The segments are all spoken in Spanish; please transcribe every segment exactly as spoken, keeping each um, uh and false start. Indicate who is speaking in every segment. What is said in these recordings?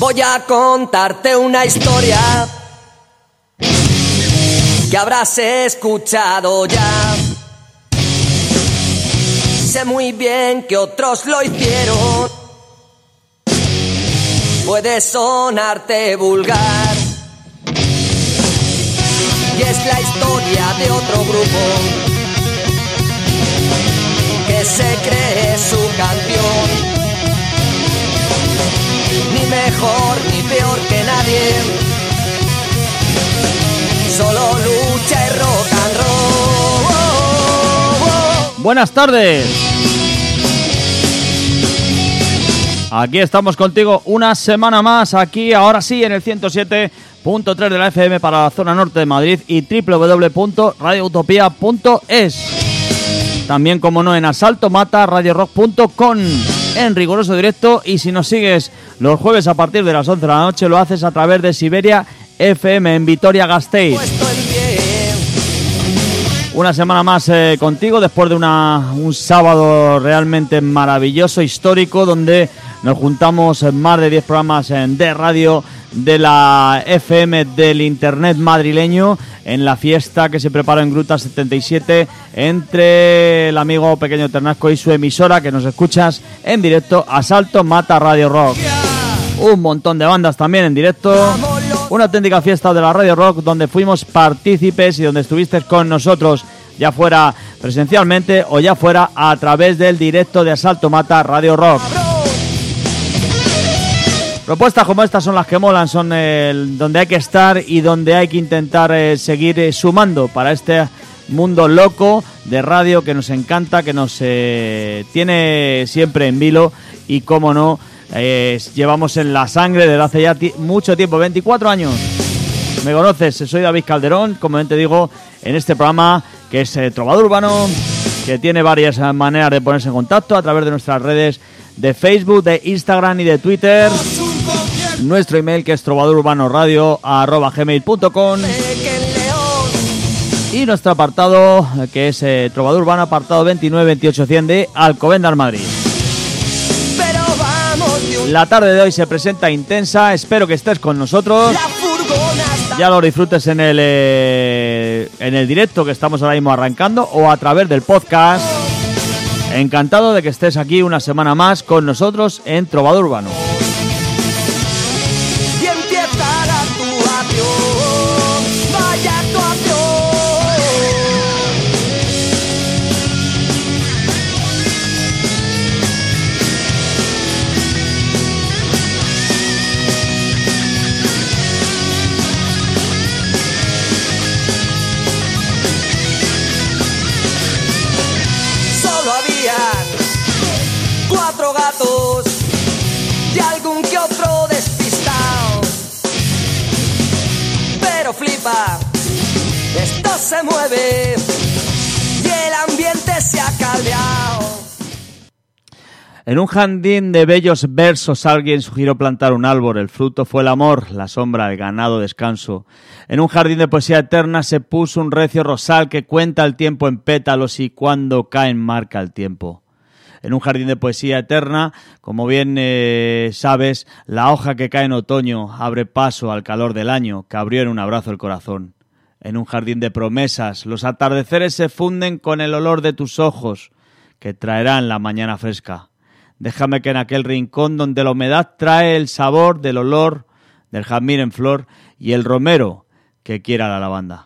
Speaker 1: Voy a contarte una historia que habrás escuchado ya. Sé muy bien que otros lo hicieron. Puede sonarte vulgar y es la historia de otro grupo que se cree su canción. Ni mejor ni peor que nadie, solo lucha y rock and roll.
Speaker 2: Buenas tardes. Aquí estamos contigo una semana más, aquí ahora sí en el ciento siete punto tres de la F M para la zona norte de Madrid y doble u doble u doble u punto radio utopía punto es. También, como no, en asalto mata radio rock punto com en riguroso directo, y si nos sigues los jueves a partir de las once de la noche lo haces a través de Siberia F M en Vitoria-Gasteiz. Una semana más eh, contigo después de una, un sábado realmente maravilloso, histórico, donde nos juntamos en más de diez programas en, de radio de la F M del internet madrileño en la fiesta que se preparó en Gruta setenta y siete entre el amigo Pequeño Ternasco y su emisora, que nos escuchas en directo, Asalto Mata Radio Rock. Un montón de bandas también en directo. Una auténtica fiesta de la Radio Rock donde fuimos partícipes y donde estuviste con nosotros, ya fuera presencialmente o ya fuera a través del directo de Asalto Mata Radio Rock. Propuestas como estas son las que molan, son el, donde hay que estar y donde hay que intentar eh, seguir eh, sumando para este mundo loco de radio que nos encanta, que nos eh, tiene siempre en vilo y, cómo no, Eh, llevamos en la sangre desde hace ya t- mucho tiempo, veinticuatro años. Me conoces, soy David Calderón, como bien te digo, en este programa que es eh, Trovador Urbano, que tiene varias eh, maneras de ponerse en contacto a través de nuestras redes de Facebook, de Instagram y de Twitter. Nuestro email, que es trovadururbanorradio arroba gmail punto com, y nuestro apartado, que es eh, Trovador Urbano, apartado veintinueve veintiocho cien de Alcobendas, Madrid. La tarde de hoy se presenta intensa, espero que estés con nosotros, ya lo disfrutes en el eh, en el directo que estamos ahora mismo arrancando o a través del podcast. Encantado de que estés aquí una semana más con nosotros en Trovador Urbano.
Speaker 1: Y empieza la actuación, vaya actuación. Cuatro gatos y algún que otro despistado, pero flipa, esto se mueve y el ambiente se ha caldeado.
Speaker 2: En un jardín de bellos versos alguien sugirió plantar un árbol. El fruto fue el amor, la sombra, el ganado, descanso. En un jardín de poesía eterna se puso un recio rosal que cuenta el tiempo en pétalos y cuando caen marca el tiempo. En un jardín de poesía eterna, como bien eh, sabes, la hoja que cae en otoño abre paso al calor del año que abrió en un abrazo el corazón. En un jardín de promesas, los atardeceres se funden con el olor de tus ojos que traerán la mañana fresca. Déjame que en aquel rincón donde la humedad trae el sabor del olor del jazmín en flor y el romero que quiera la lavanda.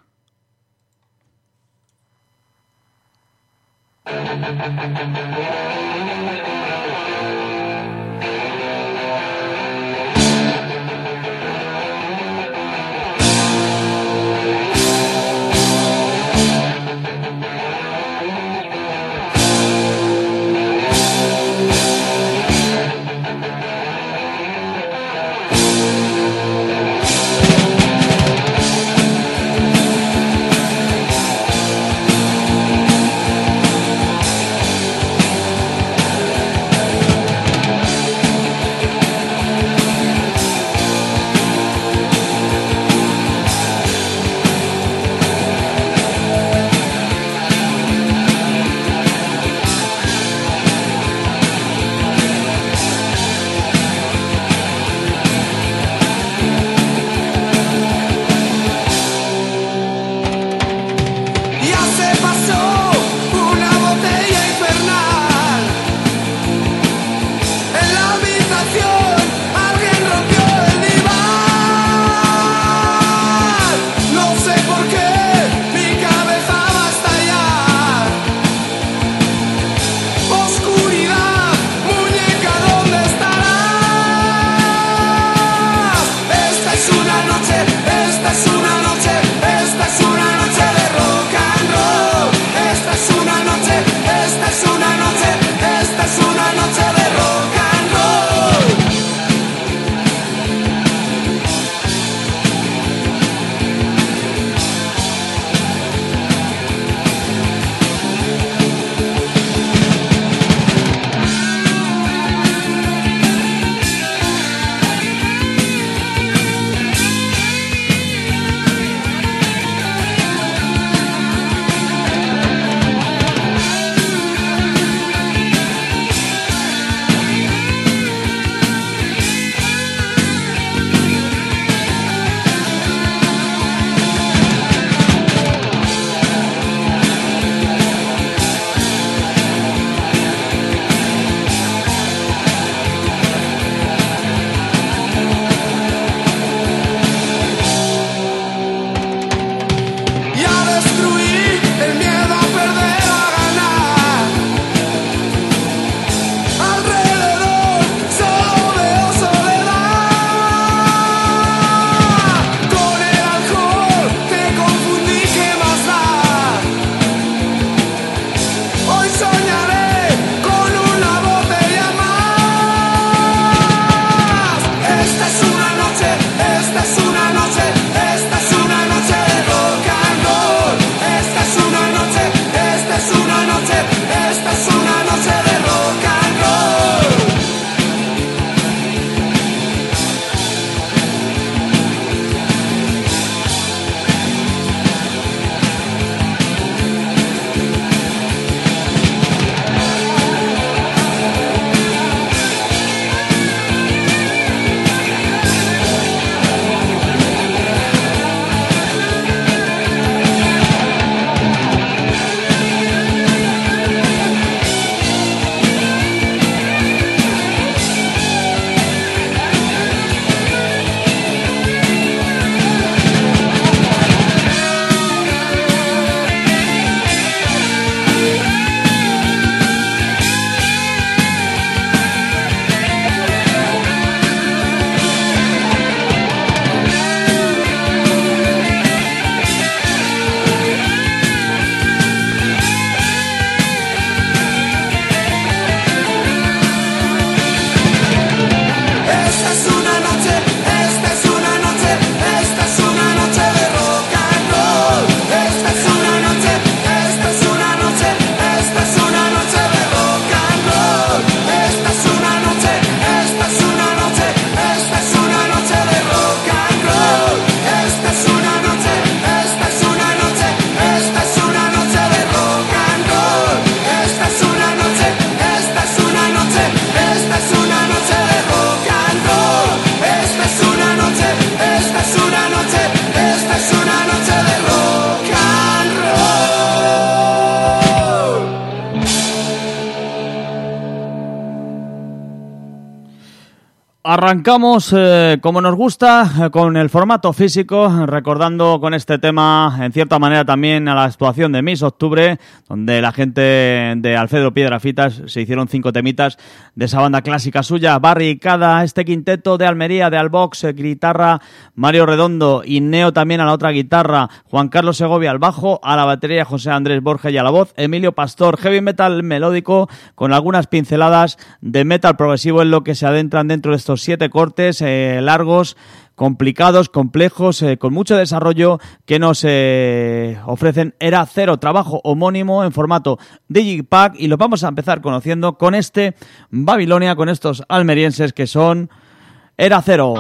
Speaker 2: Arrancamos eh, como nos gusta, eh, con el formato físico, recordando con este tema en cierta manera también a la actuación de Miss Octubre, donde la gente de Alfredo Piedrafitas se hicieron cinco temitas de esa banda clásica suya, Barricada, este quinteto de Almería, de Albox, eh, guitarra Mario Redondo y Neo también a la otra guitarra, Juan Carlos Segovia al bajo, a la batería José Andrés Borja y a la voz Emilio Pastor, heavy metal melódico con algunas pinceladas de metal progresivo en lo que se adentran dentro de estos siete cortes eh, largos, complicados, complejos, eh, con mucho desarrollo que nos eh, ofrecen Era Cero, trabajo homónimo en formato Digipack, y los vamos a empezar conociendo con este Babilonia, con estos almerienses que son Era Cero.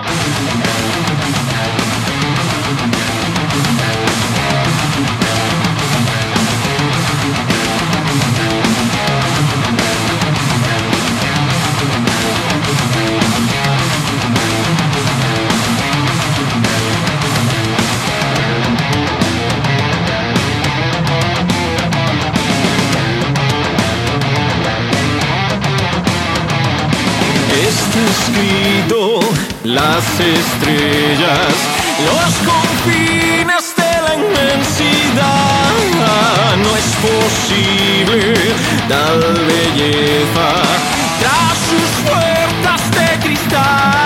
Speaker 3: Escrito las estrellas, los confines de la inmensidad. No es posible tal belleza tras sus puertas de cristal.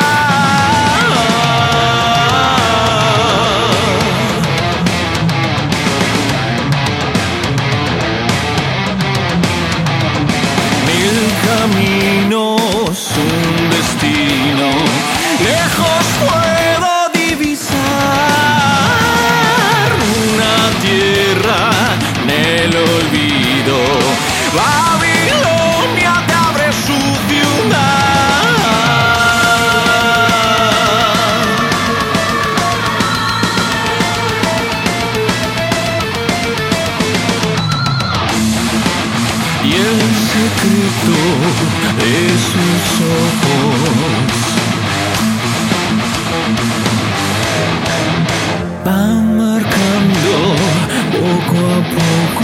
Speaker 3: Mil caminos, un destino, lejos puedo divisar una tierra en el olvido. Babilonia te abre su ciudad. Y el secreto de sus ojos van marcando poco a poco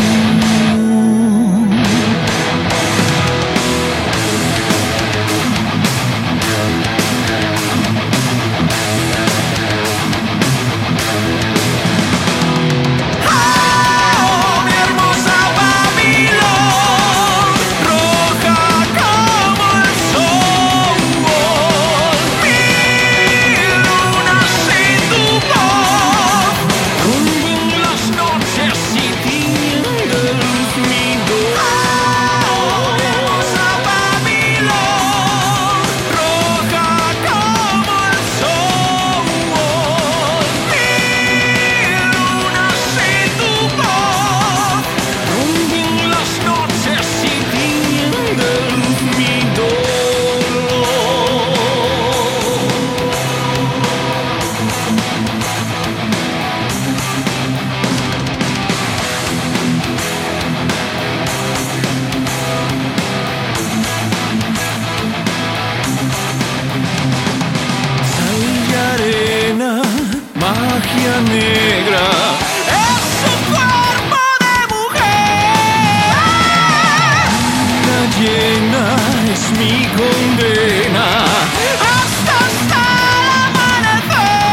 Speaker 3: negra, es su cuerpo de mujer. La llena es mi condena hasta hasta el amanecer.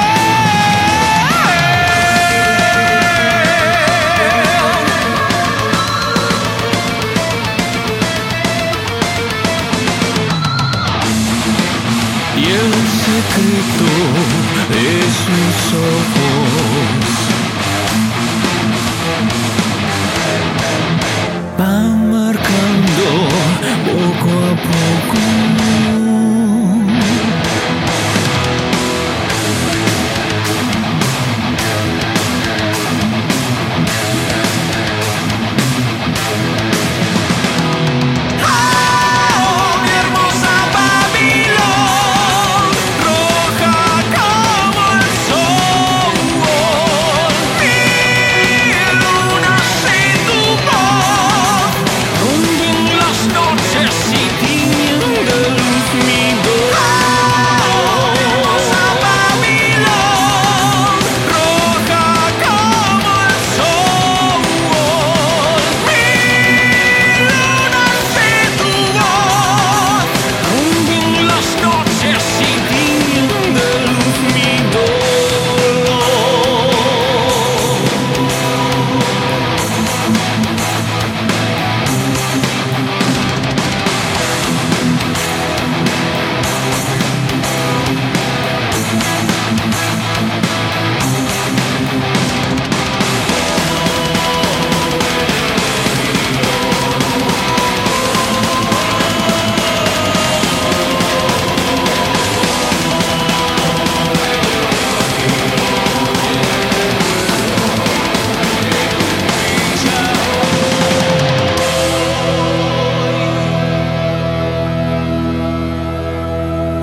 Speaker 3: Y el secreto de sus ojos van marcando poco a poco oh,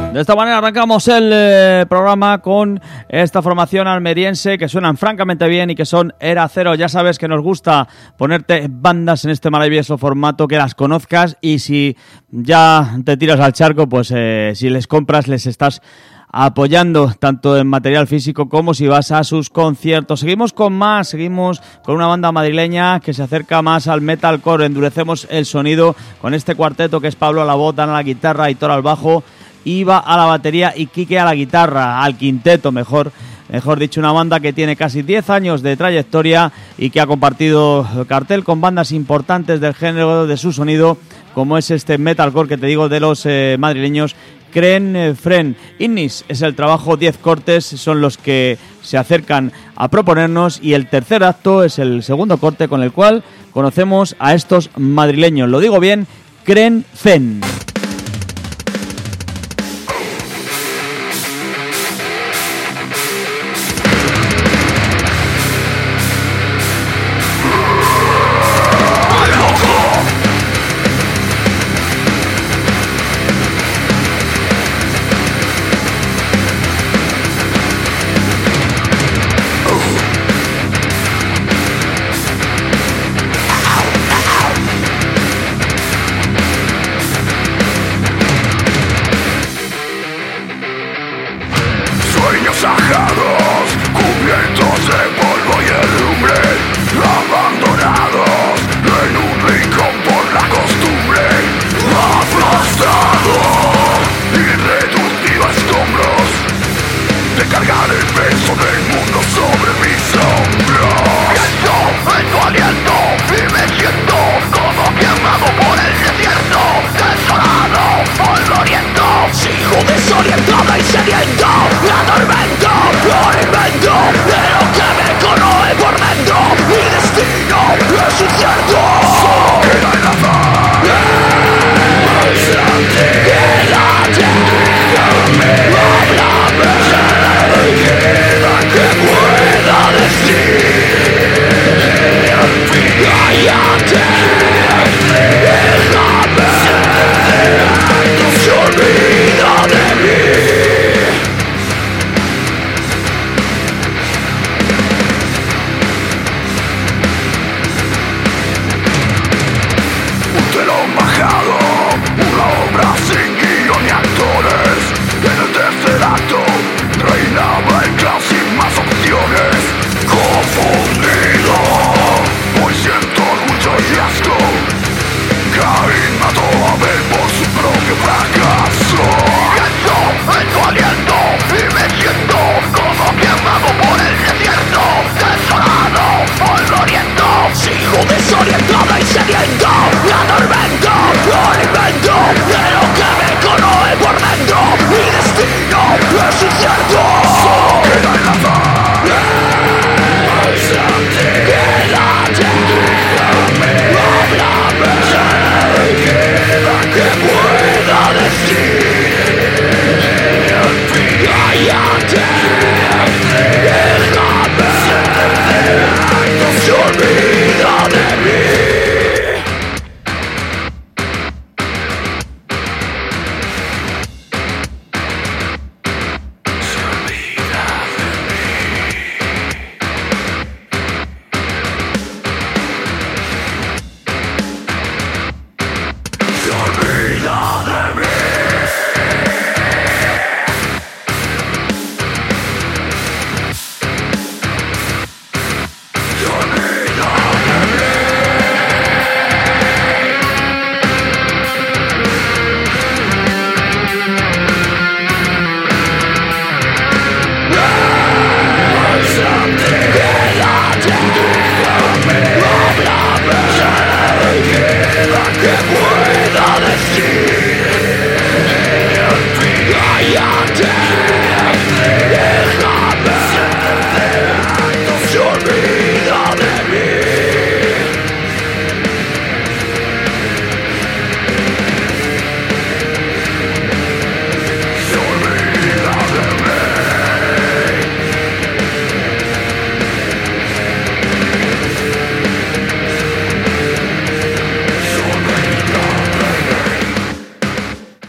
Speaker 2: De esta manera arrancamos el eh, programa con esta formación almeriense que suenan francamente bien y que son Era Cero. Ya sabes que nos gusta ponerte bandas en este maravilloso formato, que las conozcas, y si ya te tiras al charco, pues eh, si les compras les estás apoyando tanto en material físico como si vas a sus conciertos. Seguimos con más, seguimos con una banda madrileña que se acerca más al metalcore. Endurecemos el sonido con este cuarteto que es Pablo a la voz, Dan a la guitarra, Aitor al bajo, Iba a la batería y Quique a la guitarra, al quinteto mejor, mejor dicho, una banda que tiene casi diez años de trayectoria y que ha compartido cartel con bandas importantes del género de su sonido, como es este metalcore que te digo de los eh, madrileños Cren eh, Fren. Innis es el trabajo, diez cortes son los que se acercan a proponernos, y el tercer acto es el segundo corte con el cual conocemos a estos madrileños. Lo digo bien, Cren Fren.
Speaker 3: We'll be right back.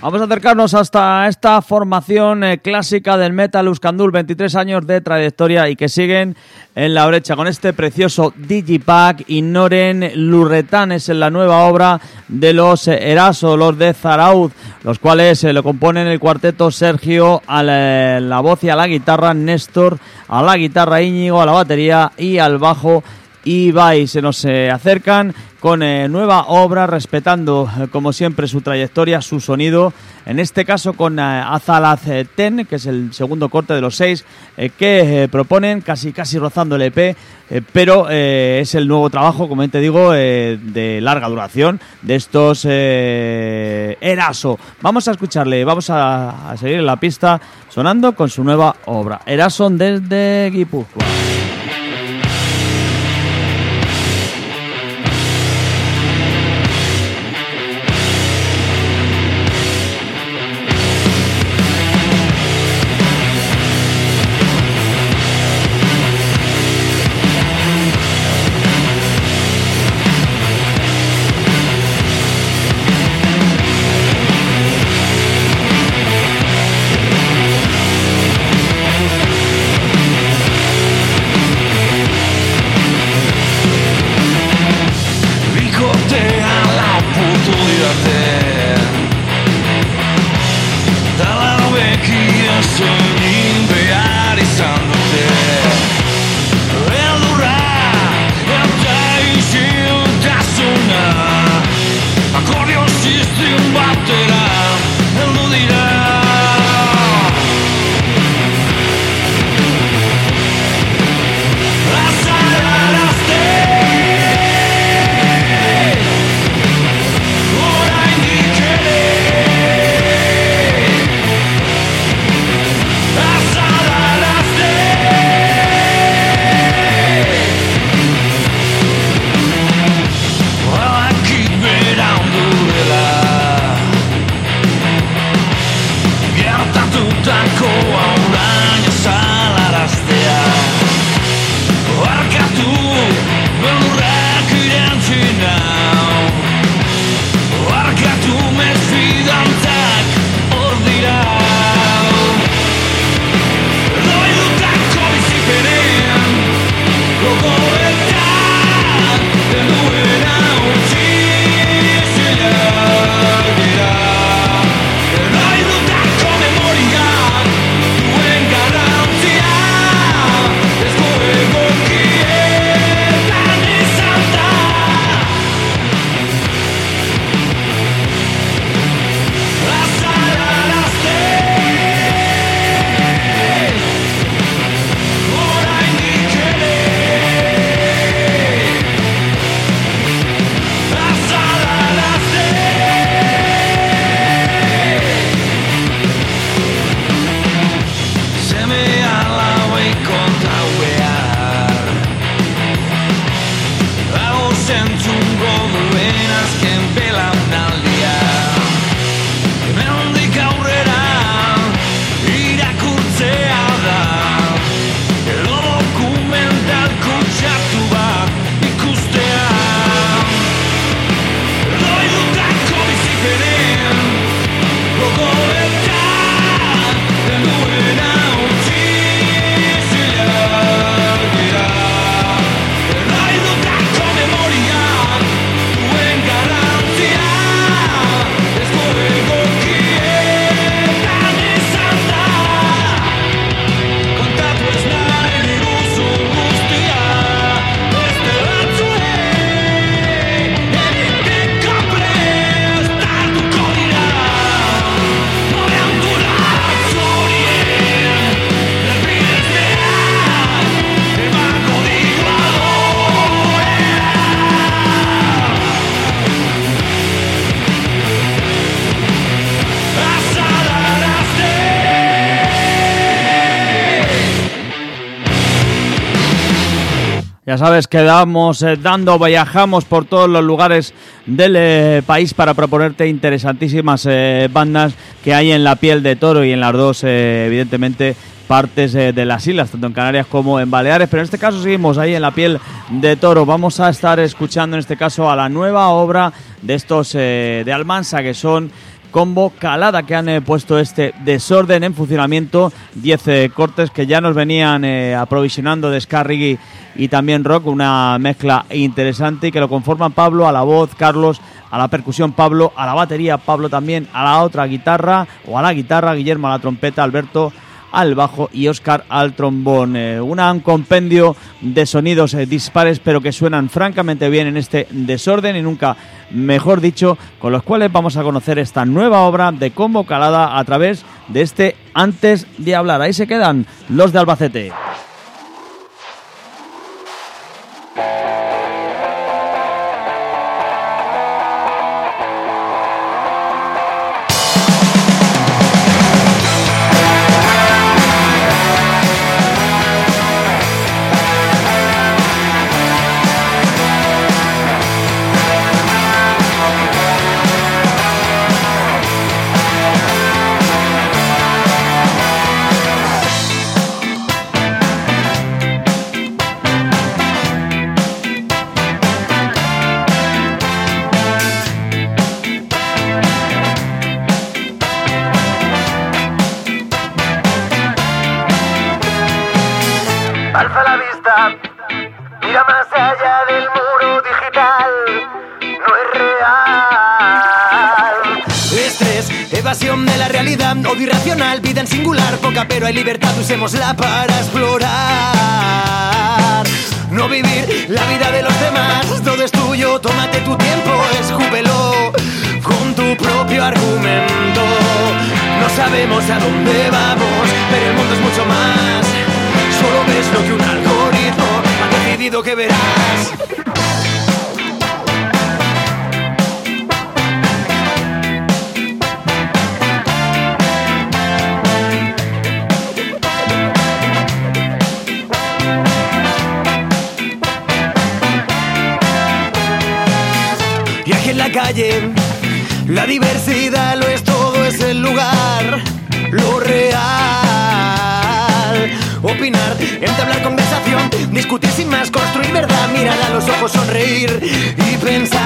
Speaker 2: Vamos a acercarnos hasta esta formación eh, clásica del metal Euskandul, veintitrés años de trayectoria y que siguen en la brecha con este precioso Digipack. Ignoren Lurretan es la nueva obra de los eh, Eraso, los de Zarauz, los cuales eh, lo componen el cuarteto Sergio a la, la voz y a la guitarra, Néstor a la guitarra, Íñigo a la batería y al bajo Ibai. Se nos eh, acercan con eh, nueva obra, respetando eh, como siempre su trayectoria, su sonido, en este caso con eh, Azalazten, que es el segundo corte de los seis eh, que eh, proponen, casi casi rozando el E P, eh, pero eh, es el nuevo trabajo, como te digo, eh, de larga duración de estos eh, Eraso. Vamos a escucharle, vamos a, a seguir en la pista sonando con su nueva obra, Eraso desde Guipúzcoa. Ya sabes que damos, eh, dando, viajamos por todos los lugares del eh, país para proponerte interesantísimas eh, bandas que hay en la piel de toro y en las dos, eh, evidentemente, partes eh, de las islas, tanto en Canarias como en Baleares, pero en este caso seguimos ahí en la piel de toro. Vamos a estar escuchando en este caso a la nueva obra de estos eh, de Almansa, que son Combo Calada, que han eh, puesto este Desorden en funcionamiento, diez eh, cortes que ya nos venían eh, aprovisionando de ska, reggae y también rock, una mezcla interesante y que lo conforman Pablo a la voz, Carlos a la percusión, Pablo a la batería, Pablo también a la otra guitarra o a la guitarra, Guillermo a la trompeta, Alberto al bajo y Óscar al trombón. Eh, una, un compendio de sonidos eh, dispares pero que suenan francamente bien en este Desorden y nunca mejor dicho, con los cuales vamos a conocer esta nueva obra de Combo Calada a través de este Antes de Hablar. Ahí se quedan los de Albacete.
Speaker 4: Alza la vista, mira más allá del muro digital, no es real. Estrés, evasión de la realidad, odio irracional, vida en singular, poca pero hay libertad, usémosla para explorar. No vivir la vida de los demás, todo es tuyo, tómate tu tiempo, escúpelo con tu propio argumento. No sabemos a dónde vamos, pero el mundo es mucho más. Solo ves lo que un algoritmo ha decidido que verás. Y aquí en la calle, la diversidad lo es todo, es el lugar, lo real. Opinar, entablar conversación, discutir sin más, construir verdad, mirar a los ojos, sonreír y pensar.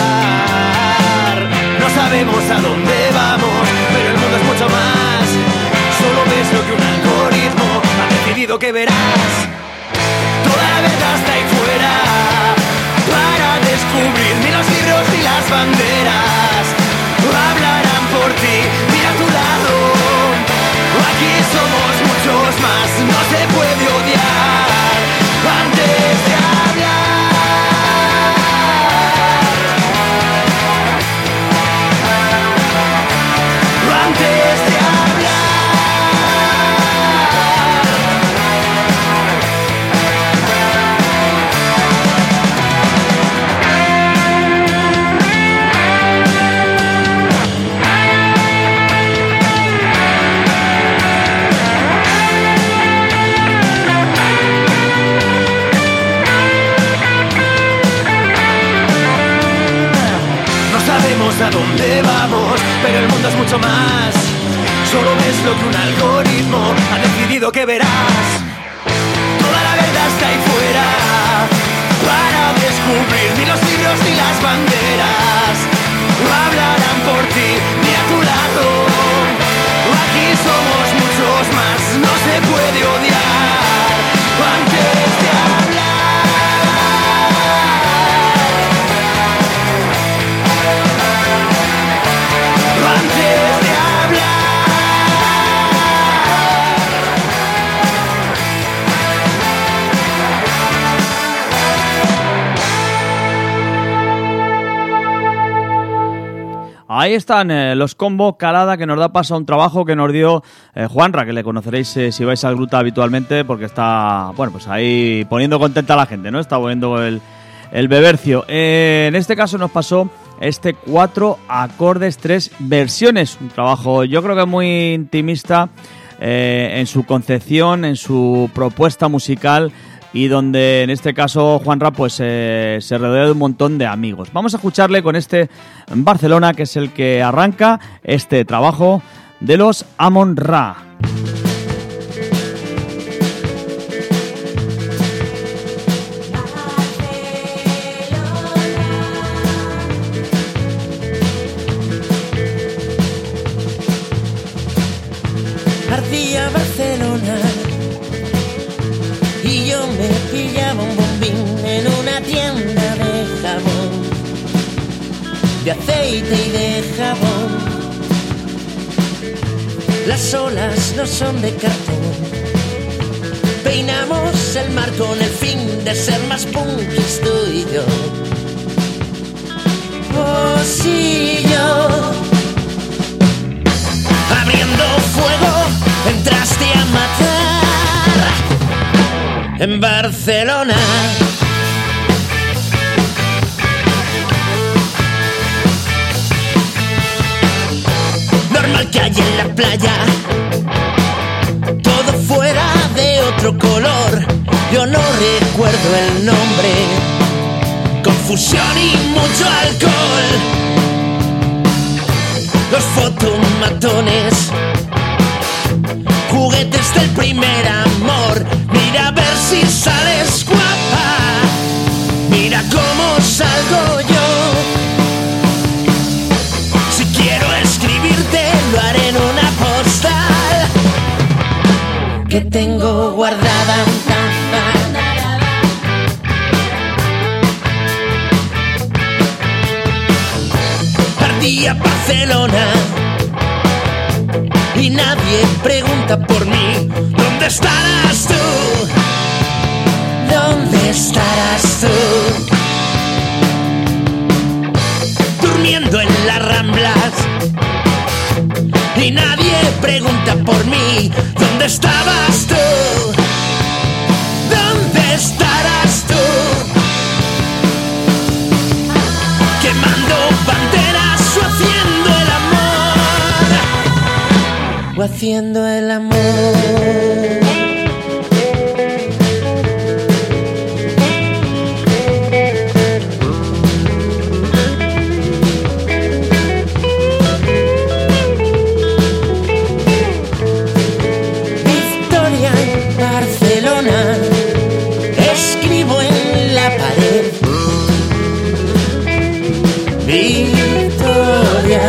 Speaker 4: No sabemos a dónde vamos, pero el mundo es mucho más. Solo ves lo que un algoritmo ha decidido que verás. Toda la verdad está ahí fuera para descubrir, ni los libros ni las banderas hablarán por ti, mira a tu lado. Aquí somos muchos más, no se puede odiar antes de hablar. Antes de a dónde vamos, pero el mundo es mucho más. Solo ves lo que un algoritmo ha decidido que verás. Toda la verdad está ahí fuera para descubrir, ni los libros ni las banderas hablarán por ti, ni a tu lado. Aquí somos muchos más, no se puede odiar antes de hablar.
Speaker 2: Ahí están eh, los Combo Calada, que nos da paso a un trabajo que nos dio eh, Juanra, que le conoceréis eh, si vais al Gruta habitualmente, porque está, bueno, pues ahí poniendo contenta a la gente, ¿no? Está poniendo el, el bebercio. Eh, en este caso nos pasó este cuatro acordes, tres versiones, un trabajo yo creo que muy intimista eh, en su concepción, en su propuesta musical, y donde en este caso Juanra pues eh, se rodea de un montón de amigos. Vamos a escucharle con este Barcelona, que es el que arranca este trabajo de los Amon Ra.
Speaker 5: decía Barcelona y yo me pillaba un bombín en una tienda de jabón, de aceite y de jabón. Las olas no son de cartón, peinamos el mar con el fin de ser más punkis tú y yo. Oh, sí, yo abriendo fuego entraste a matar en Barcelona. Normal que haya en la playa todo fuera de otro color. Yo no recuerdo el nombre, confusión y mucho alcohol. Los fotomatones, juguetes del primer amor. Mira a ver si sales guapa, mira cómo salgo yo. Si quiero escribirte lo haré en una postal que tengo guardada. Ardía Barcelona y nadie pregunta por mí. ¿Dónde estarás tú? ¿Dónde estarás tú? Durmiendo en las Ramblas y nadie pregunta por mí. ¿Dónde estabas tú? ¿Dónde estarás tú? Quemando banderas o haciendo el amor, o haciendo el amor. Escribo en la pared Victoria,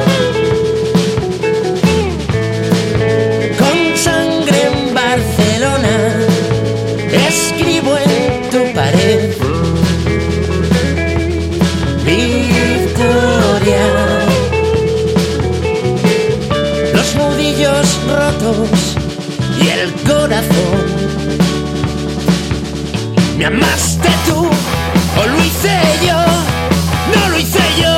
Speaker 5: con sangre en Barcelona. Escribo en tu pared Victoria. Los nudillos rotos y el corazón. ¿Me amaste tú o lo hice yo? No lo hice yo.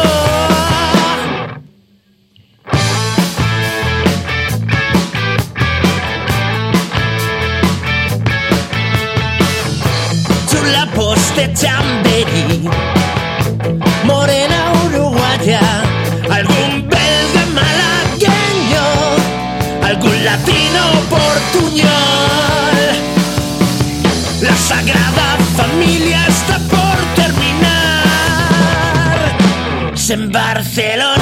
Speaker 5: Chulapos de Chamberí, morena uruguaya, algún belga malagueño, algún latino portuñol. La Sagrada Familia está por terminar en Barcelona.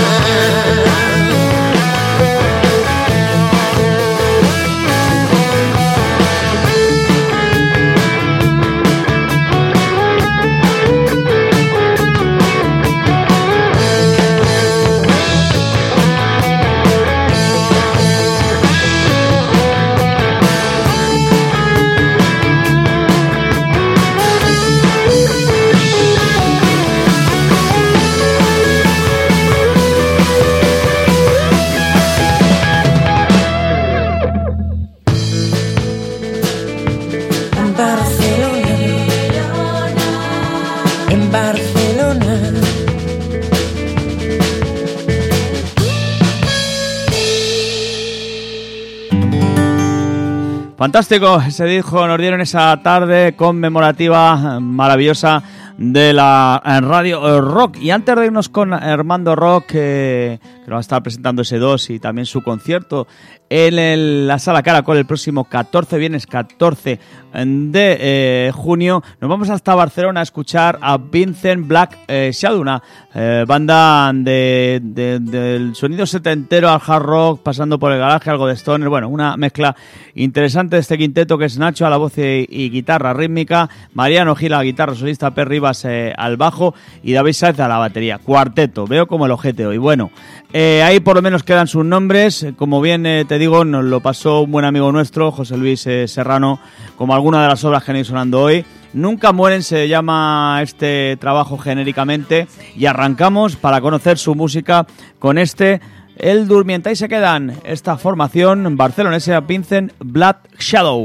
Speaker 2: Fantástico, se dijo, nos dieron esa tarde conmemorativa maravillosa de la Radio Rock. Y antes de irnos con Armando Rock, eh, que nos va a estar presentando ese dos y también su concierto en el, la Sala Caracol el próximo catorce, viernes catorce de eh, junio, nos vamos hasta Barcelona a escuchar a Vincent Black eh, Shadow, una eh, banda de, de, del sonido setentero al hard rock, pasando por el garaje, algo de stoner, bueno, una mezcla interesante de este quinteto que es Nacho a la voz y, y guitarra rítmica, Mariano Gil a la guitarra solista, Per Rivas eh, al bajo y David Sáez a la batería. Cuarteto, veo como el ojete hoy. Bueno, eh, ahí por lo menos quedan sus nombres, como bien eh, te digo, nos lo pasó un buen amigo nuestro, José Luis eh, Serrano, como alguna de las obras que han ido sonando hoy. Nunca mueren se llama este trabajo genéricamente, y arrancamos para conocer su música con este El Durmiente. Ahí se quedan esta formación barcelonesa Vincent Blood Shadow.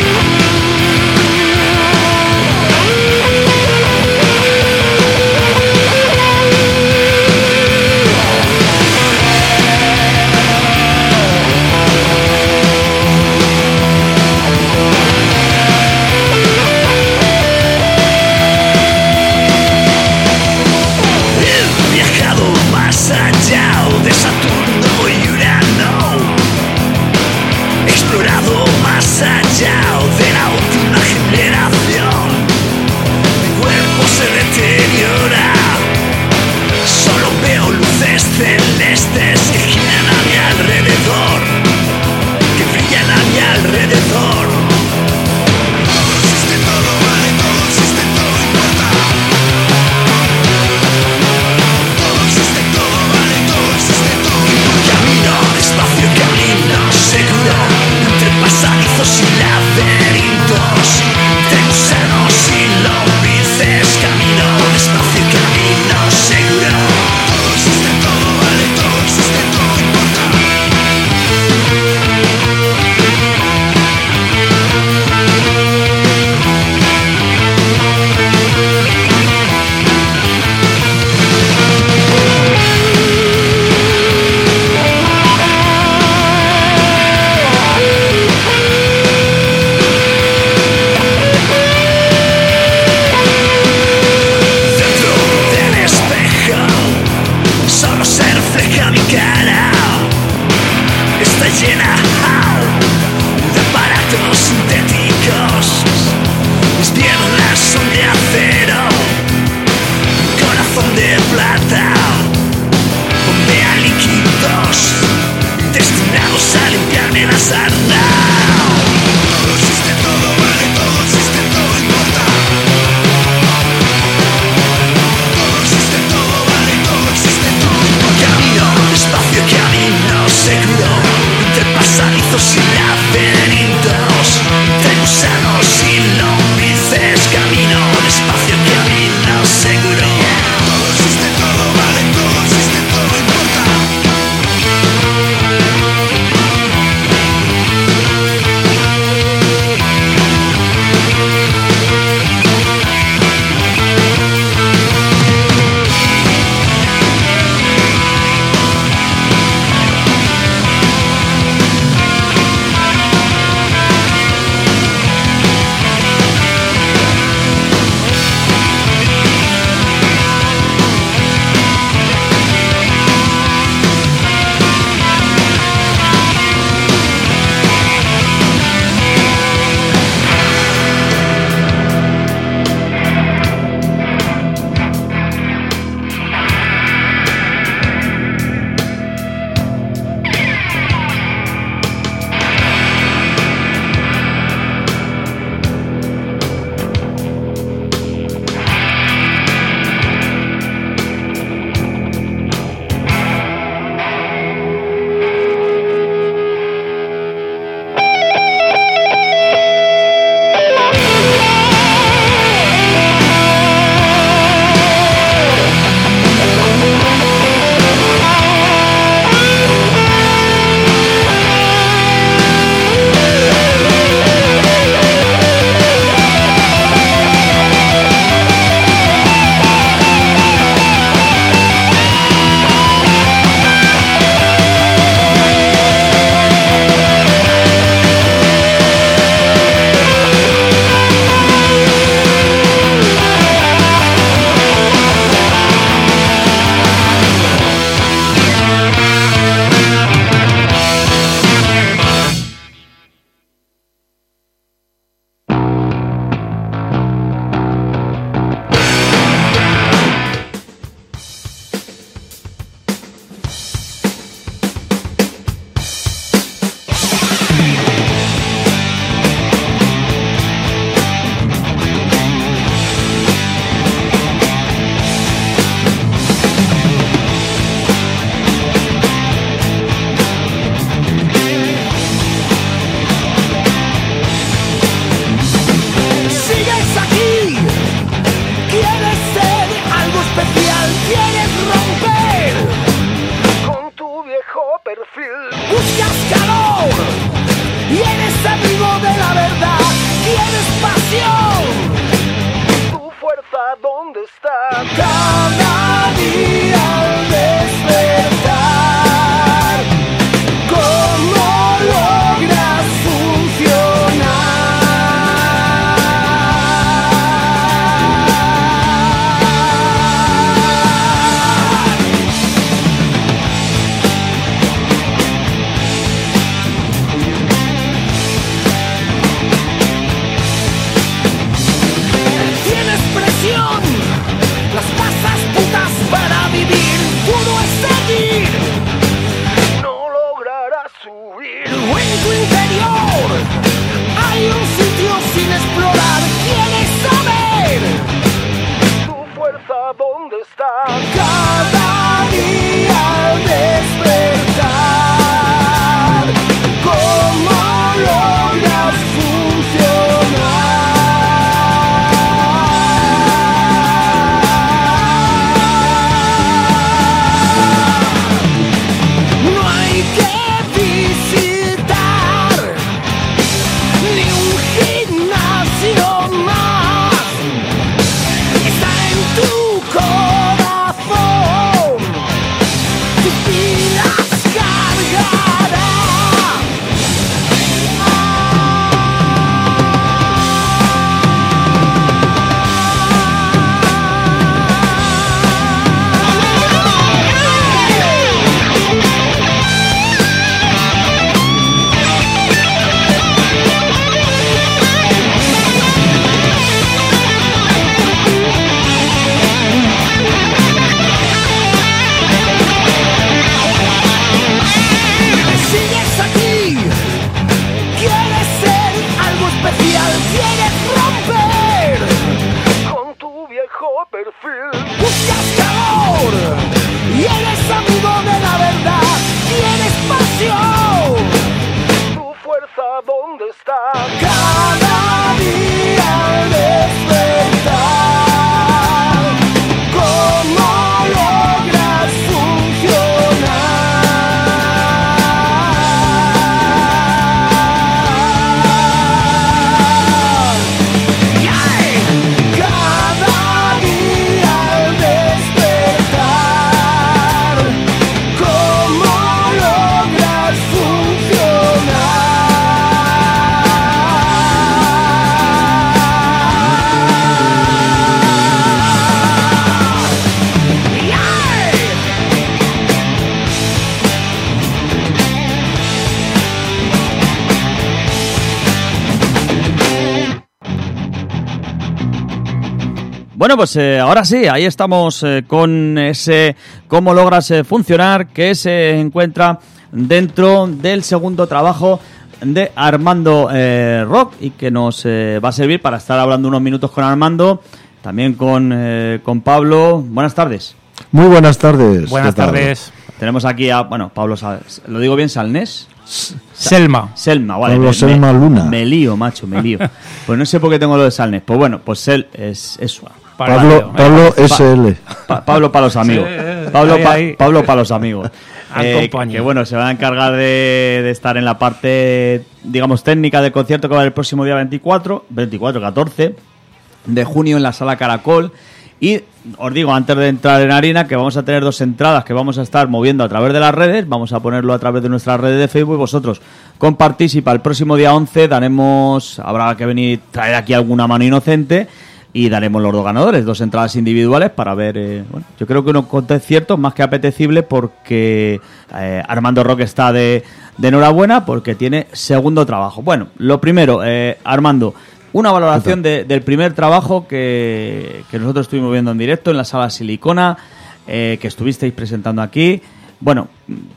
Speaker 3: We'll be right back.
Speaker 4: fuerza dónde está? Cada día al despertar, ¿cómo logras funcionar? Tienes presión, las pasas putas para vivir, duro es seguir, no lograrás subir. En tu interior hay un sitio sin explorar, ¿quieres saber tu fuerza dónde está? Cada día al despertar, ¿cómo logras funcionar? No hay que visitar ni un gimnasio más. Está en tu corazón, tus pilas cargará. Sigues aquí, quieres ser algo especial, quieres romper con tu viejo perfil. Buscas calor y eres amigo de la verdad, tienes pasión, tu fuerza dónde está? Cada día al despertar, ¿cómo logras funcionar? Yeah. Cada día al despertar, ¿cómo logras funcionar? Yeah.
Speaker 2: Bueno, pues eh, ahora sí, ahí estamos eh, con ese cómo logras eh, funcionar, que se encuentra dentro del segundo trabajo de Armando eh, Rock y que nos eh, va a servir para estar hablando unos minutos con Armando, también con, eh, con Pablo. Buenas tardes.
Speaker 6: Muy buenas tardes.
Speaker 7: Buenas
Speaker 6: ¿Qué tal?
Speaker 7: tardes.
Speaker 2: Tenemos aquí a, bueno, Pablo, Sal- ¿lo digo bien? ¿Salnés?
Speaker 7: Selma.
Speaker 2: Selma, vale.
Speaker 6: Pablo Selma Luna.
Speaker 2: Me lío, macho, me lío. Pues no sé por qué tengo lo de Salnés. Pues bueno, pues Sel es eso.
Speaker 7: Para
Speaker 6: Pablo,
Speaker 7: Mario.
Speaker 6: Pablo
Speaker 2: Pa-
Speaker 6: S L.
Speaker 2: Pa- Pablo para los amigos.
Speaker 7: Sí,
Speaker 2: Pablo,
Speaker 7: ahí,
Speaker 2: pa-
Speaker 7: ahí.
Speaker 2: Pablo para los amigos. Eh,
Speaker 7: Acompaña.
Speaker 2: que bueno, se va a encargar de, de estar en la parte, digamos, técnica del concierto que va a haber el próximo día veinticuatro, veinticuatro, catorce de junio en la Sala Caracol. Y os digo, antes de entrar en harina, que vamos a tener dos entradas que vamos a estar moviendo a través de las redes. Vamos a ponerlo a través de nuestras redes de Facebook. Vosotros compartís y para el próximo día once daremos, habrá que venir, traer aquí alguna mano inocente y daremos los dos ganadores, dos entradas individuales para ver, eh, bueno, yo creo que unos conciertos más que apetecible porque eh, Armando Rock está de, de enhorabuena porque tiene segundo trabajo. Bueno, lo primero, eh, Armando, una valoración de, del primer trabajo que, que nosotros estuvimos viendo en directo en la Sala Silicona, eh, que estuvisteis presentando aquí. Bueno,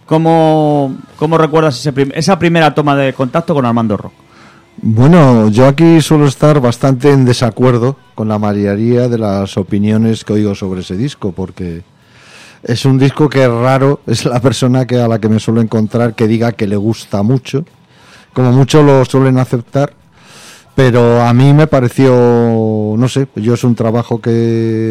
Speaker 2: ¿cómo, cómo recuerdas ese prim- esa primera toma de contacto con Armando Rock?
Speaker 6: Bueno, yo aquí suelo estar bastante en desacuerdo con la mayoría de las opiniones que oigo sobre ese disco, porque es un disco que es raro, es la persona que a la que me suelo encontrar que diga que le gusta mucho, como mucho lo suelen aceptar, pero a mí me pareció, no sé, yo es un trabajo que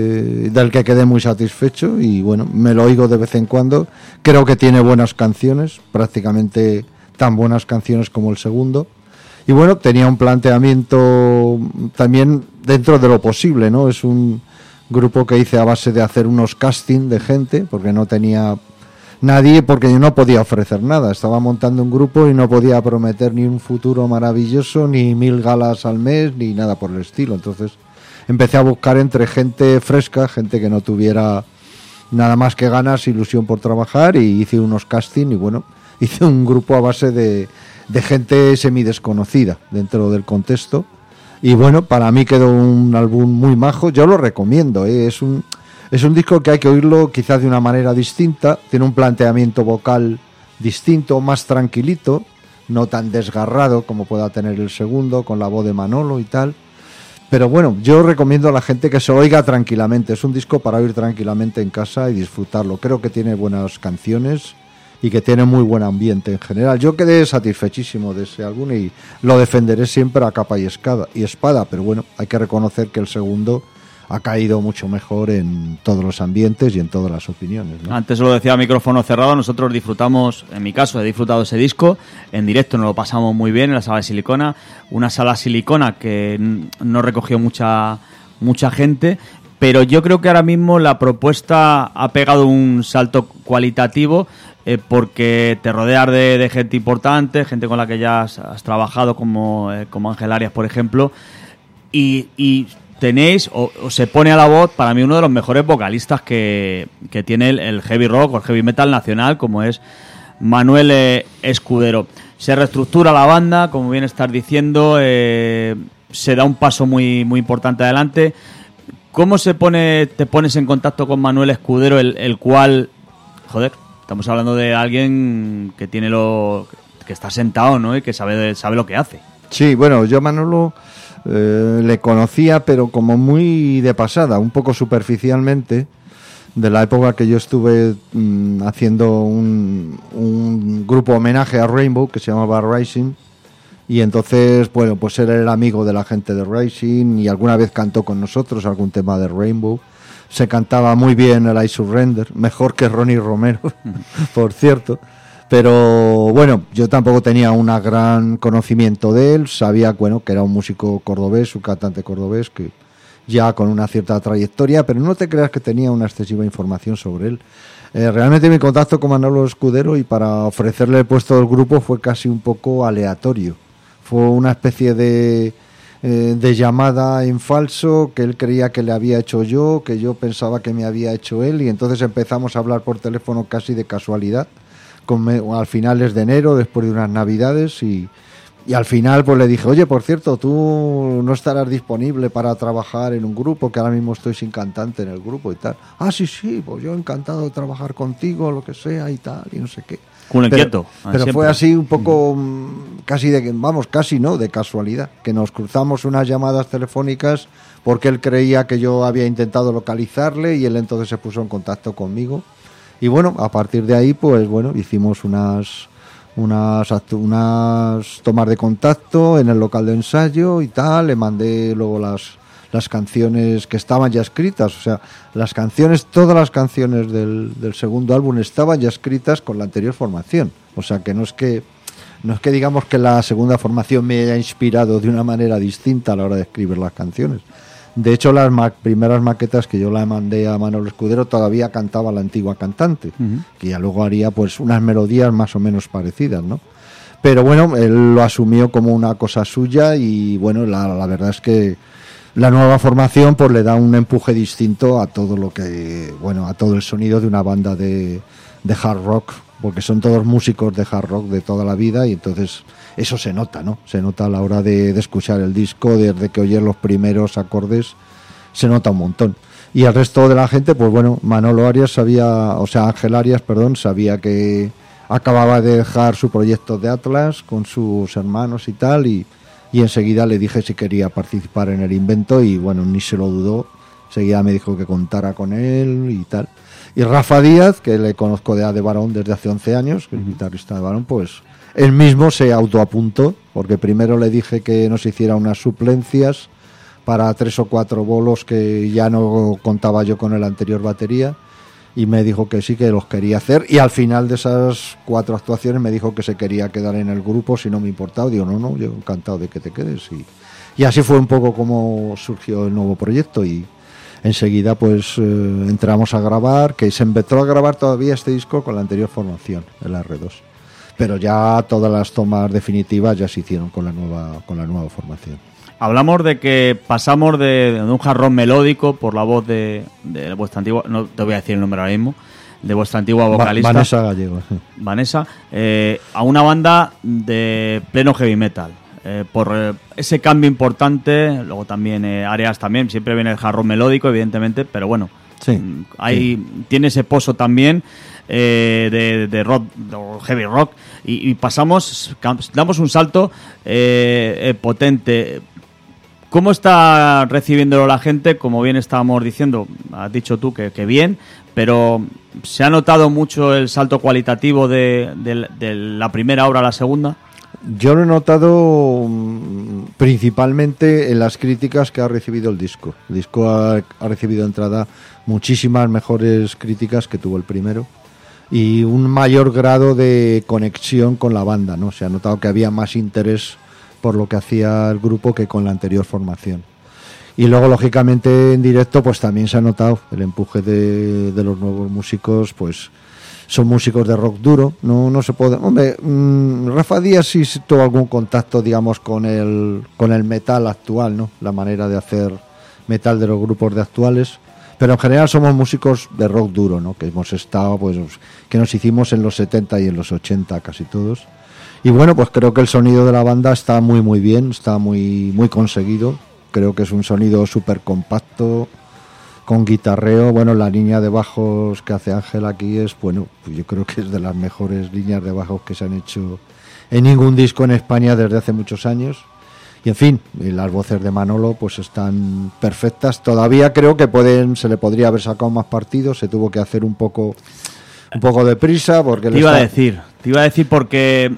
Speaker 6: del que quedé muy satisfecho y bueno, me lo oigo de vez en cuando, creo que tiene buenas canciones, prácticamente tan buenas canciones como el segundo. y bueno, tenía un planteamiento también dentro de lo posible, ¿no? Es un grupo que hice a base de hacer unos casting de gente, porque no tenía nadie, porque yo no podía ofrecer nada, estaba montando un grupo y no podía prometer ni un futuro maravilloso, ni mil galas al mes, ni nada por el estilo. Entonces empecé a buscar entre gente fresca, gente que no tuviera nada más que ganas, ilusión por trabajar, y hice unos casting y bueno, hice un grupo a base de, de gente semidesconocida dentro del contexto. Y bueno, para mí quedó un álbum muy majo, yo lo recomiendo, ¿eh? es un es un disco que hay que oírlo quizás de una manera distinta, tiene un planteamiento vocal distinto, más tranquilito, no tan desgarrado como pueda tener el segundo, con la voz de Manolo y tal. Pero bueno, yo recomiendo a la gente que se lo oiga tranquilamente, es un disco para oír tranquilamente en casa y disfrutarlo. Creo que tiene buenas canciones y que tiene muy buen ambiente en general. Yo quedé satisfechísimo de ese álbum y lo defenderé siempre a capa y espada, y espada, pero bueno, hay que reconocer que el segundo ha caído mucho mejor en todos los ambientes y en todas las opiniones, ¿no?
Speaker 2: Antes lo decía a micrófono cerrado, nosotros disfrutamos, en mi caso he disfrutado ese disco, en directo nos lo pasamos muy bien en la sala de Silicona, una sala Silicona que no recogió mucha, mucha gente, pero yo creo que ahora mismo la propuesta ha pegado un salto cualitativo, eh, porque te rodeas de, de gente importante, gente con la que ya has, has trabajado, como, eh, como Ángel Arias, por ejemplo, y... y tenéis, o, o se pone a la voz, para mí uno de los mejores vocalistas que, que tiene el, el heavy rock o el heavy metal nacional, como es Manuel eh, Escudero. Se reestructura la banda, como bien estás diciendo, eh, se da un paso muy, muy importante adelante. ¿Cómo se pone, te pones en contacto con Manuel Escudero, el, el cual, joder, estamos hablando de alguien que tiene lo, que está sentado, ¿no? Y que sabe, sabe lo que hace.
Speaker 6: Sí, bueno, yo Manolo Eh, le conocía, pero como muy de pasada, un poco superficialmente, de la época que yo estuve mmm, haciendo un, un grupo homenaje a Rainbow que se llamaba Rising, y entonces, bueno, pues él era amigo de la gente de Rising y alguna vez cantó con nosotros algún tema de Rainbow. Se cantaba muy bien el I Surrender, mejor que Ronnie Romero, por cierto. Pero bueno, yo tampoco tenía un gran conocimiento de él, sabía, bueno, que era un músico cordobés, un cantante cordobés, que ya con una cierta trayectoria, pero no te creas que tenía una excesiva información sobre él. Eh, realmente mi contacto con Manolo Escudero y para ofrecerle el puesto del grupo fue casi un poco aleatorio. Fue una especie de, eh, de llamada en falso que él creía que le había hecho yo, que yo pensaba que me había hecho él, y entonces empezamos a hablar por teléfono casi de casualidad. Con, al finales de enero, después de unas navidades, y, y al final pues le dije, oye, por cierto, tú no estarás disponible para trabajar en un grupo, que ahora mismo estoy sin cantante en el grupo y tal. Ah, sí, sí, pues yo encantado de trabajar contigo, lo que sea y tal, y no sé qué.
Speaker 2: Un inquieto.
Speaker 6: Pero, pero fue así un poco, mm. casi de, vamos, casi no, de casualidad, que nos cruzamos unas llamadas telefónicas porque él creía que yo había intentado localizarle y él entonces se puso en contacto conmigo. Y bueno, a partir de ahí, pues bueno, hicimos unas, unas, unas tomas de contacto en el local de ensayo y tal, le mandé luego las, las canciones que estaban ya escritas, o sea, las canciones, todas las canciones del, del segundo álbum estaban ya escritas con la anterior formación, o sea que no es que, no es que digamos que la segunda formación me haya inspirado de una manera distinta a la hora de escribir las canciones. De hecho, las ma- primeras maquetas que yo la mandé a Manolo Escudero todavía cantaba la antigua cantante, uh-huh. que ya luego haría pues unas melodías más o menos parecidas, ¿no? Pero bueno, él lo asumió como una cosa suya y bueno, la, la verdad es que la nueva formación pues le da un empuje distinto a todo lo que, bueno, a todo el sonido de una banda de, de hard rock, porque son todos músicos de hard rock de toda la vida y entonces eso se nota, ¿no? Se nota a la hora de, de escuchar el disco, desde que oyes los primeros acordes, se nota un montón. Y el resto de la gente, pues bueno, Manolo Arias sabía, o sea, Ángel Arias, perdón, sabía que acababa de dejar su proyecto de Atlas con sus hermanos y tal, y, y enseguida le dije si quería participar en el invento y bueno, ni se lo dudó, enseguida me dijo que contara con él y tal. Y Rafa Díaz, que le conozco de A de Barón desde hace once años, que es guitarrista de Barón, pues él mismo se autoapuntó, porque primero le dije que nos hiciera unas suplencias para tres o cuatro bolos que ya no contaba yo con el anterior batería, y me dijo que sí, que los quería hacer, y al final de esas cuatro actuaciones me dijo que se quería quedar en el grupo si no me importaba. Digo, no, no, yo encantado de que te quedes, y, y así fue un poco como surgió el nuevo proyecto, y enseguida pues eh, entramos a grabar, que se empezó a grabar todavía este disco con la anterior formación, el erre dos, pero ya todas las tomas definitivas ya se hicieron con la nueva, con la nueva formación.
Speaker 2: Hablamos de que pasamos de, de un hard rock melódico por la voz de, de vuestra antigua, no te voy a decir el nombre ahora mismo, de vuestra antigua vocalista,
Speaker 6: Vanessa Gallego, sí.
Speaker 2: Vanessa, eh, a una banda de pleno heavy metal. Eh, por eh, ese cambio importante, luego también eh, áreas también, siempre viene el hard rock melódico, evidentemente, pero bueno,
Speaker 6: Sí,
Speaker 2: hay,
Speaker 6: sí.
Speaker 2: tiene ese pozo también eh, de, de rock, de heavy rock, y, y pasamos, damos un salto eh, eh, potente. ¿Cómo está recibiéndolo la gente? Como bien estábamos diciendo, has dicho tú que, que bien, pero ¿se ha notado mucho el salto cualitativo de, de, de la primera obra a la segunda?
Speaker 6: Yo lo he notado mm, principalmente en las críticas que ha recibido el disco. El disco ha, ha recibido de entrada muchísimas mejores críticas que tuvo el primero, y un mayor grado de conexión con la banda, ¿no? Se ha notado que había más interés por lo que hacía el grupo que con la anterior formación. Y luego, lógicamente, en directo pues también se ha notado el empuje de, de los nuevos músicos. Pues son músicos de rock duro, no no se puede... Hombre, mmm, Rafa Díaz sí tuvo algún contacto, digamos, con el, con el metal actual, ¿no? La manera de hacer metal de los grupos de actuales. Pero en general somos músicos de rock duro, ¿no? Que hemos estado, pues, que nos hicimos en los setenta y en los ochenta casi todos. Y bueno, pues creo que el sonido de la banda está muy muy bien, está muy muy conseguido. Creo que es un sonido súper compacto, con guitarreo. Bueno, la línea de bajos que hace Ángel aquí es, bueno, pues yo creo que es de las mejores líneas de bajos que se han hecho en ningún disco en España desde hace muchos años. Y en fin, y las voces de Manolo pues están perfectas. Todavía creo que pueden, se le podría haber sacado más partido, se tuvo que hacer un poco un poco de prisa porque
Speaker 2: Te iba está... a decir, te iba a decir porque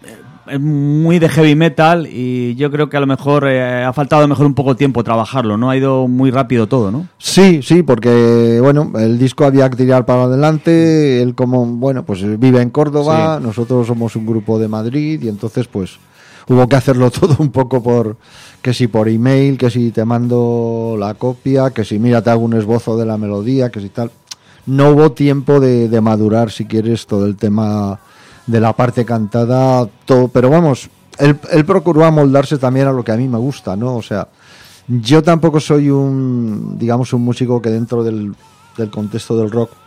Speaker 2: es muy de heavy metal y yo creo que a lo mejor eh, ha faltado a lo mejor un poco tiempo trabajarlo, ¿no? Ha ido muy rápido todo, ¿no?
Speaker 6: Sí, sí, porque bueno, el disco había que tirar para adelante. Él como, bueno, pues vive en Córdoba, sí. Nosotros somos un grupo de Madrid y entonces pues hubo que hacerlo todo un poco por, que si por email, que si te mando la copia, que si mira te hago un esbozo de la melodía, que si tal. No hubo tiempo de, de madurar, si quieres, todo el tema de la parte cantada, todo, pero vamos, él, él procuró amoldarse también a lo que a mí me gusta, ¿no? O sea, yo tampoco soy un, digamos, un músico que dentro del, del contexto del rock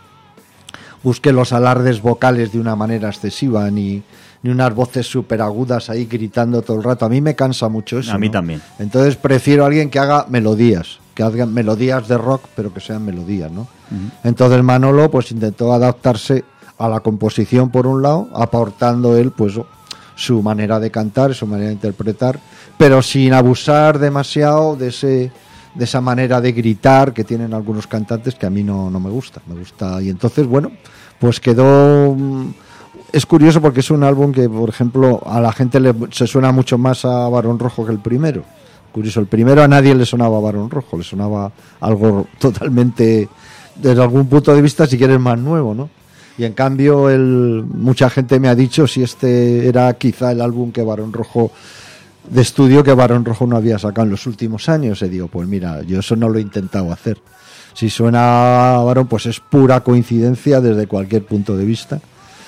Speaker 6: busque los alardes vocales de una manera excesiva, ni, ni unas voces súper agudas ahí gritando todo el rato. A mí me cansa mucho eso.
Speaker 2: A mí
Speaker 6: ¿no?
Speaker 2: también.
Speaker 6: Entonces prefiero a alguien que haga melodías, que haga melodías de rock, pero que sean melodías, ¿no? Uh-huh. Entonces Manolo pues intentó adaptarse a la composición por un lado, aportando él pues su manera de cantar, su manera de interpretar, pero sin abusar demasiado de ese de esa manera de gritar que tienen algunos cantantes que a mí no, no me gusta, me gusta. Y entonces, bueno, pues quedó... Es curioso porque es un álbum que, por ejemplo, a la gente le, se suena mucho más a Barón Rojo que el primero. Curioso, el primero a nadie le sonaba a Barón Rojo, le sonaba algo totalmente, desde algún punto de vista, si quieres, más nuevo, ¿no? Y en cambio, el, mucha gente me ha dicho si este era quizá el álbum que Barón Rojo, de estudio, que Barón Rojo no había sacado en los últimos años. Y digo, pues mira, yo eso no lo he intentado hacer. Si suena a Barón, pues es pura coincidencia desde cualquier punto de vista.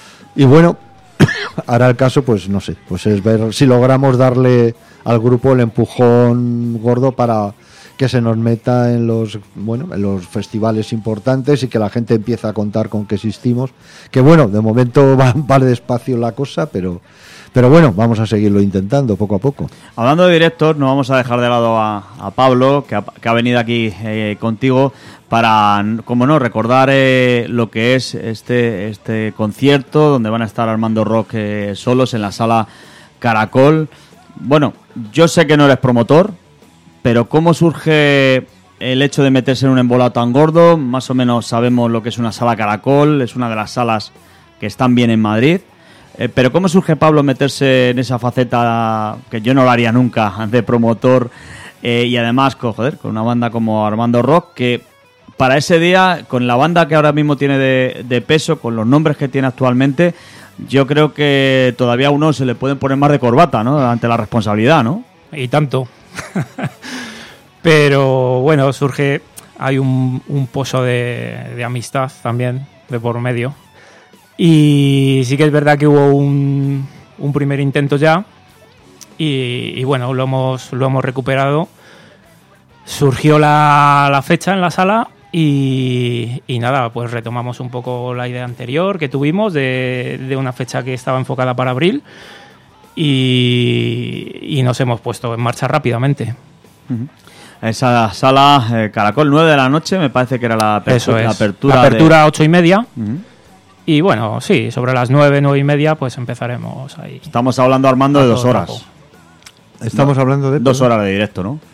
Speaker 6: Y bueno, ahora el caso, pues no sé, pues es ver si logramos darle al grupo el empujón gordo para que se nos meta en los bueno en los festivales importantes y que la gente empiece a contar con que existimos, que bueno, de momento va, va despacio la cosa, pero pero bueno, vamos a seguirlo intentando poco a poco.
Speaker 2: Hablando de directos, no vamos a dejar de lado a, a Pablo, que ha, que ha venido aquí eh, contigo para, como no, recordar eh, lo que es este este concierto donde van a estar Armando Rock eh, solos en la sala Caracol. Bueno, yo sé que no eres promotor, pero ¿cómo surge el hecho de meterse en un embolado tan gordo? Más o menos sabemos lo que es una sala Caracol, es una de las salas que están bien en Madrid. Eh, pero ¿cómo surge, Pablo, meterse en esa faceta que yo no lo haría nunca de promotor eh, y además con, joder, con una banda como Armando Rock, que para ese día, con la banda que ahora mismo tiene de, de peso, con los nombres que tiene actualmente, yo creo que todavía a uno se le pueden poner más de corbata, ¿no? Ante la responsabilidad, ¿no?
Speaker 7: Y tanto. Pero bueno, surge, hay un, un pozo de, de amistad también de por medio. Y sí que es verdad que hubo un, un primer intento ya. Y, y bueno, lo hemos, lo hemos recuperado. Surgió la, la fecha en la sala y, y nada, pues retomamos un poco la idea anterior que tuvimos de, de una fecha que estaba enfocada para abril y, y nos hemos puesto en marcha rápidamente.
Speaker 2: Uh-huh. Esa sala, eh, Caracol, nueve de la noche, me parece que era la, apertu-
Speaker 7: Eso es.
Speaker 2: la apertura.
Speaker 7: La apertura
Speaker 2: de...
Speaker 7: ocho y media.
Speaker 2: Uh-huh.
Speaker 7: Y bueno, sí, sobre las nueve, nueve y media, pues empezaremos ahí.
Speaker 2: Estamos hablando, Armando, de dos horas.
Speaker 7: Trabajo.
Speaker 6: Estamos
Speaker 2: no,
Speaker 6: hablando de...
Speaker 2: Dos horas de directo, ¿no?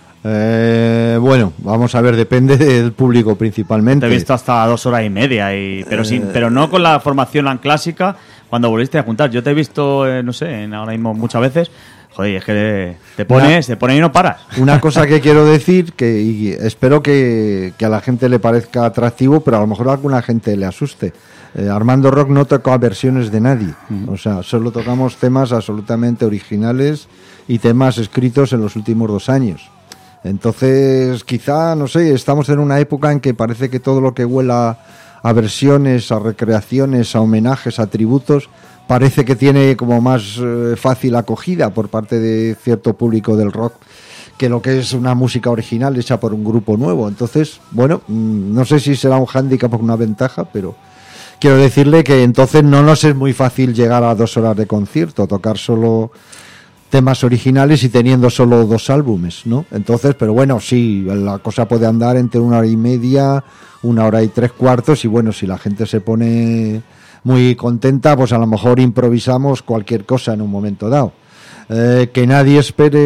Speaker 6: Eh, bueno, vamos a ver, depende del público principalmente.
Speaker 2: Te he visto hasta dos horas y media, y, pero, sin,
Speaker 6: Eh,
Speaker 2: pero no con la formación tan clásica cuando volviste a juntar. Yo te he visto, eh, no sé, en ahora mismo muchas veces. Joder, es que te pones, te pones y no paras.
Speaker 6: Una cosa que quiero decir, que y espero que, que a la gente le parezca atractivo, pero a lo mejor a alguna gente le asuste. Eh, Armando Rock no toca versiones de nadie. Uh-huh. O sea, solo tocamos temas absolutamente originales y temas escritos en los últimos dos años. Entonces, quizá, no sé, estamos en una época en que parece que todo lo que huela a versiones, a recreaciones, a homenajes, a tributos, parece que tiene como más eh, fácil acogida por parte de cierto público del rock que lo que es una música original hecha por un grupo nuevo. Entonces, bueno, no sé si será un hándicap o una ventaja, pero quiero decirle que entonces no nos es muy fácil llegar a dos horas de concierto, tocar solo temas originales y teniendo solo dos álbumes, ¿no? Entonces, pero bueno, sí, la cosa puede andar entre una hora y media, una hora y tres cuartos, y bueno, si la gente se pone muy contenta, pues a lo mejor improvisamos cualquier cosa en un momento dado. Eh, que nadie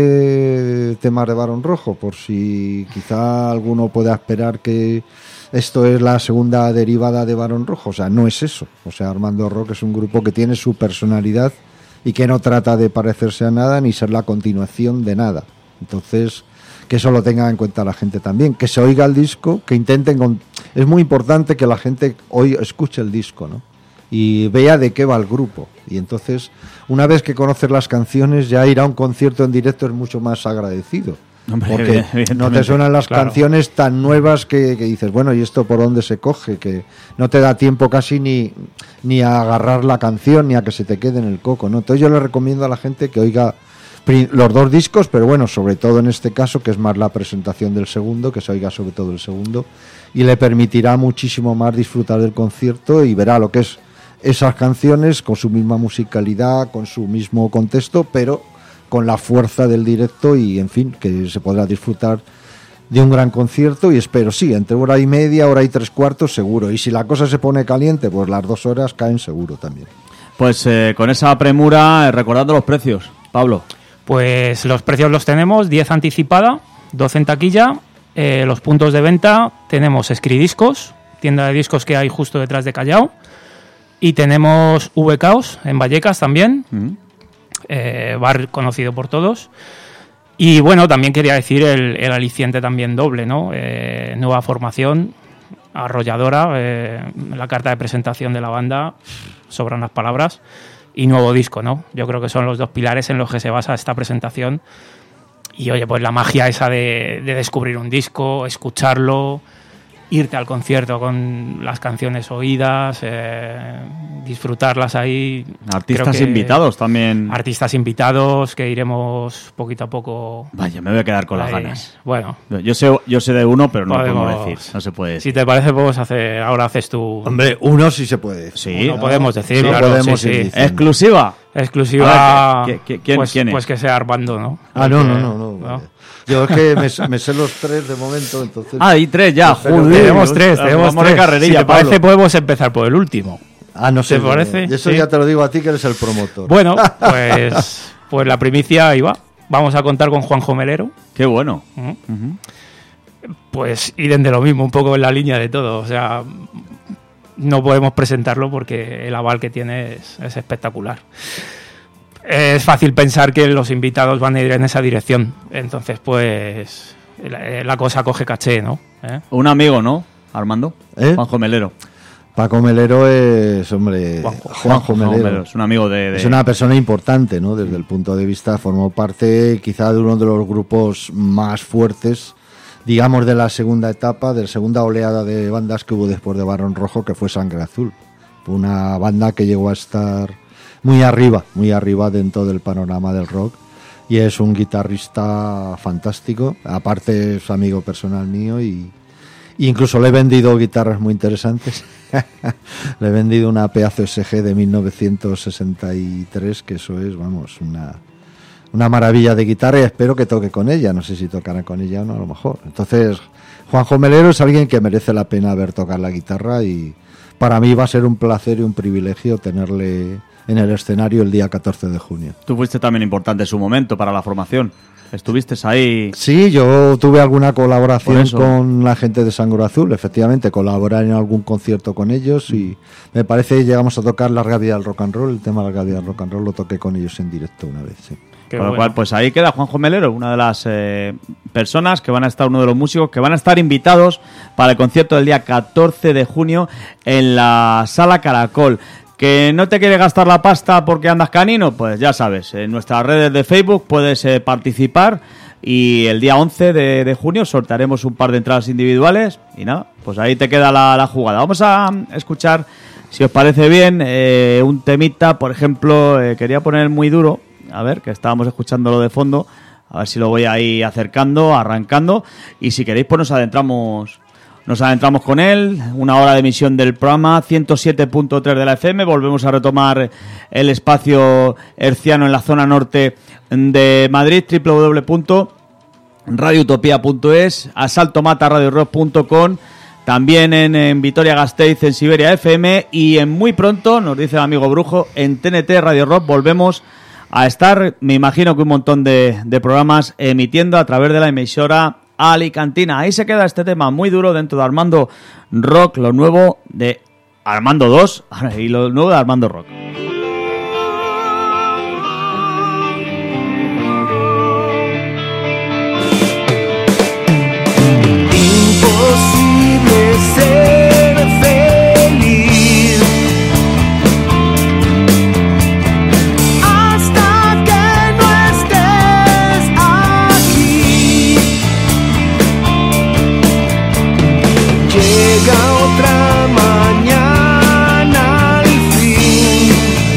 Speaker 6: espere temas de Barón Rojo, por si quizá alguno pueda esperar que esto es la segunda derivada de Barón Rojo. O sea, no es eso. O sea, Armando Rock es un grupo que tiene su personalidad y que no trata de parecerse a nada ni ser la continuación de nada. Entonces, que eso lo tenga en cuenta la gente también, que se oiga el disco, que intenten con... es muy importante que la gente hoy escuche el disco, ¿no? Y vea de qué va el grupo. Y entonces, una vez que conoces las canciones, ya ir a un concierto en directo es mucho más agradecido.
Speaker 2: Hombre,
Speaker 6: porque no te suenan las
Speaker 7: claro.
Speaker 6: canciones tan nuevas que, que dices, bueno, ¿y esto por dónde se coge? Que no te da tiempo casi ni, ni a agarrar la canción, ni a que se te quede en el coco, ¿no? Entonces yo le recomiendo a la gente que oiga los dos discos, pero bueno, sobre todo en este caso, que es más la presentación del segundo, que se oiga sobre todo el segundo, y le permitirá muchísimo más disfrutar del concierto y verá lo que es esas canciones con su misma musicalidad, con su mismo contexto, pero con la fuerza del directo y, en fin, que se podrá disfrutar de un gran concierto y espero, sí, entre hora y media, hora y tres cuartos, seguro. Y si la cosa se pone caliente, pues las dos horas caen seguro también.
Speaker 2: Pues eh, con esa premura, eh, recordando los precios, Pablo.
Speaker 7: Pues los precios los tenemos, diez anticipada, doce en taquilla. Eh, los puntos de venta tenemos Escridiscos, tienda de discos que hay justo detrás de Callao. Y tenemos V Caos en Vallecas también, uh-huh. eh, bar conocido por todos. Y bueno, también quería decir el, el aliciente también doble, ¿no? Eh, nueva formación, arrolladora, eh, la carta de presentación de la banda, sobran las palabras, y nuevo disco, ¿no? Yo creo que son los dos pilares en los que se basa esta presentación. Y oye, pues la magia esa de, de descubrir un disco, escucharlo, irte al concierto con las canciones oídas, eh, disfrutarlas ahí.
Speaker 2: Artistas invitados también.
Speaker 7: Artistas invitados que iremos poquito a poco.
Speaker 2: Vaya, me voy a quedar con
Speaker 7: ahí.
Speaker 2: las ganas.
Speaker 7: Bueno.
Speaker 2: Yo sé, yo sé de uno, pero no
Speaker 7: podemos,
Speaker 2: lo puedo decir. No se puede decir.
Speaker 7: Si te parece, podemos hacer. Ahora haces tú.
Speaker 6: Hombre, uno sí se puede decir.
Speaker 2: Sí.
Speaker 7: Uno podemos decir,
Speaker 6: sí,
Speaker 7: claro.
Speaker 6: podemos
Speaker 7: sí,
Speaker 6: ir
Speaker 7: sí.
Speaker 2: Exclusiva.
Speaker 7: Exclusiva.
Speaker 2: Ver, ¿qué, qué,
Speaker 7: pues,
Speaker 2: ¿Quién es?
Speaker 7: Pues que sea Armando, ¿no?
Speaker 6: Ah, no,
Speaker 7: Porque,
Speaker 6: no, no, no.
Speaker 7: ¿no?
Speaker 6: Yo es que me, me sé los tres de momento, entonces...
Speaker 2: Ah, y tres ya,
Speaker 6: Pero
Speaker 2: joder.
Speaker 7: Tenemos tres, tenemos
Speaker 2: Vamos
Speaker 7: tres.
Speaker 2: de carrerilla,
Speaker 7: si te
Speaker 2: Pablo.
Speaker 7: parece, podemos empezar por el último.
Speaker 6: Ah, no sé.
Speaker 7: ¿Te parece?
Speaker 6: Y eso
Speaker 7: Sí.
Speaker 6: ya te lo digo a ti, que eres el promotor.
Speaker 7: Bueno, pues, pues la primicia ahí va. Vamos a contar con Juanjo Melero.
Speaker 2: Qué bueno.
Speaker 7: ¿Mm?
Speaker 2: Uh-huh.
Speaker 7: Pues idem de lo mismo, un poco en la línea de todo. O sea, no podemos presentarlo porque el aval que tiene es, es espectacular. Es fácil pensar que los invitados van a ir en esa dirección. Entonces, pues, la, la cosa coge caché, ¿no? ¿Eh?
Speaker 2: Un amigo, ¿no? Armando?
Speaker 6: ¿Eh?
Speaker 2: Juanjo Melero.
Speaker 6: Paco Melero es, hombre,
Speaker 7: Juanjo.
Speaker 6: Juanjo Melero.
Speaker 2: Es un amigo de, de...
Speaker 6: Es una persona importante, ¿no? Desde el punto de vista, formó parte quizá de uno de los grupos más fuertes, digamos, de la segunda etapa, de la segunda oleada de bandas que hubo después de Barón Rojo, que fue Sangre Azul. Fue una banda que llegó a estar muy arriba, muy arriba dentro del panorama del rock. Y es un guitarrista fantástico, aparte es amigo personal mío y incluso le he vendido guitarras muy interesantes. Le he vendido una pedazo S G de mil novecientos sesenta y tres, que eso es, vamos, una, una maravilla de guitarra, y espero que toque con ella. No sé si tocará con ella o no, a lo mejor. Entonces, Juanjo Melero es alguien que merece la pena ver tocar la guitarra, y para mí va a ser un placer y un privilegio tenerle en el escenario el día catorce de junio.
Speaker 2: Tú fuiste también importante en su momento para la formación. Estuviste ahí.
Speaker 6: Sí, yo tuve alguna colaboración
Speaker 2: Por
Speaker 6: con la gente de Sangre Azul, efectivamente, colaborar en algún concierto con ellos, y me parece que llegamos a tocar Larga Vida del Rock and Roll. El tema Larga Vida del Rock and Roll lo toqué con ellos en directo una vez, sí.
Speaker 7: Qué
Speaker 2: Con lo
Speaker 7: bueno.
Speaker 2: cual, pues ahí queda Juanjo Melero, una de las eh, personas que van a estar, uno de los músicos que van a estar invitados para el concierto del día catorce de junio en la Sala Caracol. ¿Que no te quiere gastar la pasta porque andas canino? Pues ya sabes, en nuestras redes de Facebook puedes eh, participar, y el día once de, de junio sortearemos un par de entradas individuales, y nada, pues ahí te queda la, la jugada. Vamos a escuchar, si os parece bien, eh, un temita. Por ejemplo, eh, quería poner Muy Duro, a ver, que estábamos escuchándolo de fondo, a ver si lo voy ahí acercando, arrancando, y si queréis pues nos adentramos... Nos adentramos con él, una hora de emisión del programa, ciento siete punto tres de la F M. Volvemos a retomar el espacio herciano en la zona norte de Madrid, doble u doble u doble u punto radio utopía punto es, asalto mata radio rock punto com, también en, en Vitoria-Gasteiz, en Siberia F M, y en muy pronto, nos dice el amigo Brujo, en T N T Radio Rock volvemos a estar, me imagino que un montón de, de programas emitiendo a través de la emisora alicantina. Ahí se queda este tema Muy Duro dentro de Armando Rock, lo nuevo de Armando dos y lo nuevo de Armando Rock.
Speaker 4: Imposible ser feliz hasta que no estés aquí. Llega otra mañana al fin.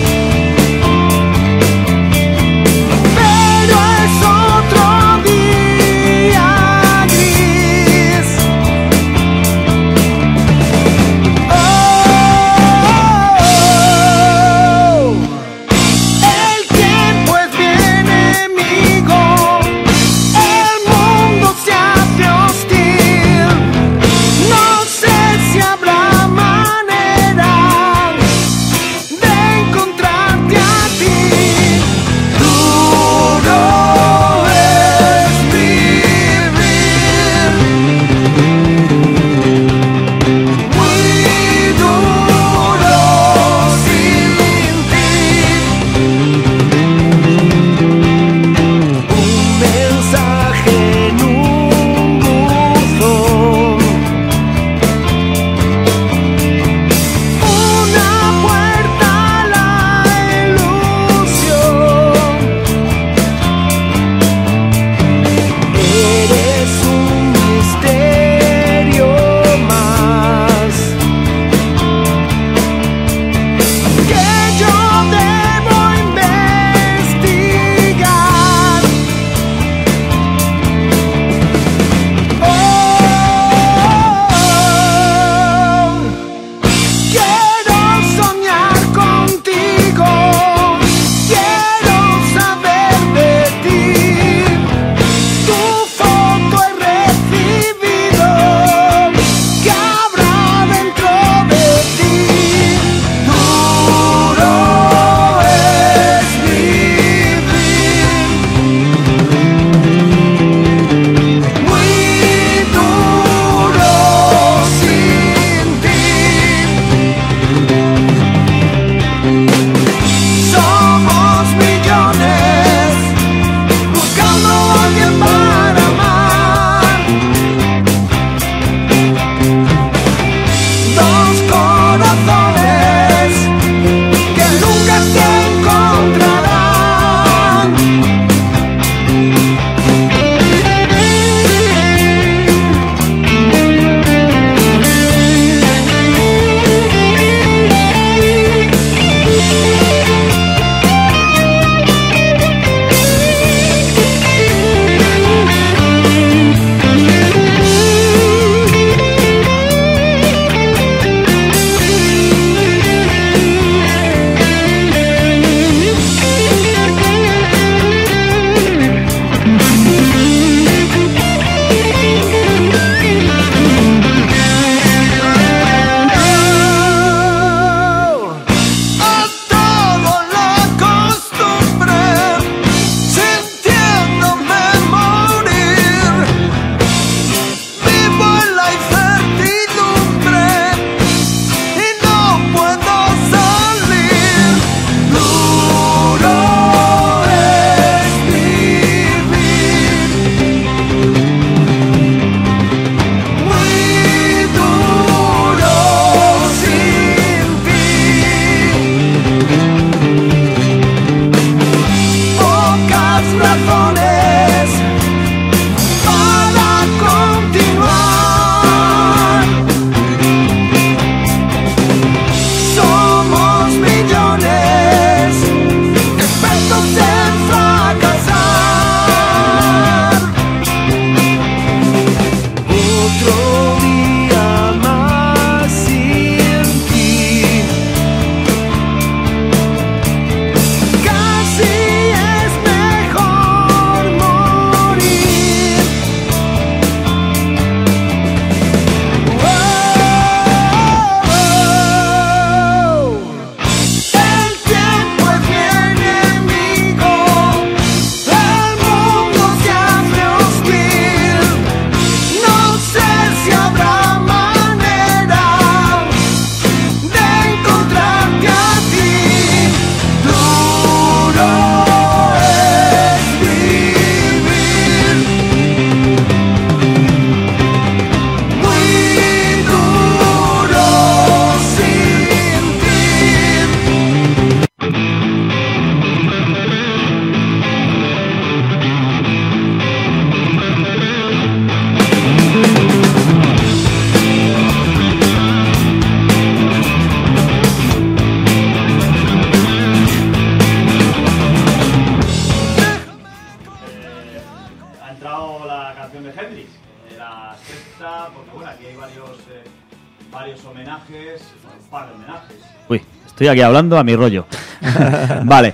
Speaker 2: varios homenajes, un par de homenajes. Uy, estoy aquí hablando a mi rollo. Vale,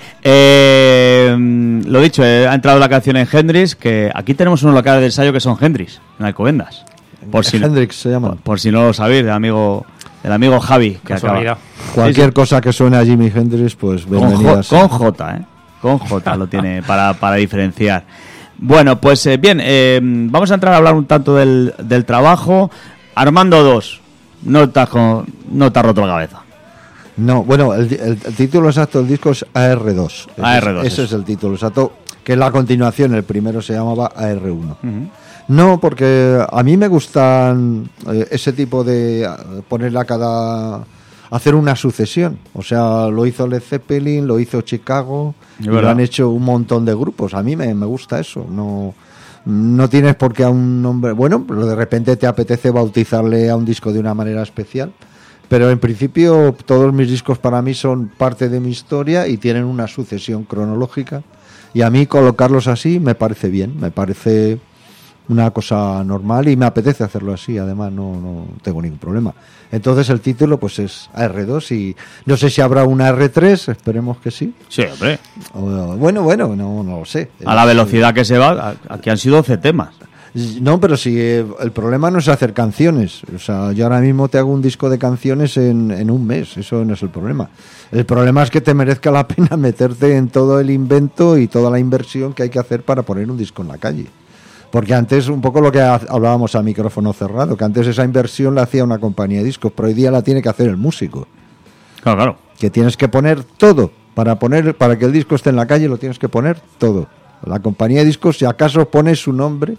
Speaker 2: eh, lo dicho, eh, ha entrado la canción en Hendrix, que aquí tenemos unos locales de ensayo que son Hendrix, en Alcobendas. Por si
Speaker 6: Hendrix se llama.
Speaker 2: Por, por si no lo sabéis, del amigo, del amigo Javi, que acaba.
Speaker 6: Cualquier
Speaker 2: Sí, sí.
Speaker 6: cosa que suene a Jimi Hendrix, pues
Speaker 2: Con,
Speaker 6: bienvenidas.
Speaker 2: J, con J, ¿eh? Con J lo tiene para, para diferenciar. Bueno, pues eh, bien, eh, vamos a entrar a hablar un tanto del, del trabajo. Armando dos, no te has, con- no te has roto la cabeza.
Speaker 6: No, bueno, el, el- el título exacto del disco es A R dos. Ese,
Speaker 2: A R dos,
Speaker 6: es, ese
Speaker 2: eso.
Speaker 6: es el título exacto, que es la continuación. El primero se llamaba A R uno. No, porque a mí me gustan eh, ese tipo de eh, ponerle a cada... hacer una sucesión. O sea, lo hizo Led Zeppelin, lo hizo Chicago,
Speaker 2: Es
Speaker 6: y lo
Speaker 2: verdad.
Speaker 6: han hecho un montón de grupos. A mí me, me gusta eso. No, no tienes por qué a un nombre... Bueno, pero de repente te apetece bautizarle a un disco de una manera especial. Pero en principio todos mis discos para mí son parte de mi historia y tienen una sucesión cronológica. Y a mí colocarlos así me parece bien, me parece una cosa normal y me apetece hacerlo así. Además no, no tengo ningún problema. Entonces el título pues es A R dos y no sé si habrá una R tres, esperemos que sí.
Speaker 2: Sí, hombre.
Speaker 6: O- bueno, bueno, no, no lo sé.
Speaker 2: A la velocidad que se va, a- aquí han sido doce temas.
Speaker 6: No, pero si eh, el problema no es hacer canciones. O sea, yo ahora mismo te hago un disco de canciones en, en un mes. Eso no es el problema. El problema es que te merezca la pena meterte en todo el invento y toda la inversión que hay que hacer para poner un disco en la calle. Porque antes, un poco lo que ha- hablábamos a micrófono cerrado, que antes esa inversión la hacía una compañía de discos, pero hoy día la tiene que hacer el músico.
Speaker 2: Claro, claro.
Speaker 6: Que tienes que poner todo. Para poner, para que el disco esté en la calle lo tienes que poner todo. La compañía de discos, si acaso pone su nombre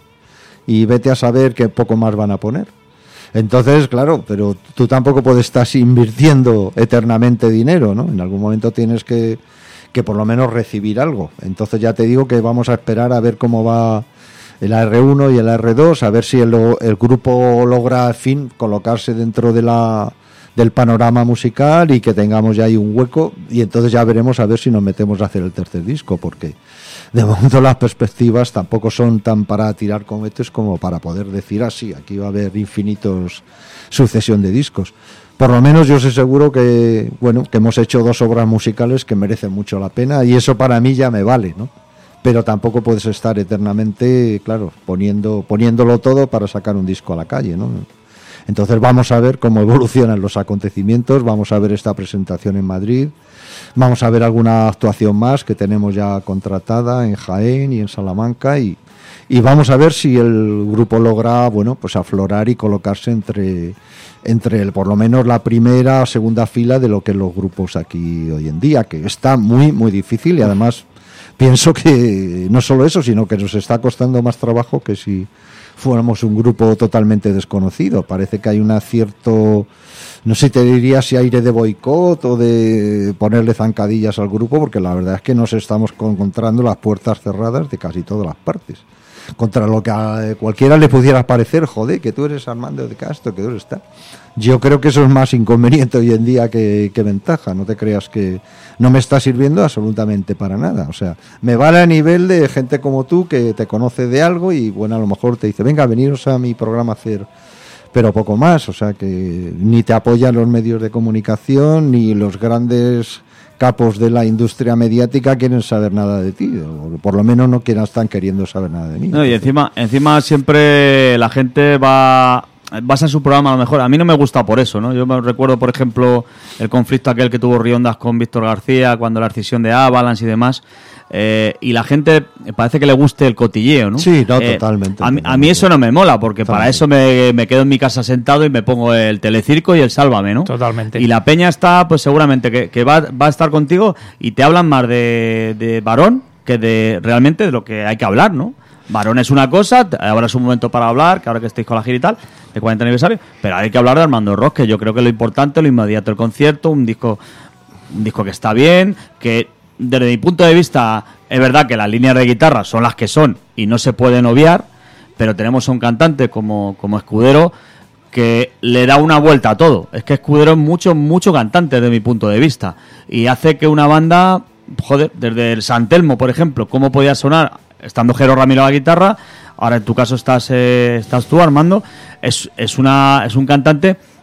Speaker 6: y vete a saber qué poco más van a poner. Entonces, claro, pero tú tampoco puedes estar invirtiendo eternamente dinero, ¿no? En algún momento tienes que, que por lo menos recibir algo. Entonces ya te digo que vamos a esperar a ver cómo va el A R uno y el A R dos, a ver si el, el grupo logra al fin colocarse dentro de la del panorama musical y que tengamos ya ahí un hueco y entonces ya veremos a ver si nos metemos a hacer el tercer disco, porque de momento las perspectivas tampoco son tan para tirar cohetes como para poder decir así, aquí va a haber infinitos sucesión de discos. Por lo menos yo sé seguro que, bueno, que hemos hecho dos obras musicales que merecen mucho la pena y eso para mí ya me vale, ¿no? Pero tampoco puedes estar eternamente, claro, poniendo poniéndolo todo para sacar un disco a la calle, ¿no? Entonces vamos a ver cómo evolucionan los acontecimientos, vamos a ver esta presentación en Madrid, vamos a ver alguna actuación más que tenemos ya contratada en Jaén y en Salamanca y, y vamos a ver si el grupo logra, bueno, pues aflorar y colocarse entre, entre el, por lo menos la primera o segunda fila de lo que es los grupos aquí hoy en día, que está muy, muy difícil y además pienso que no solo eso, sino que nos está costando más trabajo que si fuéramos un grupo totalmente desconocido. Parece que hay un cierto, no sé, te diría si aire de boicot o de ponerle zancadillas al grupo, porque la verdad es que nos estamos encontrando las puertas cerradas de casi todas las partes. Contra lo que a cualquiera le pudiera parecer, joder, que tú eres Armando de Castro, que tú eres tal. Yo creo que eso es más inconveniente hoy en día que, que ventaja. No te creas que no me está sirviendo absolutamente para nada. O sea, me vale a nivel de gente como tú que te conoce de algo y, bueno, a lo mejor te dice, venga, veniros a mi programa a hacer, pero poco más. O sea, que ni te apoyan los medios de comunicación ni los grandes capos de la industria mediática quieren saber nada de ti, o por lo menos no quieren, están queriendo saber nada de mí.
Speaker 2: No, y encima, encima siempre la gente va basa su programa a lo mejor. A mí no me gusta por eso, ¿no? Yo me recuerdo, por ejemplo, el conflicto aquel que tuvo Riondas con Víctor García cuando la escisión de Avalanche y demás. Eh, y la gente parece que le guste el cotilleo, ¿no?
Speaker 6: Sí, no,
Speaker 2: Eh,
Speaker 6: totalmente.
Speaker 2: A mí, a mí eso no me mola, porque para eso me, me quedo en mi casa sentado y me pongo el Telecirco y el Sálvame, ¿no?
Speaker 7: Totalmente.
Speaker 2: Y la peña está, pues seguramente que, que va, va a estar contigo y te hablan más de, de Varón que de realmente de lo que hay que hablar, ¿no? Varón es una cosa, ahora es un momento para hablar, que ahora que estáis con la gira y tal, de cuarenta aniversario, pero hay que hablar de Armando Ross, que yo creo que lo importante, lo inmediato del concierto, un disco, un disco que está bien, que desde mi punto de vista es verdad que las líneas de guitarra son las que son y no se pueden obviar, pero tenemos a un cantante como, como Escudero que le da una vuelta a todo. Es que Escudero es mucho, mucho cantante desde mi punto de vista y hace que una banda, joder, desde el San Telmo, por ejemplo, cómo podía sonar estando Jero Ramiro a la guitarra, ahora en tu caso estás eh, estás tú, Armando, es, es, una, es un cantante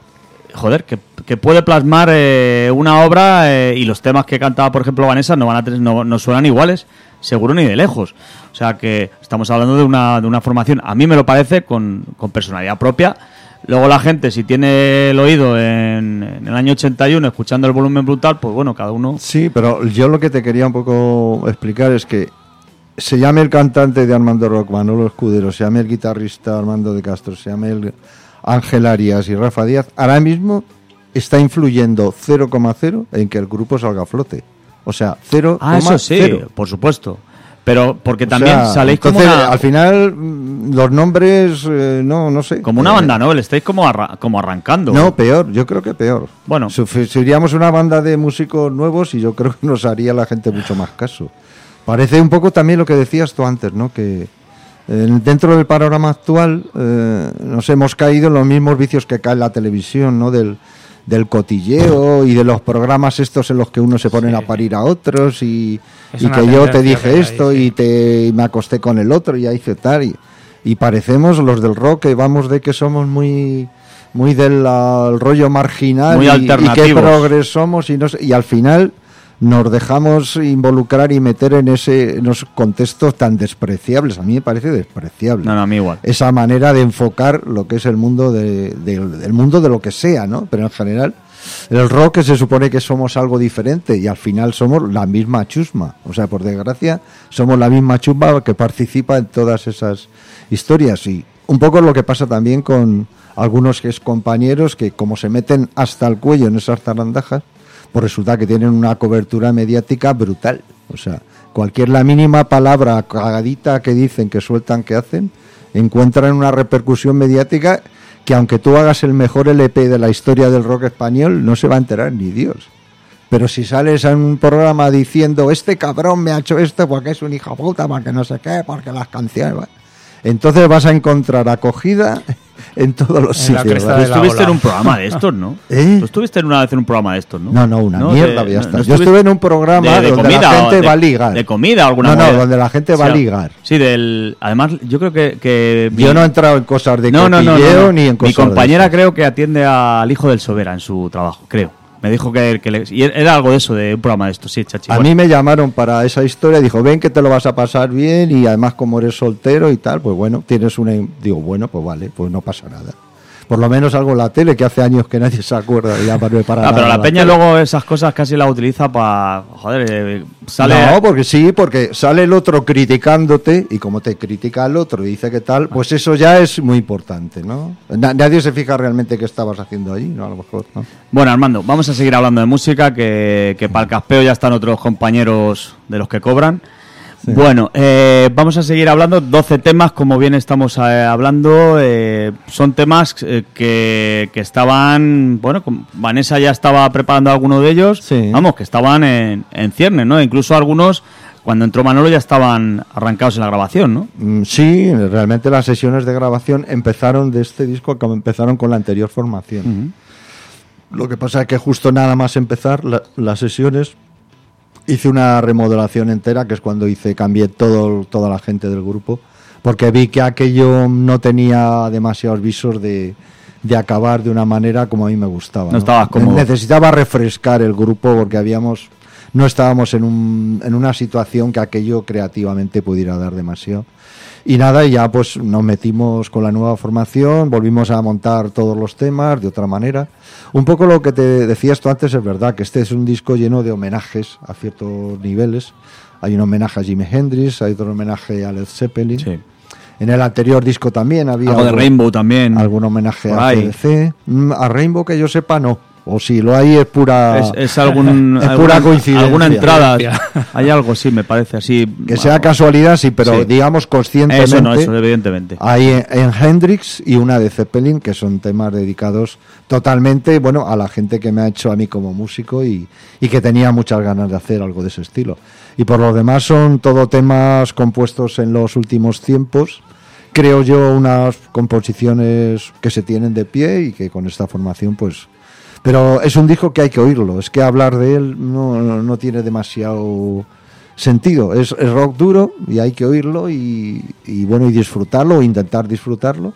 Speaker 2: joder, que, que puede plasmar eh, una obra eh, y los temas que cantaba, por ejemplo, Vanessa no van a tener, no, no suenan iguales, seguro ni de lejos. O sea que estamos hablando de una, de una formación, a mí me lo parece, con, con personalidad propia. Luego la gente, si tiene el oído en, en el año ochenta y uno escuchando el volumen brutal, pues bueno, cada uno...
Speaker 6: Sí, pero yo lo que te quería un poco explicar es que se llame el cantante de Armando Rock, Manolo Escudero, se llame el guitarrista Armando de Castro, se llame el Ángel Arias y Rafa Díaz, ahora mismo está influyendo cero coma cero en que el grupo salga a flote. O sea, cero coma cero.
Speaker 2: Ah, eso sí, por supuesto. Pero porque también
Speaker 6: o sea,
Speaker 2: saléis como
Speaker 6: entonces,
Speaker 2: una...
Speaker 6: al final, los nombres, eh, no no sé.
Speaker 2: Como una
Speaker 6: eh,
Speaker 2: banda, ¿no? Le estáis como, arra- como arrancando.
Speaker 6: No, peor, yo creo que peor.
Speaker 2: Bueno.
Speaker 6: Si seríamos una banda de músicos nuevos y yo creo que nos haría la gente mucho más caso. Parece un poco también lo que decías tú antes, ¿no? Que eh, dentro del panorama actual eh, nos hemos caído en los mismos vicios que cae la televisión, ¿no? Del, del cotilleo y de los programas estos en los que uno se ponen
Speaker 7: Sí.
Speaker 6: a parir a otros y,
Speaker 7: Es
Speaker 6: y
Speaker 7: una
Speaker 6: que yo te
Speaker 7: tendencia
Speaker 6: dije
Speaker 7: que hay,
Speaker 6: esto
Speaker 7: sí.
Speaker 6: y te y me acosté con el otro y ya hice tal y, y parecemos los del rock que vamos de que somos muy muy del ah, el rollo marginal
Speaker 2: Muy
Speaker 6: y, y qué
Speaker 2: alternativos.
Speaker 6: progres somos y no sé, y al final nos dejamos involucrar y meter en ese en esos contextos tan despreciables. A mí me parece despreciable
Speaker 2: No, no, a mí igual.
Speaker 6: esa manera de enfocar lo que es el mundo de, de- del mundo de lo que sea, ¿no? Pero en general el rock, que se supone que somos algo diferente y al final somos la misma chusma. O sea, por desgracia, somos la misma chusma que participa en todas esas historias. Y un poco lo que pasa también con algunos ex compañeros que, como se meten hasta el cuello en esas zarandajas, pues resulta que tienen una cobertura mediática brutal. O sea, cualquier la mínima palabra cagadita que dicen, que sueltan, que hacen, encuentran una repercusión mediática que aunque tú hagas el mejor L P de la historia del rock español, no se va a enterar ni Dios. Pero si sales en un programa diciendo, este cabrón me ha hecho esto porque es un hijo puta, porque no sé qué, porque las canciones... va", entonces vas a encontrar acogida en todos los
Speaker 7: En la
Speaker 6: sitios.
Speaker 7: cresta
Speaker 6: ¿vale?
Speaker 2: Tú
Speaker 7: de la
Speaker 2: estuviste
Speaker 7: ola.
Speaker 2: en un programa de estos, ¿no?
Speaker 6: ¿Eh?
Speaker 2: Tú estuviste en una vez en un programa de estos, ¿no?
Speaker 6: No, no, una
Speaker 2: No,
Speaker 6: mierda,
Speaker 2: de-
Speaker 6: ya
Speaker 2: no-
Speaker 6: está.
Speaker 2: no
Speaker 6: Yo
Speaker 2: estuviste-
Speaker 6: estuve en un programa
Speaker 2: de- de
Speaker 6: donde
Speaker 2: comida,
Speaker 6: la gente
Speaker 2: o de-
Speaker 6: va a ligar.
Speaker 2: De comida, alguna
Speaker 6: No, no,
Speaker 2: movida.
Speaker 6: donde la gente va a ligar.
Speaker 2: Sí, del... Además, yo creo que... que
Speaker 6: Yo no he entrado en cosas de
Speaker 2: no, no, no,
Speaker 6: cotilleo
Speaker 2: no, no.
Speaker 6: ni en cosas
Speaker 2: Mi compañera
Speaker 6: de esas.
Speaker 2: creo que atiende al hijo del Sobera en su trabajo, creo. Me dijo que, que le- y era algo de eso, de un programa de esto, sí, chachi.
Speaker 6: A
Speaker 2: Bueno.
Speaker 6: mí me llamaron para esa historia, dijo, ven que te lo vas a pasar bien y además como eres soltero y tal, pues bueno, tienes una... Digo, bueno, pues vale, pues no pasa nada. Por lo menos algo en la tele, que hace años que nadie se acuerda de llamarme para
Speaker 2: Ah,
Speaker 6: nada
Speaker 2: pero
Speaker 6: en
Speaker 2: la peña
Speaker 6: tele.
Speaker 2: luego esas cosas casi las utiliza para... Joder, eh, sale...
Speaker 6: No, porque sí, porque sale el otro criticándote y como te critica el otro y dice que tal, pues eso ya es muy importante, ¿no? Na- nadie se fija realmente qué estabas haciendo allí, ¿no? A lo mejor, ¿no?
Speaker 2: Bueno, Armando, vamos a seguir hablando de música, que, que para el caspeo ya están otros compañeros de los que cobran. Bueno, eh, vamos a seguir hablando. doce temas, como bien estamos eh, hablando. Eh, son temas eh, que, que estaban... Bueno, con- Vanessa ya estaba preparando alguno de ellos.
Speaker 6: Sí.
Speaker 2: Vamos, que estaban en, en ciernes, ¿no? Incluso algunos, cuando entró Manolo, ya estaban arrancados en la grabación, ¿no?
Speaker 6: Mm, Sí, realmente las sesiones de grabación empezaron de este disco como empezaron con la anterior formación. Lo que pasa es que justo nada más empezar la- las sesiones hice una remodelación entera, que es cuando hice cambié todo toda la gente del grupo, porque vi que aquello no tenía demasiados visos de, de acabar de una manera como a mí me gustaba.
Speaker 2: No estabas cómodo.
Speaker 6: Necesitaba refrescar el grupo porque habíamos no estábamos en, un, en una situación que aquello creativamente pudiera dar demasiado. Y nada, y ya pues nos metimos con la nueva formación, volvimos a montar todos los temas de otra manera. Un poco lo que te decías tú antes es verdad, que este es un disco lleno de homenajes a ciertos niveles. Hay un homenaje a Jimi Hendrix, hay otro homenaje a Led Zeppelin.
Speaker 2: Sí.
Speaker 6: En el anterior disco también había
Speaker 2: Algo de
Speaker 6: algún-
Speaker 2: Rainbow también.
Speaker 6: algún homenaje
Speaker 2: Por
Speaker 6: a
Speaker 2: ahí.
Speaker 6: C D C. Mm, A Rainbow que yo sepa no. O si lo hay es pura...
Speaker 2: Es, es algún,
Speaker 6: Es
Speaker 2: alguna,
Speaker 6: pura coincidencia.
Speaker 2: alguna entrada. Hay algo, sí, me parece así.
Speaker 6: Que sea casualidad, sí, pero
Speaker 2: Sí.
Speaker 6: digamos conscientemente...
Speaker 2: Eso no, eso, evidentemente.
Speaker 6: Hay en, en Hendrix y una de Zeppelin, que son temas dedicados totalmente, bueno, a la gente que me ha hecho a mí como músico y, y que tenía muchas ganas de hacer algo de ese estilo. Y por lo demás son todo temas compuestos en los últimos tiempos. Creo yo unas composiciones que se tienen de pie y que con esta formación pues... Pero es un disco que hay que oírlo, es que hablar de él no, no, no tiene demasiado sentido, es, es rock duro y hay que oírlo y, y bueno, y disfrutarlo o intentar disfrutarlo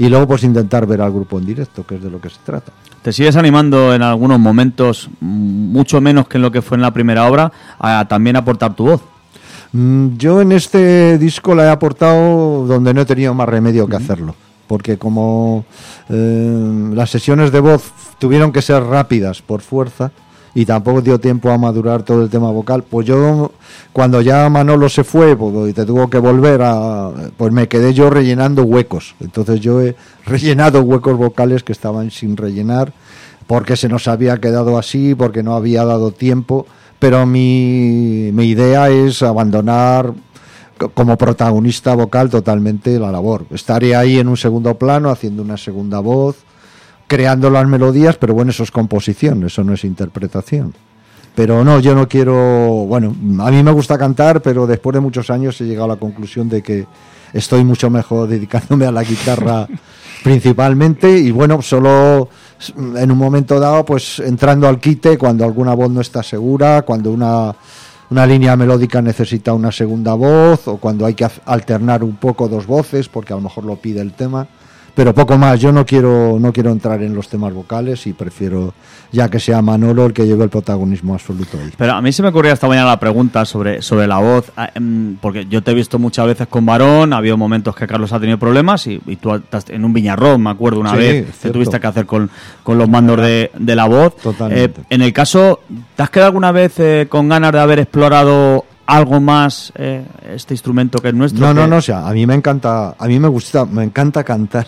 Speaker 6: y luego pues intentar ver al grupo en directo, que es de lo que se trata.
Speaker 2: ¿Te sigues animando en algunos momentos, mucho menos que en lo que fue en la primera obra, a también aportar tu voz?
Speaker 6: Mm, Yo en este disco la he aportado donde no he tenido más remedio que hacerlo, porque como eh, las sesiones de voz tuvieron que ser rápidas por fuerza y tampoco dio tiempo a madurar todo el tema vocal, pues yo cuando ya Manolo se fue pues, y te tuvo que volver a, pues me quedé yo rellenando huecos. Entonces yo he rellenado huecos vocales que estaban sin rellenar porque se nos había quedado así, porque no había dado tiempo, pero mi, mi idea es abandonar como protagonista vocal totalmente la labor. Estaré ahí en un segundo plano haciendo una segunda voz, creando las melodías, pero bueno, eso es composición, eso no es interpretación. Pero no, yo no quiero, bueno, a mí me gusta cantar, pero después de muchos años he llegado a la conclusión de que estoy mucho mejor dedicándome a la guitarra principalmente, y bueno, solo en un momento dado, pues entrando al quite cuando alguna voz no está segura, cuando una, una línea melódica necesita una segunda voz, o cuando hay que alternar un poco dos voces, porque a lo mejor lo pide el tema. Pero poco más, yo no quiero no quiero entrar en los temas vocales y prefiero ya que sea Manolo el que lleve el protagonismo absoluto ahí.
Speaker 2: Pero a mí se me ocurría esta mañana la pregunta sobre, sobre la voz, porque yo te he visto muchas veces con varón, ha habido momentos que Carlos ha tenido problemas y, y tú estás en un Viñarrón, me acuerdo una
Speaker 6: Sí,
Speaker 2: vez, que
Speaker 6: cierto.
Speaker 2: tuviste que hacer con, con los mandos de, de la voz.
Speaker 6: Totalmente.
Speaker 2: Eh, en el caso, ¿te has quedado alguna vez eh, con ganas de haber explorado algo más eh, este instrumento que es nuestro?
Speaker 6: No,
Speaker 2: que...
Speaker 6: no, no, o sea, a mí me encanta, a mí me gusta, me encanta cantar,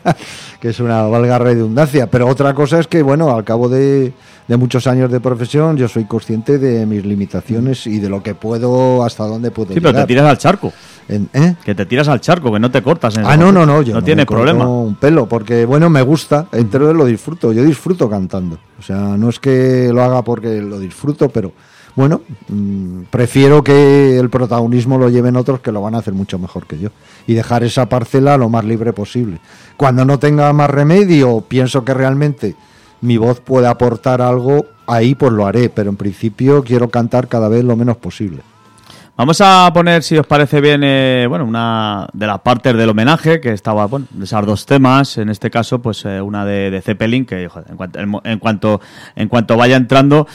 Speaker 6: que es una valga redundancia, pero otra cosa es que, bueno, al cabo de, de muchos años de profesión, yo soy consciente de mis limitaciones y de lo que puedo, hasta dónde puedo
Speaker 2: Sí,
Speaker 6: llegar.
Speaker 2: pero te tiras al charco.
Speaker 6: En- ¿eh?
Speaker 2: Que te tiras al charco, que no te cortas. En
Speaker 6: Ah,
Speaker 2: ese
Speaker 6: no, no,
Speaker 2: momento.
Speaker 6: no, yo
Speaker 2: no
Speaker 6: no
Speaker 2: tienes
Speaker 6: me corto
Speaker 2: problema.
Speaker 6: un pelo, porque bueno, me gusta, entero lo disfruto, yo disfruto cantando, o sea, no es que lo haga porque lo disfruto, pero bueno, mmm, prefiero que el protagonismo lo lleven otros que lo van a hacer mucho mejor que yo y dejar esa parcela lo más libre posible. Cuando no tenga más remedio, pienso que realmente mi voz puede aportar algo, ahí pues lo haré, pero en principio quiero cantar cada vez lo menos posible.
Speaker 2: Vamos a poner, si os parece bien, eh, bueno, una de las partes del homenaje, que estaba, bueno, de esos dos temas, en este caso, pues eh, una de, de Zeppelin, que joder, en, cuanto, en, cuanto, en cuanto vaya entrando,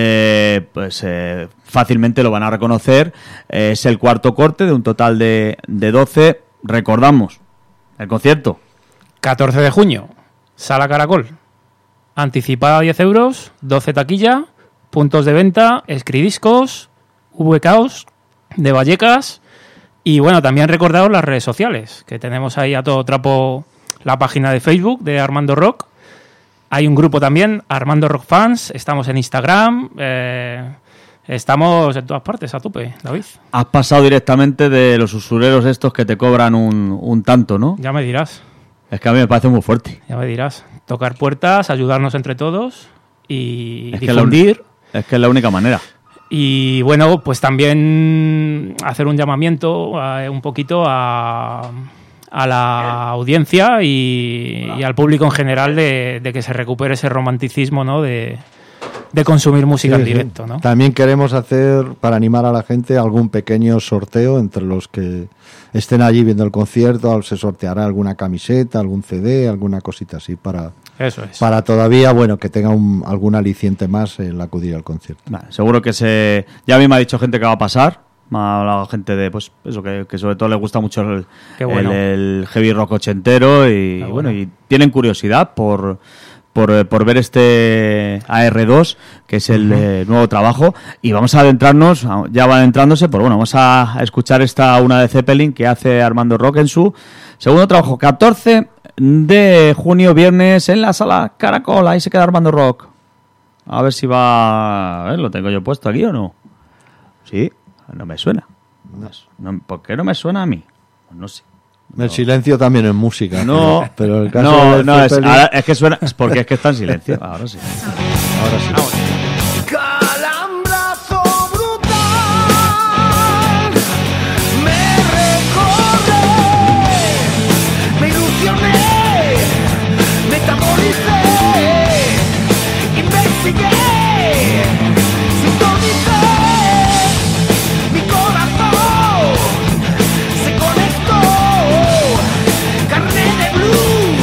Speaker 2: eh, pues eh, fácilmente lo van a reconocer. Eh, es el cuarto corte de un total de, de doce. Recordamos, el concierto.
Speaker 7: catorce de junio, Sala Caracol. Anticipada diez euros, doce taquilla, puntos de venta, Escridiscos, V Caos de Vallecas, y bueno, también recordaros las redes sociales, que tenemos ahí a todo trapo la página de Facebook de Armando Rock. Hay un grupo también, Armando Rock Fans, estamos en Instagram, eh, estamos en todas partes a tope, David.
Speaker 2: Has pasado directamente de los usureros estos que te cobran un, un tanto, ¿no?
Speaker 7: Ya me dirás,
Speaker 2: Es que a mí me parece muy fuerte.
Speaker 7: ya me dirás. Tocar puertas, ayudarnos entre todos y
Speaker 2: Es que la un-
Speaker 7: difundir.
Speaker 2: Es que es la única manera.
Speaker 7: Y bueno, pues también hacer un llamamiento eh, un poquito a, a la audiencia y, y al público en general de, de que se recupere ese romanticismo, ¿no? de, de consumir música
Speaker 6: Sí,
Speaker 7: en
Speaker 6: sí.
Speaker 7: directo, ¿no?
Speaker 6: También queremos hacer, para animar a la gente, algún pequeño sorteo entre los que estén allí viendo el concierto. Se sorteará alguna camiseta, algún C D, alguna cosita así para,
Speaker 7: Eso es.
Speaker 6: para todavía, bueno, que tenga un, algún aliciente más en la acudir al concierto.
Speaker 2: Vale, seguro que se... Ya a mí me ha dicho gente que va a pasar. Me ha hablado gente de, pues, eso, que, que sobre todo les gusta mucho el,
Speaker 7: Qué bueno.
Speaker 2: el, el heavy rock ochentero y,
Speaker 7: Qué
Speaker 2: bueno,
Speaker 7: bueno.
Speaker 2: y tienen curiosidad por, por, eh, por ver este A R dos, que es el eh, nuevo trabajo. Y vamos a adentrarnos, ya va adentrándose, pero bueno, vamos a escuchar esta una de Zeppelin que hace Armando Rock en su segundo trabajo, catorce de junio, viernes, en la Sala Caracol. Ahí se queda Armando Rock. A ver si va... A ver, ¿lo tengo yo puesto aquí o no? Sí, no me suena. No, ¿por qué no me suena a mí? Pues no sé.
Speaker 6: El silencio también es música.
Speaker 2: No,
Speaker 6: pero, pero el caso
Speaker 2: no,
Speaker 6: de
Speaker 2: no es,
Speaker 6: Zeppelin-
Speaker 2: ahora es que suena... Es porque es que está en silencio. Ahora sí.
Speaker 6: ahora sí.
Speaker 4: Calambrazo brutal, me recorre, me ilusioné, metabolicé, investigué, sintonicé, mi corazón se conectó, carne de blues,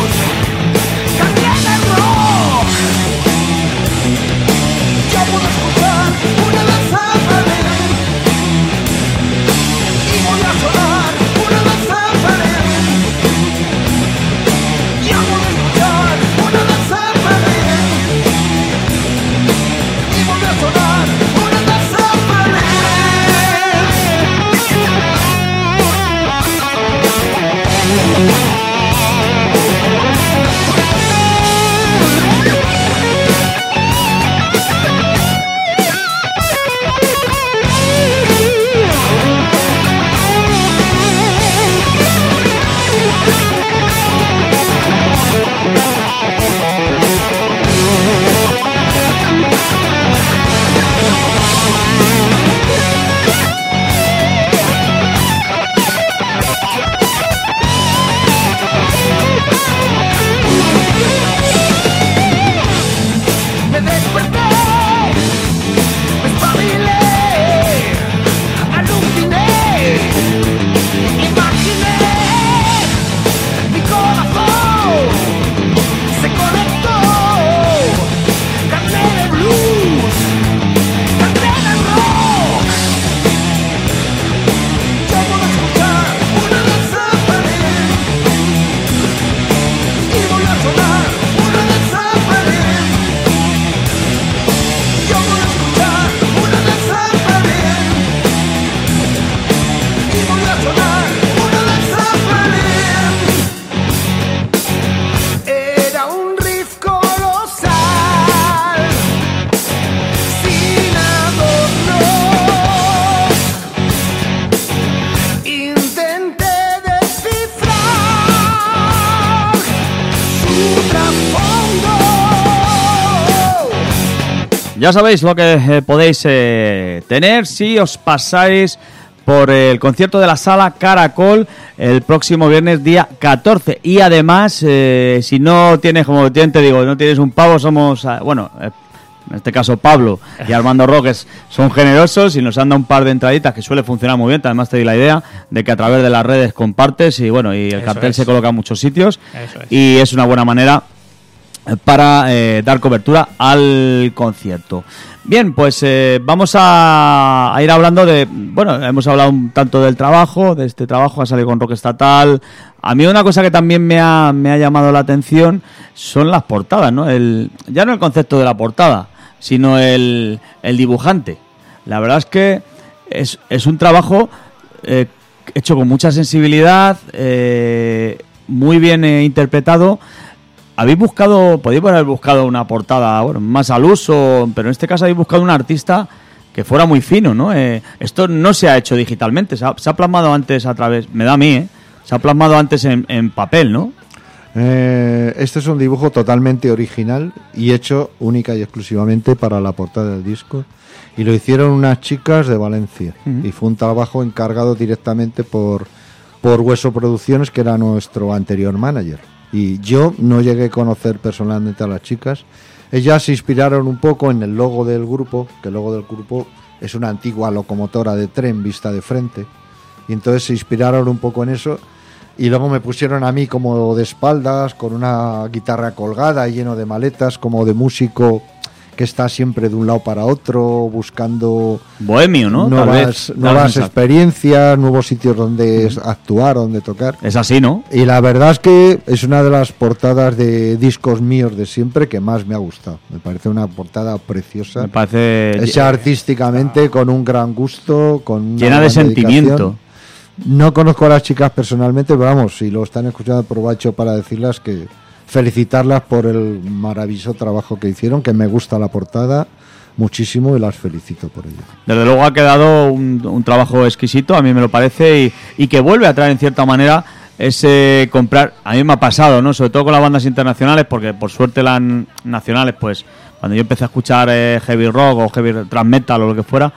Speaker 2: Ya sabéis lo que eh, podéis eh, tener si os pasáis por el concierto de la Sala Caracol el próximo viernes día catorce. Y además, eh, si no tienes, como te digo, no tienes un pavo, somos, eh, bueno, eh, en este caso Pablo y Armando Roques son generosos y nos han dado un par de entraditas que suele funcionar muy bien. Además te di la idea de que a través de las redes compartes y bueno, y el
Speaker 7: Eso
Speaker 2: cartel
Speaker 7: es.
Speaker 2: se coloca en muchos sitios.
Speaker 7: Eso es.
Speaker 2: Y es una buena manera para eh, dar cobertura al concierto. Bien, pues eh, vamos a, a ir hablando de, bueno, hemos hablado un tanto del trabajo, de este trabajo, ha salido con rock estatal. A mí una cosa que también me ha, me ha llamado la atención son las portadas, ¿no? El, ya no el concepto de la portada, sino el, el dibujante. La verdad es que es, es un trabajo eh, hecho con mucha sensibilidad, eh, muy bien eh, interpretado. Habéis buscado, podéis haber buscado una portada, bueno, más al uso, pero en este caso habéis buscado un artista que fuera muy fino, ¿no? Eh, esto no se ha hecho digitalmente, se ha, se ha plasmado antes a través, me da a mí, ¿eh? Se ha plasmado antes en, en papel, ¿no?
Speaker 6: Eh, este es un dibujo totalmente original y hecho única y exclusivamente para la portada del disco. Y lo hicieron unas chicas de Valencia. Uh-huh. Y fue un trabajo encargado directamente por, por Hueso Producciones, que era nuestro anterior manager. Y yo no llegué a conocer personalmente a las chicas. Ellas se inspiraron un poco en el logo del grupo, que el logo del grupo es una antigua locomotora de tren vista de frente. Y entonces se inspiraron un poco en eso. Y luego me pusieron a mí como de espaldas, con una guitarra colgada y lleno de maletas, como de músico que está siempre de un lado para otro, buscando
Speaker 2: bohemio, ¿no?
Speaker 6: nuevas,
Speaker 2: Tal vez,
Speaker 6: nuevas experiencias, nuevos sitios donde uh-huh. actuar, donde tocar.
Speaker 2: Es así, ¿no?
Speaker 6: Y la verdad es que es una de las portadas de discos míos de siempre que más me ha gustado. Me parece una portada preciosa.
Speaker 2: Me parece
Speaker 6: hecha artísticamente, con un gran gusto, con
Speaker 2: llena de sentimiento.
Speaker 6: Dedicación. No conozco a las chicas personalmente, pero vamos, si lo están escuchando, aprovecho para decirles que felicitarlas por el maravilloso trabajo que hicieron, que me gusta la portada muchísimo y las felicito por ello.
Speaker 2: Desde luego ha quedado un, un trabajo exquisito, a mí me lo parece, y, y que vuelve a traer en cierta manera ese comprar. A mí me ha pasado, ¿no? Sobre todo con las bandas internacionales, porque por suerte las nacionales, pues cuando yo empecé a escuchar eh, heavy rock o heavy thrash metal o lo que fuera,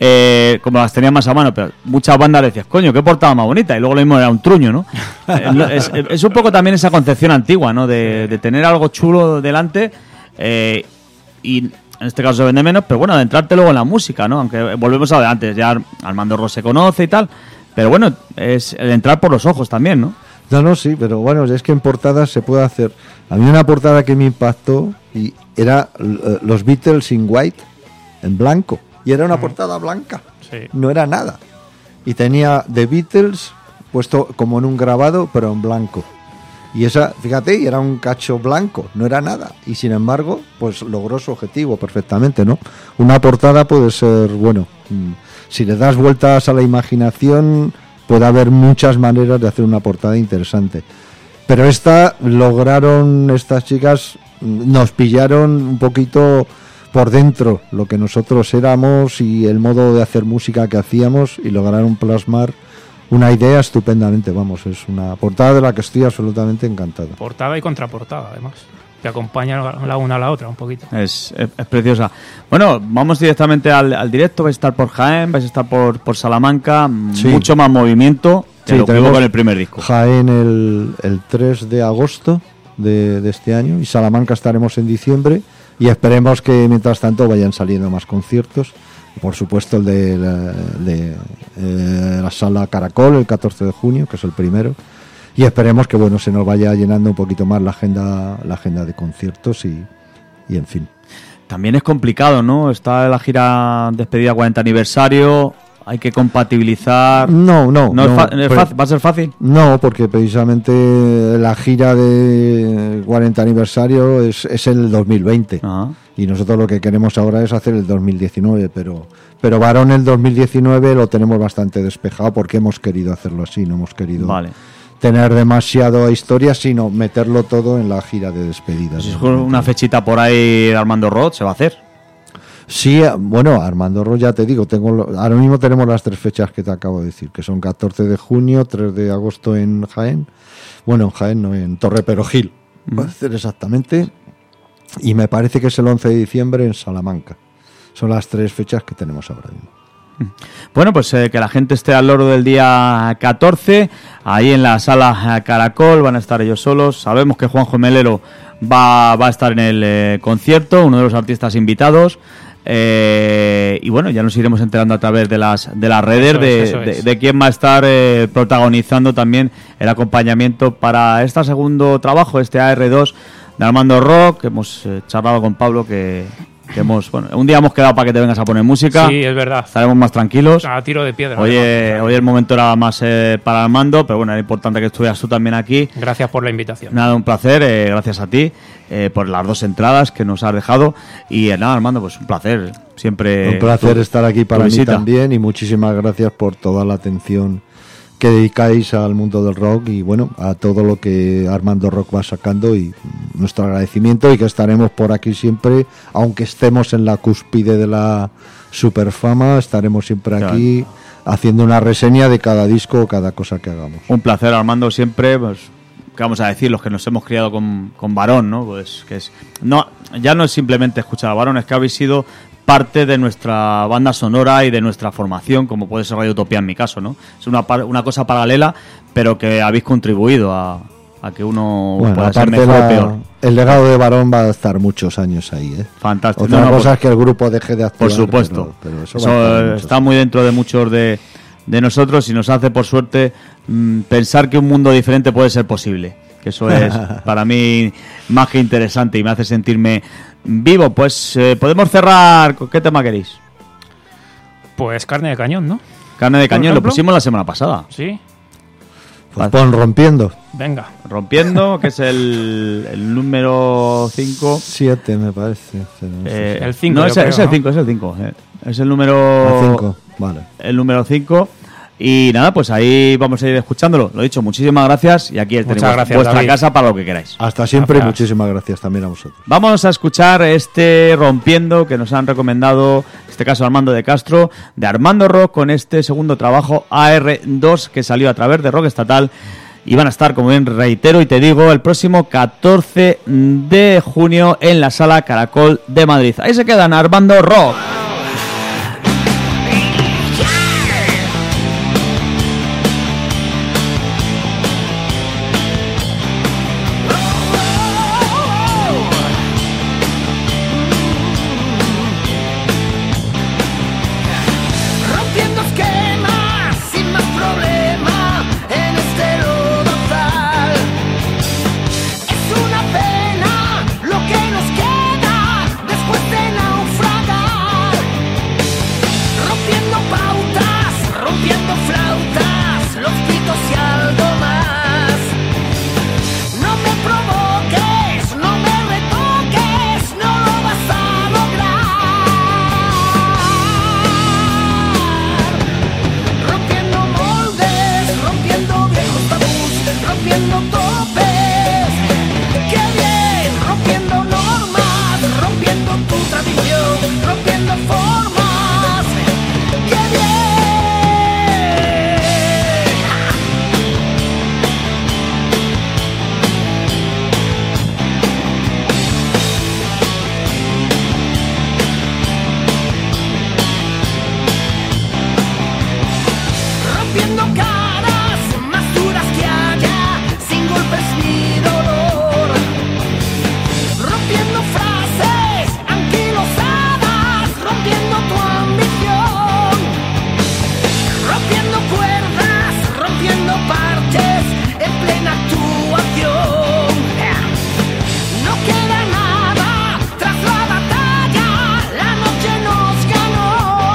Speaker 2: eh, como las tenía más a mano, pero muchas bandas decías, coño, qué portada más bonita, y luego lo mismo era un truño, ¿no? es, es un poco también esa concepción antigua, ¿no? De, de tener algo chulo delante, eh, y en este caso se vende menos, pero bueno, de entrarte luego en la música, ¿no? Aunque volvemos a ver antes, ya Armando Ross se conoce y tal, pero bueno, es el entrar por los ojos también, ¿no?
Speaker 6: No, no, sí, pero bueno, es que en portadas se puede hacer. A mí una portada que me impactó y era uh, los Beatles in white, en blanco, y era una uh-huh. portada blanca, sí. No era nada. Y tenía The Beatles puesto como en un grabado, pero en blanco. Y esa, fíjate, era un cacho blanco, no era nada. Y sin embargo, pues logró su objetivo perfectamente, ¿no? Una portada puede ser, bueno, si le das vueltas a la imaginación, puede haber muchas maneras de hacer una portada interesante. Pero esta, lograron, estas chicas, nos pillaron un poquito por dentro lo que nosotros éramos y el modo de hacer música que hacíamos, y lograron plasmar una idea estupendamente. Vamos, es una portada de la que estoy absolutamente encantado.
Speaker 7: Portada y contraportada, además, que acompañan la una a la otra un poquito.
Speaker 2: Es, es, es preciosa. Bueno, vamos directamente al, al directo. Vais a estar por Jaén, vais a estar por, por Salamanca, sí. Mucho más movimiento que sí, lo que hubo con el primer disco.
Speaker 6: Jaén el, el tres de agosto de, de este año, y Salamanca estaremos en diciembre, y esperemos que mientras tanto vayan saliendo más conciertos. Por supuesto el de la, de, eh, la Sala Caracol el catorce de junio, que es el primero, y esperemos que bueno se nos vaya llenando un poquito más la agenda la agenda de conciertos y, y en fin.
Speaker 2: También es complicado, ¿no? Está la gira despedida cuarenta aniversario, hay que compatibilizar.
Speaker 6: No, no.
Speaker 2: ¿No,
Speaker 6: no
Speaker 2: es fa- es fácil, ¿Va a ser fácil?
Speaker 6: No, porque precisamente la gira de cuarenta aniversario es, es el dos mil veinte. Ajá. Y nosotros lo que queremos ahora es hacer el dos mil diecinueve, pero pero varón el dos mil diecinueve lo tenemos bastante despejado porque hemos querido hacerlo así, no hemos querido
Speaker 2: vale.
Speaker 6: tener demasiado historia, sino meterlo todo en la gira de despedida.
Speaker 2: Si es una fechita por ahí de Armando Roth, se va a hacer.
Speaker 6: Sí, bueno, Armando Roth, ya te digo, tengo ahora mismo tenemos las tres fechas que te acabo de decir, que son catorce de junio, tres de agosto en Jaén, bueno, en Jaén no, en Torre Perojil, mm. va a ser exactamente, y me parece que es el once de diciembre en Salamanca. Son las tres fechas que tenemos ahora mismo.
Speaker 2: Bueno, pues eh, que la gente esté al loro del día catorce, ahí en la sala Caracol, van a estar ellos solos. Sabemos que Juanjo Melero va, va a estar en el eh, concierto, uno de los artistas invitados. Eh, y bueno, ya nos iremos enterando a través de las de las redes
Speaker 7: Eso
Speaker 2: de,
Speaker 7: es, eso
Speaker 2: de,
Speaker 7: es.
Speaker 2: de quién va a estar eh, protagonizando también el acompañamiento para este segundo trabajo, este A R dos de Armando Rock, que hemos eh, charlado con Pablo, que, que hemos, bueno, un día hemos quedado para que te vengas a poner música.
Speaker 7: Sí, es verdad.
Speaker 2: Estaremos más tranquilos.
Speaker 7: A tiro de piedra.
Speaker 2: Hoy,
Speaker 7: además.
Speaker 2: eh, hoy el momento era más eh, para Armando, pero bueno, era importante que estuvieras tú también aquí.
Speaker 7: Gracias por la invitación.
Speaker 2: Nada, un placer, eh, gracias a ti eh, por las dos entradas que nos has dejado. Y eh, nada, Armando, pues un placer. Siempre.
Speaker 6: Un placer
Speaker 2: tu-
Speaker 6: estar aquí para
Speaker 2: tu
Speaker 6: mí
Speaker 2: visita.
Speaker 6: también y muchísimas gracias por toda la atención que dedicáis al mundo del rock y bueno, a todo lo que Armando Rock va sacando, y nuestro agradecimiento, y que estaremos por aquí siempre, aunque estemos en la cúspide de la superfama, estaremos siempre
Speaker 2: Claro.
Speaker 6: aquí haciendo una reseña de cada disco o cada cosa que hagamos.
Speaker 2: Un placer, Armando, siempre, pues, ¿qué vamos a decir? Los que nos hemos criado con, con Varón, ¿no? Pues que es. No, ya no es simplemente escuchar a Varón, es que habéis sido parte de nuestra banda sonora y de nuestra formación, como puede ser Radio Utopía en mi caso, ¿no? Es una, par- una cosa paralela, pero que habéis contribuido a, a que uno
Speaker 6: Bueno,
Speaker 2: pueda ser
Speaker 6: aparte
Speaker 2: mejor o
Speaker 6: la-
Speaker 2: peor.
Speaker 6: el legado de Varón va a estar muchos años ahí, ¿eh?
Speaker 2: Fantástico.
Speaker 6: Otra
Speaker 2: No, no,
Speaker 6: cosa
Speaker 2: por-
Speaker 6: es que el grupo deje de actuar.
Speaker 2: Por supuesto.
Speaker 6: pero- pero eso
Speaker 2: Eso,
Speaker 6: va a estar
Speaker 2: eh,
Speaker 6: muchos
Speaker 2: está muy dentro de muchos de, de nosotros y nos hace, por suerte, mm, pensar que un mundo diferente puede ser posible. Que eso es, para mí, más que interesante y me hace sentirme vivo. Pues eh, podemos cerrar. ¿Con qué tema queréis?
Speaker 7: Pues carne de cañón, ¿no?
Speaker 2: Carne de
Speaker 7: ¿Por
Speaker 2: cañón, lo
Speaker 7: ejemplo?
Speaker 2: pusimos la semana pasada.
Speaker 7: Sí.
Speaker 6: Pues pon Rompiendo.
Speaker 7: Venga.
Speaker 2: Rompiendo, que es el, el número cinco.
Speaker 6: Siete, me parece.
Speaker 2: Eh,
Speaker 7: El cinco,
Speaker 2: No,
Speaker 7: yo
Speaker 2: es, el-
Speaker 7: creo,
Speaker 2: es el
Speaker 7: ¿no?
Speaker 2: cinco, es el cinco. eh. Es el número.
Speaker 6: cinco, vale.
Speaker 2: El número cinco. Y nada, pues ahí vamos a ir escuchándolo. Lo dicho, muchísimas gracias. Y aquí tenemos
Speaker 7: gracias,
Speaker 2: vuestra
Speaker 7: David.
Speaker 2: casa para lo que queráis.
Speaker 6: Hasta siempre y
Speaker 7: Gracias.
Speaker 6: muchísimas gracias también a vosotros.
Speaker 2: Vamos a escuchar este Rompiendo que nos han recomendado, en este caso Armando de Castro, de Armando Rock, con este segundo trabajo A R dos que salió a través de Rock Estatal. Y van a estar, como bien reitero y te digo, el próximo catorce de junio en la Sala Caracol de Madrid. Ahí se quedan, Armando Rock.
Speaker 4: Rompiendo esquemas, sin más problema, en este lodazal. Es una pena lo que nos queda después de naufragar. Rompiendo pautas, rompiendo flautas, los pitos y algo más. No me provoques, no me retoques, no lo vas a lograr. Rompiendo moldes, rompiendo viejos tabús, rompiendo topes. ¡Qué bien! Rompiendo normas, rompiendo tu tradición, rompiendo formas. ¡Qué bien! Rompiendo caras más duras que haya, sin golpes ni dolor. Rompiendo frases anquilosadas, rompiendo tu ambición. Rompiendo cuerdas, rompiendo parches, en plena actuación. No queda nada tras la batalla, la noche nos ganó.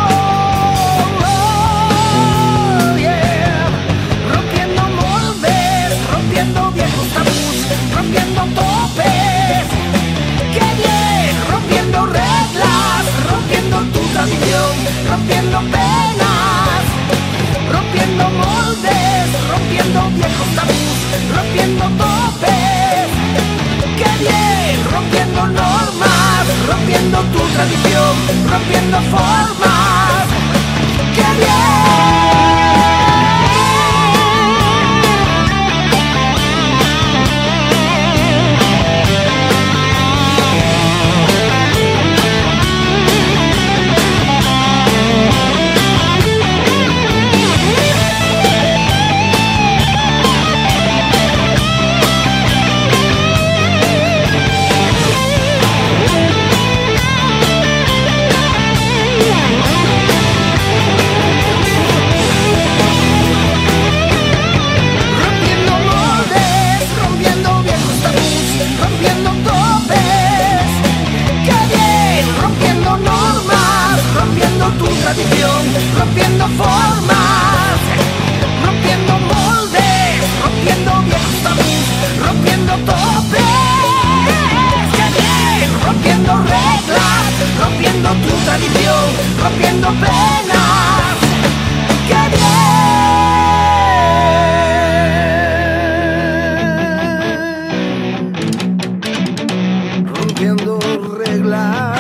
Speaker 4: Oh, yeah. Rompiendo moldes, rompiendo viejos tabús, rompiendo topes. ¡Qué bien! Rompiendo reglas, rompiendo tu tradición, rompiendo penas. Rompiendo moldes, rompiendo viejos tabús, rompiendo topes. ¡Qué bien! Rompiendo normas, rompiendo tu tradición, rompiendo formas. ¡Qué bien! tu tradición, rompiendo penas. ¡Qué bien! Rompiendo reglas,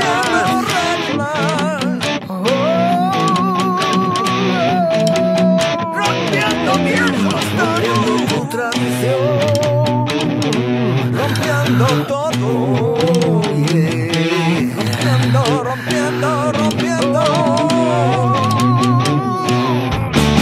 Speaker 4: rompiendo viejos, rompiendo tu tradición, rompiendo todo, yeah. rompiendo, rompiendo, rompiendo.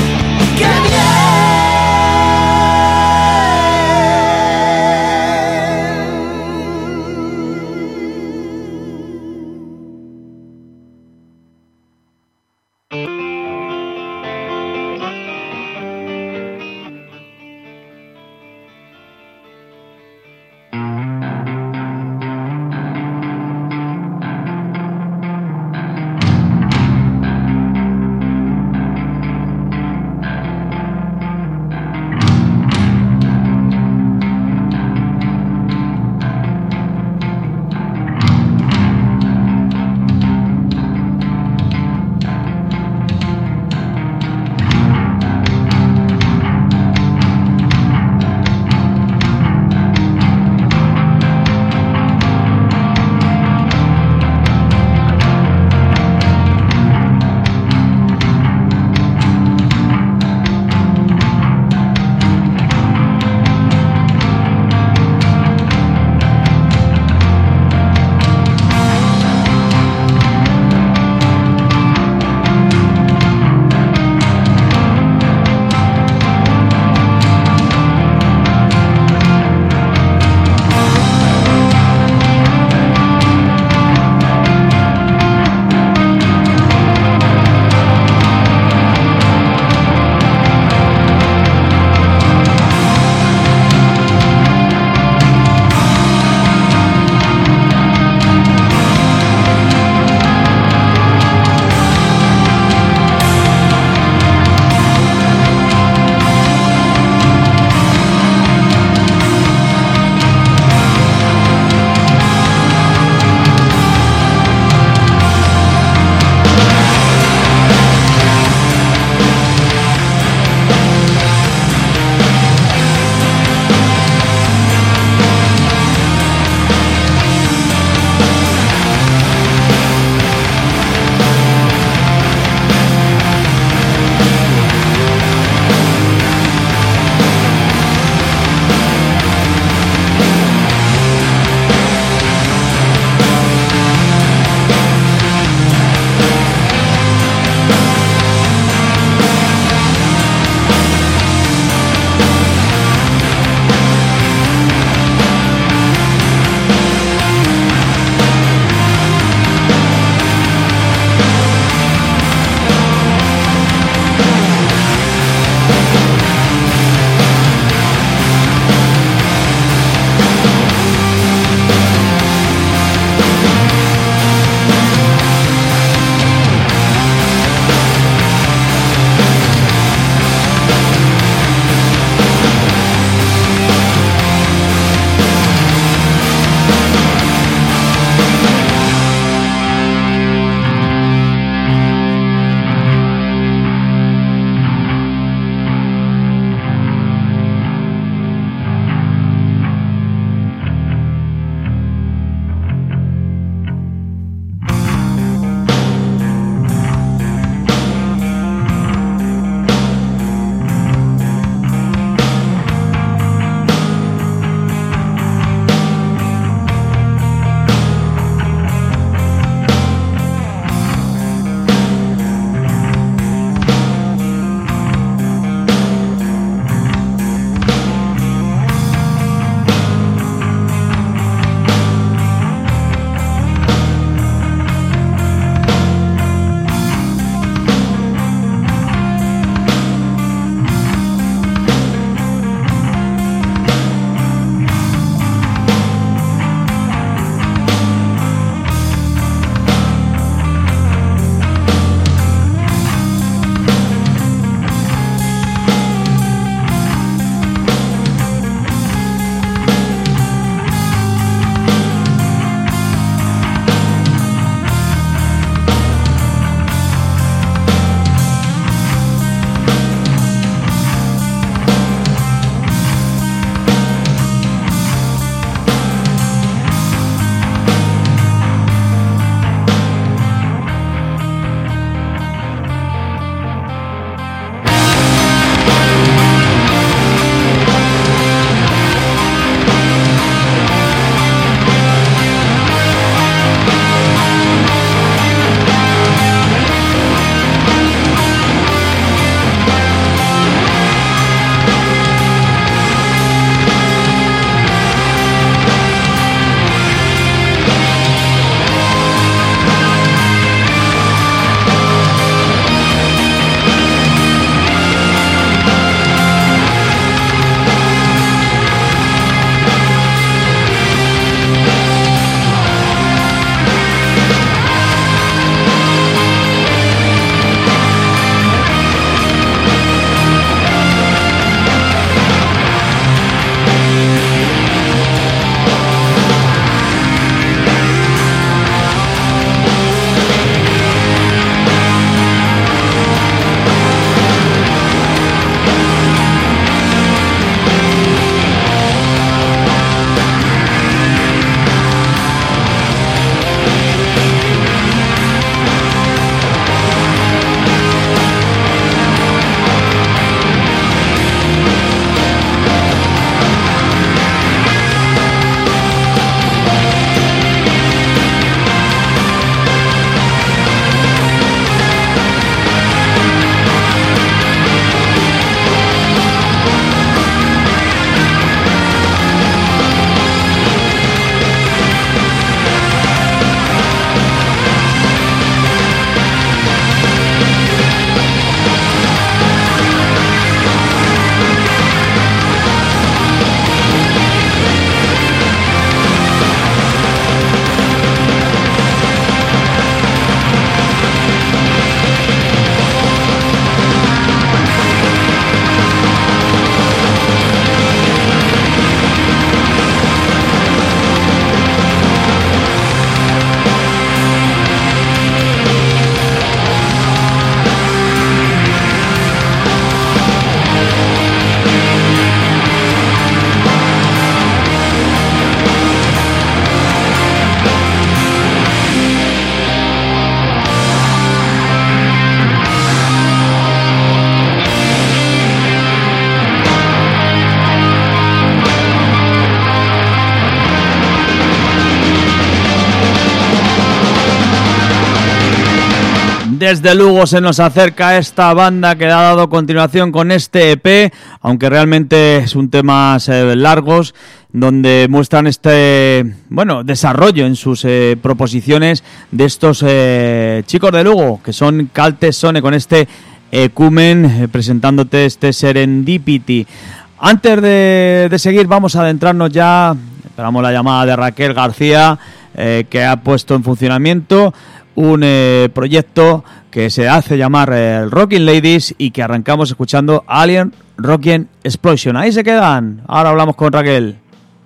Speaker 2: Desde Lugo se nos acerca esta banda que ha dado continuación con este E P, aunque realmente es un tema eh, largos, donde muestran este, bueno, desarrollo en sus eh, proposiciones de estos eh, chicos de Lugo, que son Calte Sone, con este Ecumen, eh, presentándote este Serendipity. Antes de, de seguir, vamos a adentrarnos ya, esperamos la llamada de Raquel García, eh, que ha puesto en funcionamiento un eh, proyecto que se hace llamar eh, Rockin' Ladies y que arrancamos escuchando Alien Rockin' Explosion. Ahí se quedan. Ahora hablamos con Raquel.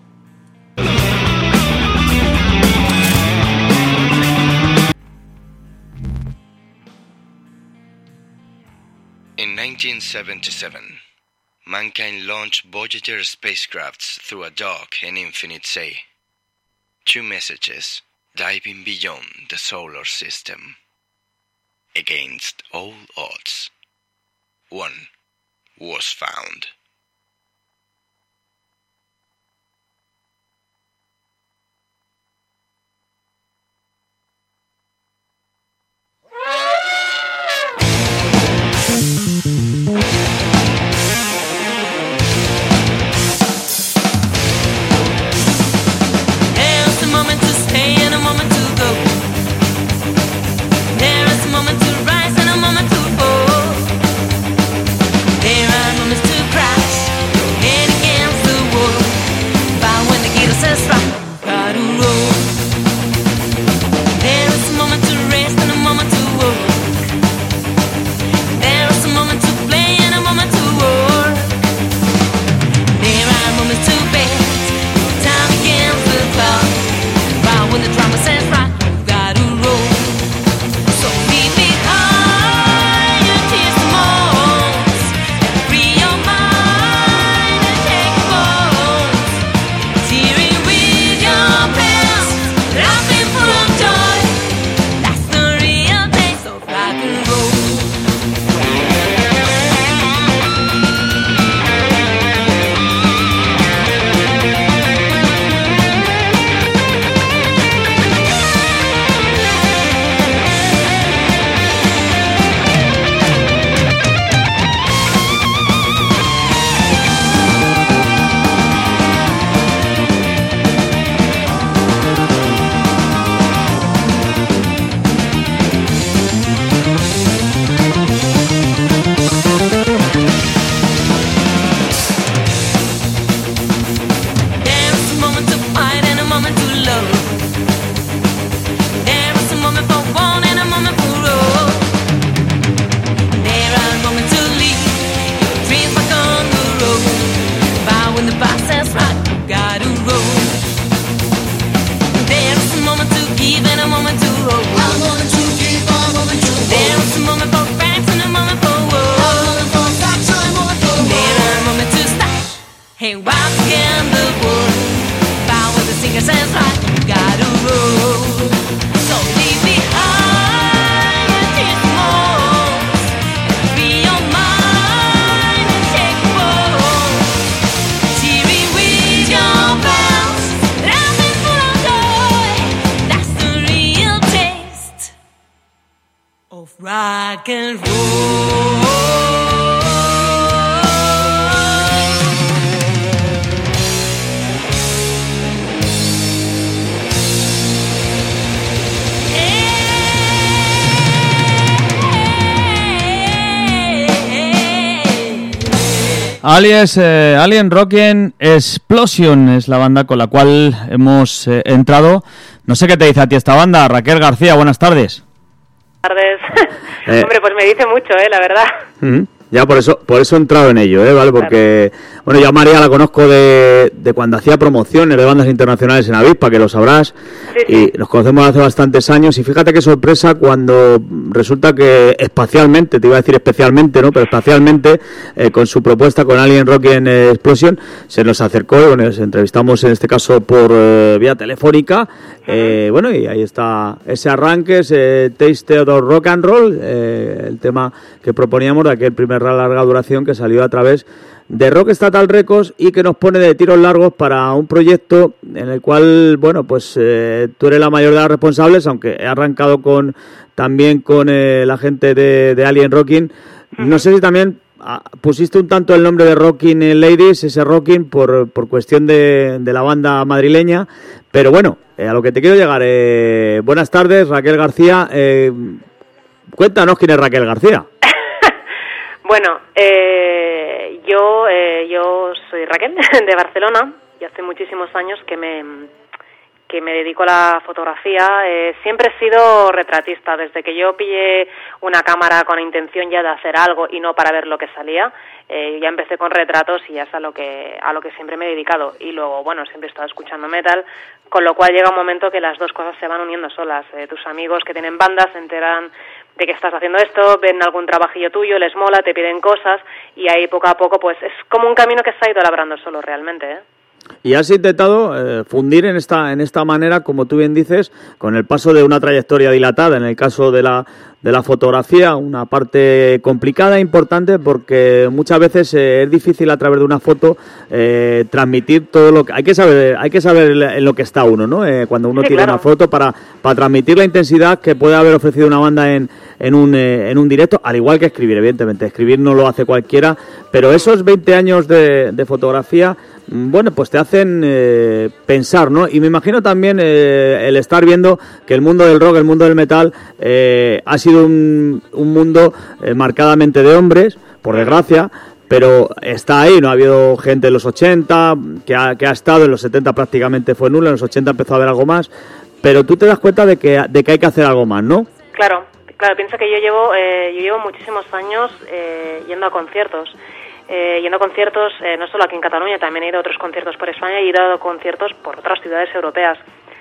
Speaker 8: In nineteen seventy-seven, mankind launched Voyager spacecrafts through a dark and infinite sea. Two messages diving beyond the solar system. Against all odds, one was found.
Speaker 9: There's a moment to stay and a moment to go. There is a moment to rise and a moment to fall. There are moments to crash, head against the wall. But when the gate says right, gotta roll. There is a moment to rest and a moment to walk. There is a moment to play and a moment to work. There are moments to bet, time against the clock. But when the drama says right, you gotta roll. So leave behind your tears and moans. Free your mind and take a pause. Tearing with your past, laughing full of joy. That's the real taste of rock and roll. There is a moment to fight and a moment to love. There is a moment for one and a moment for all. There are moments to leave your dreams back on the road. But when the bus says right, you gotta roll. There is a moment to give and a moment to hold. A moment to give, a moment to hold. There is a moment for facts and a moment for war. A moment for facts and a moment for war. There are moments to stop. Hey, once again the war. But when the singer says right, you gotta roll. So leave behind your tears and moans. Free your mind and take a walk. Tearing with your past, laughing full of joy. That's the real taste of rock and roll.
Speaker 2: Alias, eh, Alien Rockin' Explosion es la banda con la cual hemos eh, entrado. No sé qué te dice a ti esta banda. Raquel García, buenas tardes.
Speaker 10: Tardes.
Speaker 2: Eh.
Speaker 10: Hombre, pues me dice mucho, eh, la verdad.
Speaker 2: Mm, ya por eso por eso he entrado en ello, ¿eh? ¿Vale? Porque, bueno, yo a María la conozco de, de cuando hacía promociones de bandas internacionales en Avispa, que lo sabrás,
Speaker 10: Sí, sí.
Speaker 2: y nos conocemos hace bastantes años, y fíjate qué sorpresa cuando resulta que espacialmente, te iba a decir especialmente, ¿no? Pero espacialmente, eh, con su propuesta con Alien Rockin' Explosion, se nos acercó, y bueno, nos entrevistamos en este caso por eh, vía telefónica, eh, bueno, y ahí está ese arranque, ese Taste of Rock and Roll, eh, el tema que proponíamos de aquel primer guerra de larga duración que salió a través de Rock Statal Records y que nos pone de tiros largos para un proyecto en el cual, bueno, pues eh, tú eres la mayor de las responsables, aunque he arrancado con también con eh, la gente de, de Alien Rocking. No sé si también ah, pusiste un tanto el nombre de Rocking Ladies, ese Rocking, por, por cuestión de, de la banda madrileña, pero bueno, eh, a lo que te quiero llegar. Eh, buenas tardes, Raquel García. Eh, cuéntanos quién es Raquel García.
Speaker 10: Bueno, eh, yo eh, yo soy Raquel, de Barcelona, y hace muchísimos años que me que me dedico a la fotografía. Eh, siempre he sido retratista, desde que yo pillé una cámara con intención ya de hacer algo y no para ver lo que salía. Eh, ya empecé con retratos y ya es a lo que a lo que siempre me he dedicado. Y luego, bueno, siempre he estado escuchando metal, con lo cual llega un momento que las dos cosas se van uniendo solas. Eh, tus amigos que tienen bandas se enteran de que estás haciendo esto, ven algún trabajillo tuyo, les mola, te piden cosas, y ahí poco a poco pues es como un camino que se ha ido labrando solo realmente, ¿eh?
Speaker 2: Y has intentado eh, fundir en esta en esta manera, como tú bien dices, con el paso de una trayectoria dilatada, en el caso de la de la fotografía, una parte complicada e importante, porque muchas veces eh, es difícil a través de una foto eh, transmitir todo lo que hay que saber hay que saber en lo que está uno, ¿no? Eh, cuando uno
Speaker 10: Sí,
Speaker 2: tira
Speaker 10: claro.
Speaker 2: una foto para para transmitir la intensidad que puede haber ofrecido una banda en en un eh, en un directo, al igual que escribir, evidentemente. Escribir no lo hace cualquiera, pero esos veinte años de, de fotografía, bueno, pues te hacen eh, pensar, ¿no? Y me imagino también eh, el estar viendo que el mundo del rock, el mundo del metal, eh, ha sido un, un mundo eh, marcadamente de hombres, por desgracia, pero está ahí. No ha habido gente en los ochenta, que ha, que ha estado en los setenta prácticamente fue nulo, en los ochenta empezó a haber algo más, pero tú te das cuenta de que, de que hay que hacer algo más, ¿no?
Speaker 10: Claro, claro, piensa que yo llevo eh, yo llevo muchísimos años eh, yendo a conciertos. Eh, yendo a conciertos, eh, no solo aquí en Cataluña, también he ido a otros conciertos por España y he ido a conciertos por otras ciudades europeas.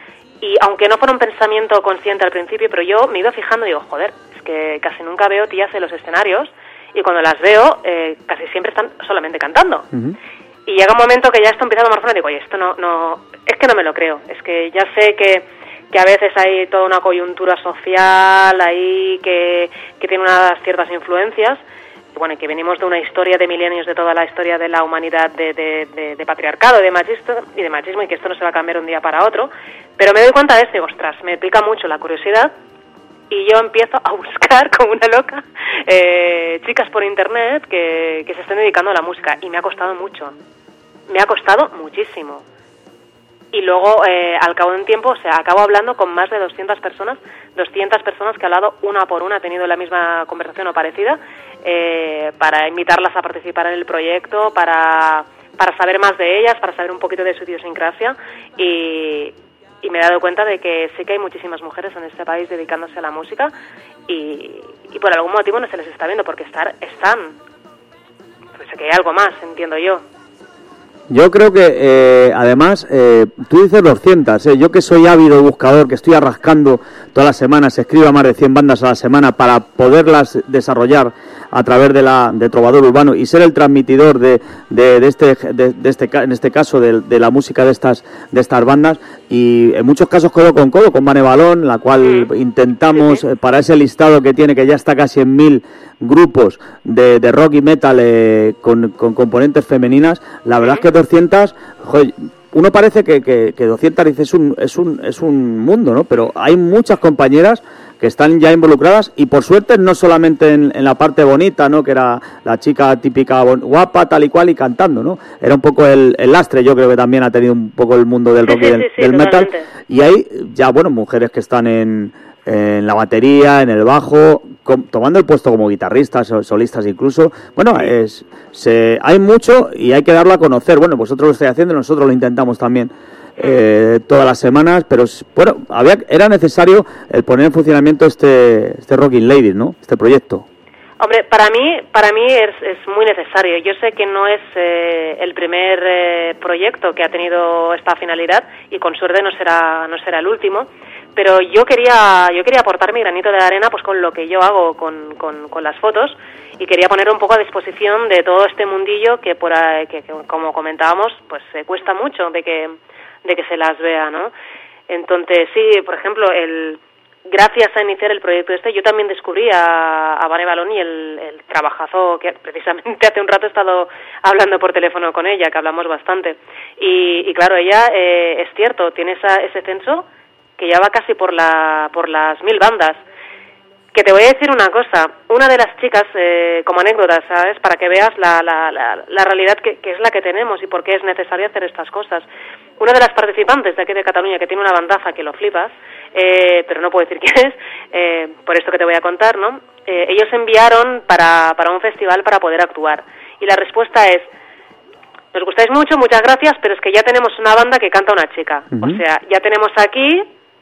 Speaker 10: Y aunque no fuera un pensamiento consciente al principio, pero yo me iba fijando y digo, joder, es que casi nunca veo tías en los escenarios, y cuando las veo, eh, casi siempre están solamente cantando.
Speaker 2: Uh-huh.
Speaker 10: Y llega un momento que ya esto empieza a tomar forma y digo, oye, esto no, no, es que no me lo creo. Es que ya sé que, que a veces hay toda una coyuntura social ahí que, que tiene unas ciertas influencias. Bueno, que venimos de una historia de milenios, de toda la historia de la humanidad, de, de, de, de patriarcado, de machismo, y de machismo, y que esto no se va a cambiar un día para otro. Pero me doy cuenta de esto y digo, ostras, me pica mucho la curiosidad, y yo empiezo a buscar, como una loca, eh, chicas por internet que, que se estén dedicando a la música, y me ha costado mucho. Me ha costado muchísimo. Y luego, eh, al cabo de un tiempo, o sea, acabo hablando con más de doscientas personas, doscientas personas que he hablado una por una, he tenido la misma conversación o parecida, eh, para invitarlas a participar en el proyecto, para, para saber más de ellas, para saber un poquito de su idiosincrasia, y, y me he dado cuenta de que sí que hay muchísimas mujeres en este país dedicándose a la música, y, y por algún motivo no se les está viendo, porque estar, están, pues que hay algo más, entiendo yo.
Speaker 2: Yo creo que, eh, además, eh, tú dices doscientas, ¿eh? Yo que soy ávido buscador, que estoy arrascando todas las semanas, escribo a más de cien bandas a la semana para poderlas desarrollar a través de la de Trovador Urbano y ser el transmitidor de, de, de este de, de este en este caso de, de la música de estas de estas bandas, y en muchos casos codo con codo con Vane Balón, la cual intentamos, eh, para ese listado que tiene, que ya está casi en mil grupos de, de rock y metal eh, con, con componentes femeninas. La verdad es que doscientas, joder, uno parece que, que, que doscientas dice, es un, es un es un mundo, ¿no? Pero hay muchas compañeras que están ya involucradas, y por suerte no solamente en, en la parte bonita, ¿no? Que era la chica típica guapa, tal y cual, y cantando, ¿no? Era un poco el, el lastre, yo creo que también ha tenido un poco el mundo del rock
Speaker 10: Sí,
Speaker 2: y
Speaker 10: sí,
Speaker 2: del,
Speaker 10: sí, sí,
Speaker 2: del metal.
Speaker 10: totalmente.
Speaker 2: Y hay ya, bueno, mujeres que están en, en la batería, en el bajo, com, tomando el puesto como guitarristas, solistas incluso. Bueno, es se, hay mucho y hay que darlo a conocer. Bueno, vosotros lo estáis haciendo, nosotros lo intentamos también eh, todas las semanas, pero bueno, había era necesario el poner en funcionamiento este este Rocking Ladies, ¿no? Este proyecto.
Speaker 10: Hombre, para mí, para mí es, es muy necesario. Yo sé que no es eh, el primer eh, proyecto que ha tenido esta finalidad, y con suerte no será no será el último. Pero yo quería yo quería aportar mi granito de arena, pues con lo que yo hago con, con, con las fotos, y quería poner un poco a disposición de todo este mundillo que, por ahí, que, que como comentábamos, pues se cuesta mucho de que de que se las vea, ¿no? Entonces sí, por ejemplo, el gracias a iniciar el proyecto este, yo también descubrí a, a Vane Baloni el, el trabajazo que precisamente hace un rato he estado hablando por teléfono con ella, que hablamos bastante. Y, y claro, ella, eh, es cierto, tiene esa, ese censo que ya va casi por, la, por las mil bandas. Que te voy a decir una cosa, una de las chicas, eh, como anécdota, ¿sabes? Para que veas la, la, la, la realidad que, que es la que tenemos y por qué es necesario hacer estas cosas. Una de las participantes de aquí de Cataluña, que tiene una bandaza que lo flipas, eh, pero no puedo decir quién es, eh, por esto que te voy a contar, ¿no? Eh, ellos enviaron para, para un festival para poder actuar. Y la respuesta es, nos gustáis mucho, muchas gracias, pero es que ya tenemos una banda que canta una chica. Uh-huh. O sea, ya tenemos aquí...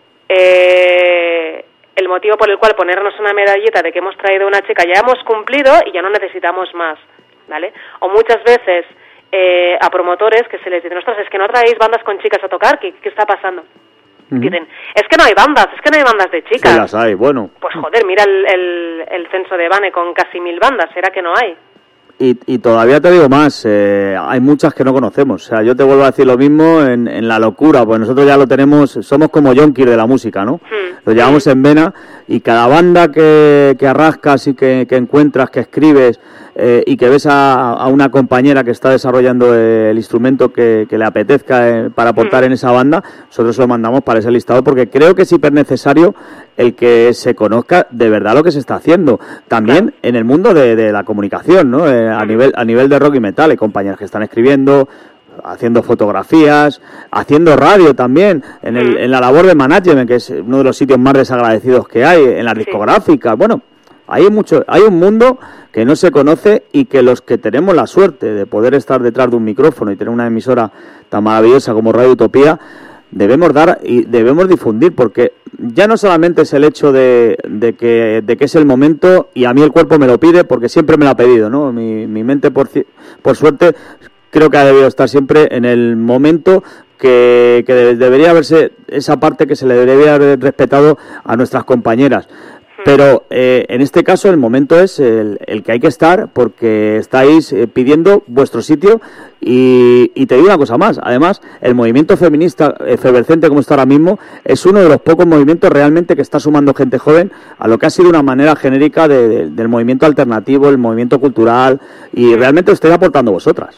Speaker 10: Eh, el motivo por el cual ponernos una medallita de que hemos traído una chica ya hemos cumplido y ya no necesitamos más, ¿vale? O muchas veces eh, a promotores que se les dice, ostras, es que no traéis bandas con chicas a tocar, ¿qué, qué está pasando? Uh-huh. Dicen, es que no hay bandas, es que no hay bandas de chicas.
Speaker 2: Sí las hay, bueno.
Speaker 10: Pues joder, mira el, el, el censo de Vane con casi mil bandas, ¿será que no hay?
Speaker 2: Y, y todavía te digo más, eh, hay muchas que no conocemos. O sea, yo te vuelvo a decir lo mismo en, en la locura, pues nosotros ya lo tenemos, somos como yonkis de la música, ¿no? Hmm. Lo llevamos en vena y cada banda que, que arrascas y que, que encuentras, que escribes eh, y que ves a, a una compañera que está desarrollando el instrumento que, que le apetezca eh, para aportar hmm. en esa banda, nosotros lo mandamos para ese listado porque creo que es hiper necesario el que se conozca de verdad lo que se está haciendo. También claro. en el mundo de, de la comunicación, ¿no? Eh, a nivel a nivel de rock y metal, hay compañeros que están escribiendo, haciendo fotografías, haciendo radio también, en, el, en la labor de management, que es uno de los sitios más desagradecidos que hay, en las discográficas. Sí. Bueno, hay mucho, hay un mundo que no se conoce y que los que tenemos la suerte de poder estar detrás de un micrófono y tener una emisora tan maravillosa como Radio Utopía, debemos dar y debemos difundir, porque ya no solamente es el hecho de, de que de que es el momento y a mí el cuerpo me lo pide porque siempre me lo ha pedido, ¿no? Mi, mi mente, por, por suerte, creo que ha debido estar siempre en el momento que, que debería haberse, esa parte que se le debería haber respetado a nuestras compañeras. Pero eh, en este caso el momento es el, el que hay que estar porque estáis eh, pidiendo vuestro sitio y, y te digo una cosa más. Además, el movimiento feminista efervescente como está ahora mismo es uno de los pocos movimientos realmente que está sumando gente joven a lo que ha sido una manera genérica de, de, del movimiento alternativo, el movimiento cultural y realmente lo estáis aportando vosotras.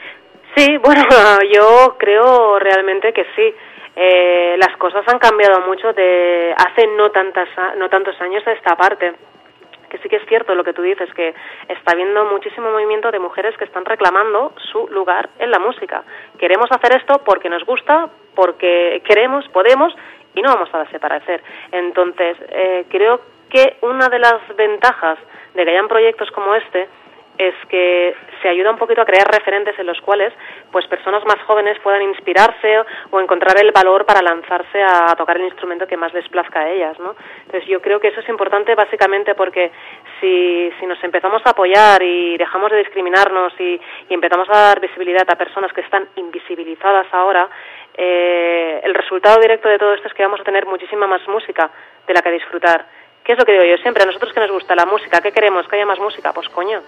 Speaker 2: Sí, bueno, yo creo realmente que sí. Eh, las cosas han cambiado mucho de hace no tantas no tantos años a esta parte, que sí que es cierto lo que tú dices, que está habiendo muchísimo movimiento de mujeres que están reclamando su lugar en la música. Queremos hacer esto porque nos gusta, porque queremos, podemos y no vamos a desaparecer. Entonces, eh, creo que una de las ventajas de que hayan proyectos como este es que se ayuda un poquito a crear referentes en los cuales pues personas más jóvenes puedan inspirarse o encontrar el valor para lanzarse a tocar el instrumento que más les plazca a ellas, ¿no? Entonces yo creo que eso es importante básicamente porque si, si nos empezamos a apoyar y dejamos de discriminarnos y, y empezamos a dar visibilidad a personas que están invisibilizadas ahora, eh, el resultado directo de todo esto es que vamos a tener muchísima más música de la que disfrutar. ¿Qué es lo que digo yo siempre? A nosotros que nos gusta la música, ¿qué queremos? ¿Que haya más música? Pues coño.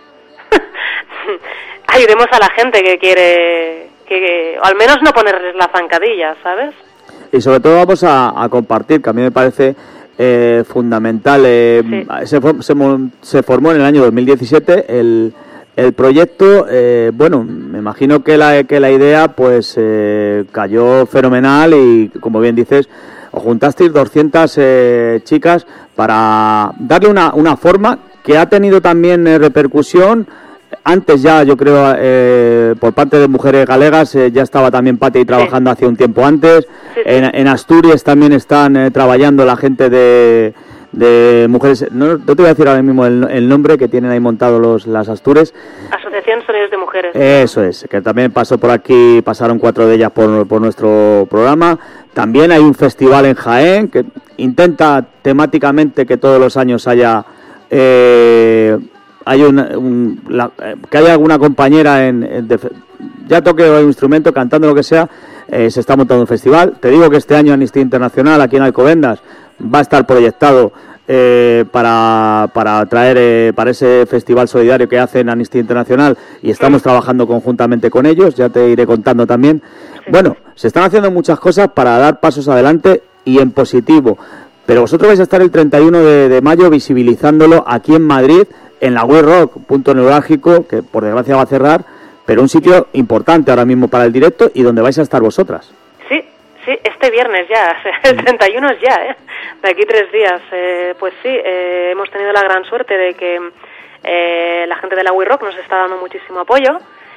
Speaker 2: Ayudemos a la gente que quiere, que, o al menos no ponerles la zancadilla, ¿sabes? Y sobre todo vamos a, a compartir, que a mí me parece eh, fundamental. Eh, sí. se, se, se formó en el año dos mil diecisiete el, el proyecto. Eh, bueno, me imagino que la, que la idea pues eh, cayó fenomenal y, como bien dices, os juntasteis doscientas eh, chicas para darle una, una forma que ha tenido también eh, repercusión. Antes ya, yo creo, eh, por parte de Mujeres Galegas, eh, ya estaba también Pati trabajando sí. hace un tiempo antes. Sí, sí. En, en Asturias también están eh, trabajando la gente de, de Mujeres... No, no te voy a decir ahora mismo el, el nombre que tienen ahí montado los, las Astures. Asociación Sonidos de Mujeres. Eso es, que también pasó por aquí, pasaron cuatro de ellas por, por nuestro programa. También hay un festival en Jaén que intenta temáticamente que todos los años haya... Eh, hay un, un la, que haya alguna compañera en, en de, ya toque el instrumento, cantando lo que sea, eh, se está montando un festival. Te digo que este año Amnistía Internacional aquí en Alcobendas va a estar proyectado eh, para, para traer eh, para ese festival solidario que hacen Amnistía Internacional y estamos trabajando conjuntamente con ellos, ya te iré contando también. Bueno, se están haciendo muchas cosas para dar pasos adelante y en positivo. pero vosotros vais a estar el treinta y uno de, de mayo visibilizándolo aquí en Madrid, en la We Rock, punto neurálgico, que por desgracia va a cerrar, pero un sitio importante ahora mismo para el directo y donde vais a estar vosotras.
Speaker 10: Sí, sí, este viernes ya, el treinta y uno es ya, ¿eh? De aquí tres días. Eh, pues sí, eh, hemos tenido la gran suerte de que eh, la gente de la We Rock nos está dando muchísimo apoyo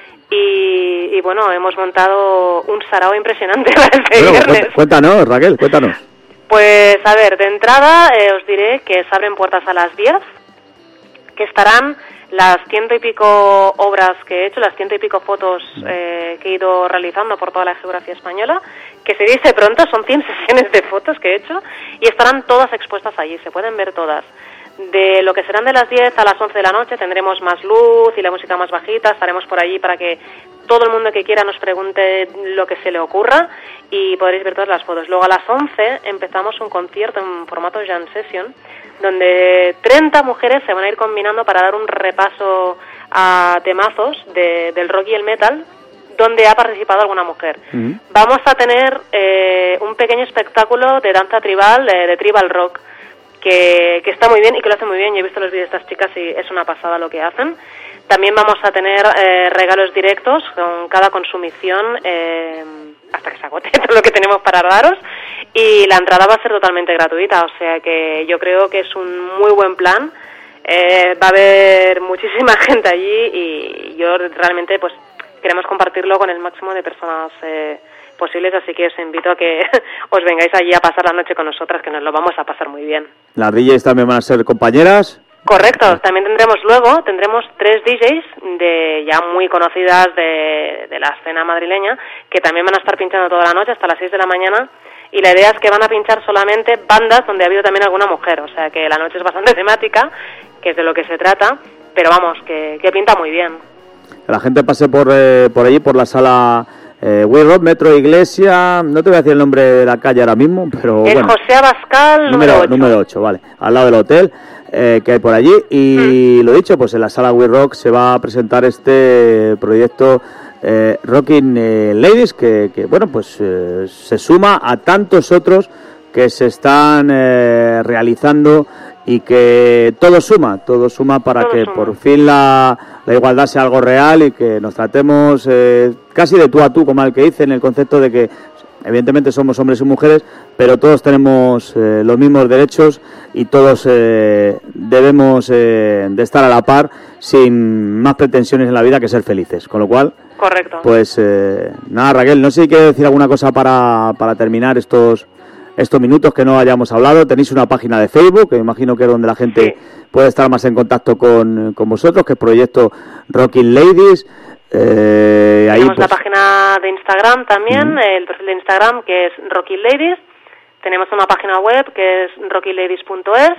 Speaker 10: y, y bueno, hemos montado un sarao impresionante para este
Speaker 2: Bueno,
Speaker 10: viernes.
Speaker 2: cuéntanos, Raquel, cuéntanos.
Speaker 10: Pues a ver, de entrada eh, os diré que se abren puertas a las diez, que estarán las ciento y pico obras que he hecho, las ciento y pico fotos eh, que he ido realizando por toda la geografía española, que se dice pronto, son cien sesiones de fotos que he hecho, y estarán todas expuestas allí, se pueden ver todas. De lo que serán de las diez a las once de la noche tendremos más luz y la música más bajita, estaremos por allí para que todo el mundo que quiera nos pregunte lo que se le ocurra y podréis ver todas las fotos. Luego a las once empezamos un concierto en formato jam session, donde treinta mujeres se van a ir combinando para dar un repaso a temazos de, del rock y el metal, donde ha participado alguna mujer. Uh-huh. Vamos a tener eh, un pequeño espectáculo de danza tribal, de, de tribal rock, que, que está muy bien y que lo hace muy bien. Yo he visto los vídeos de estas chicas y es una pasada lo que hacen. También vamos a tener eh, regalos directos con cada consumición eh, hasta que se agote todo lo que tenemos para daros, y la entrada va a ser totalmente gratuita, o sea que yo creo que es un muy buen plan. Eh, va a haber muchísima gente allí y yo realmente pues queremos compartirlo con el máximo de personas eh, posibles, así que os invito a que os vengáis allí a pasar la noche con nosotras, que nos lo vamos a pasar muy bien.
Speaker 2: ¿Las D Js también van a ser compañeras?
Speaker 10: Correcto, también tendremos luego, tendremos tres D Js de ya muy conocidas de, de la escena madrileña, que también van a estar pinchando toda la noche hasta las seis de la mañana, y la idea es que van a pinchar solamente bandas donde ha habido también alguna mujer, o sea que la noche es bastante temática, que es de lo que se trata, pero vamos, que, que pinta muy bien.
Speaker 2: La gente pase por, eh, por allí, por la sala eh, We Rock, Metro Iglesia, no te voy a decir el nombre de la calle ahora mismo, pero
Speaker 10: es
Speaker 2: bueno.
Speaker 10: José Abascal, número ocho.
Speaker 2: Número ocho, vale, al lado del hotel. Eh, que hay por allí y mm. lo dicho, pues en la sala We Rock se va a presentar este proyecto eh, Rocking eh, Ladies que, que bueno pues eh, se suma a tantos otros que se están eh, realizando y que todo suma, todo suma para todo que suma. Por fin la, la igualdad sea algo real y que nos tratemos eh, casi de tú a tú, como el que dice, en el concepto de que evidentemente somos hombres y mujeres, pero todos tenemos eh, los mismos derechos y todos eh, debemos eh, de estar a la par sin más pretensiones en la vida que ser felices. Con lo cual,
Speaker 10: correcto.
Speaker 2: Pues eh, nada, Raquel, no sé si quieres decir alguna cosa para, para terminar estos estos minutos que no hayamos hablado. Tenéis una página de Facebook, que me imagino que es donde la gente sí. puede estar más en contacto con, con vosotros, que es Proyecto Rocking Ladies. Eh, ahí,
Speaker 10: Tenemos
Speaker 2: pues,
Speaker 10: la página de Instagram también, uh-huh. el perfil de Instagram que es Rocking Ladies. Tenemos una página web que es rocking ladies punto es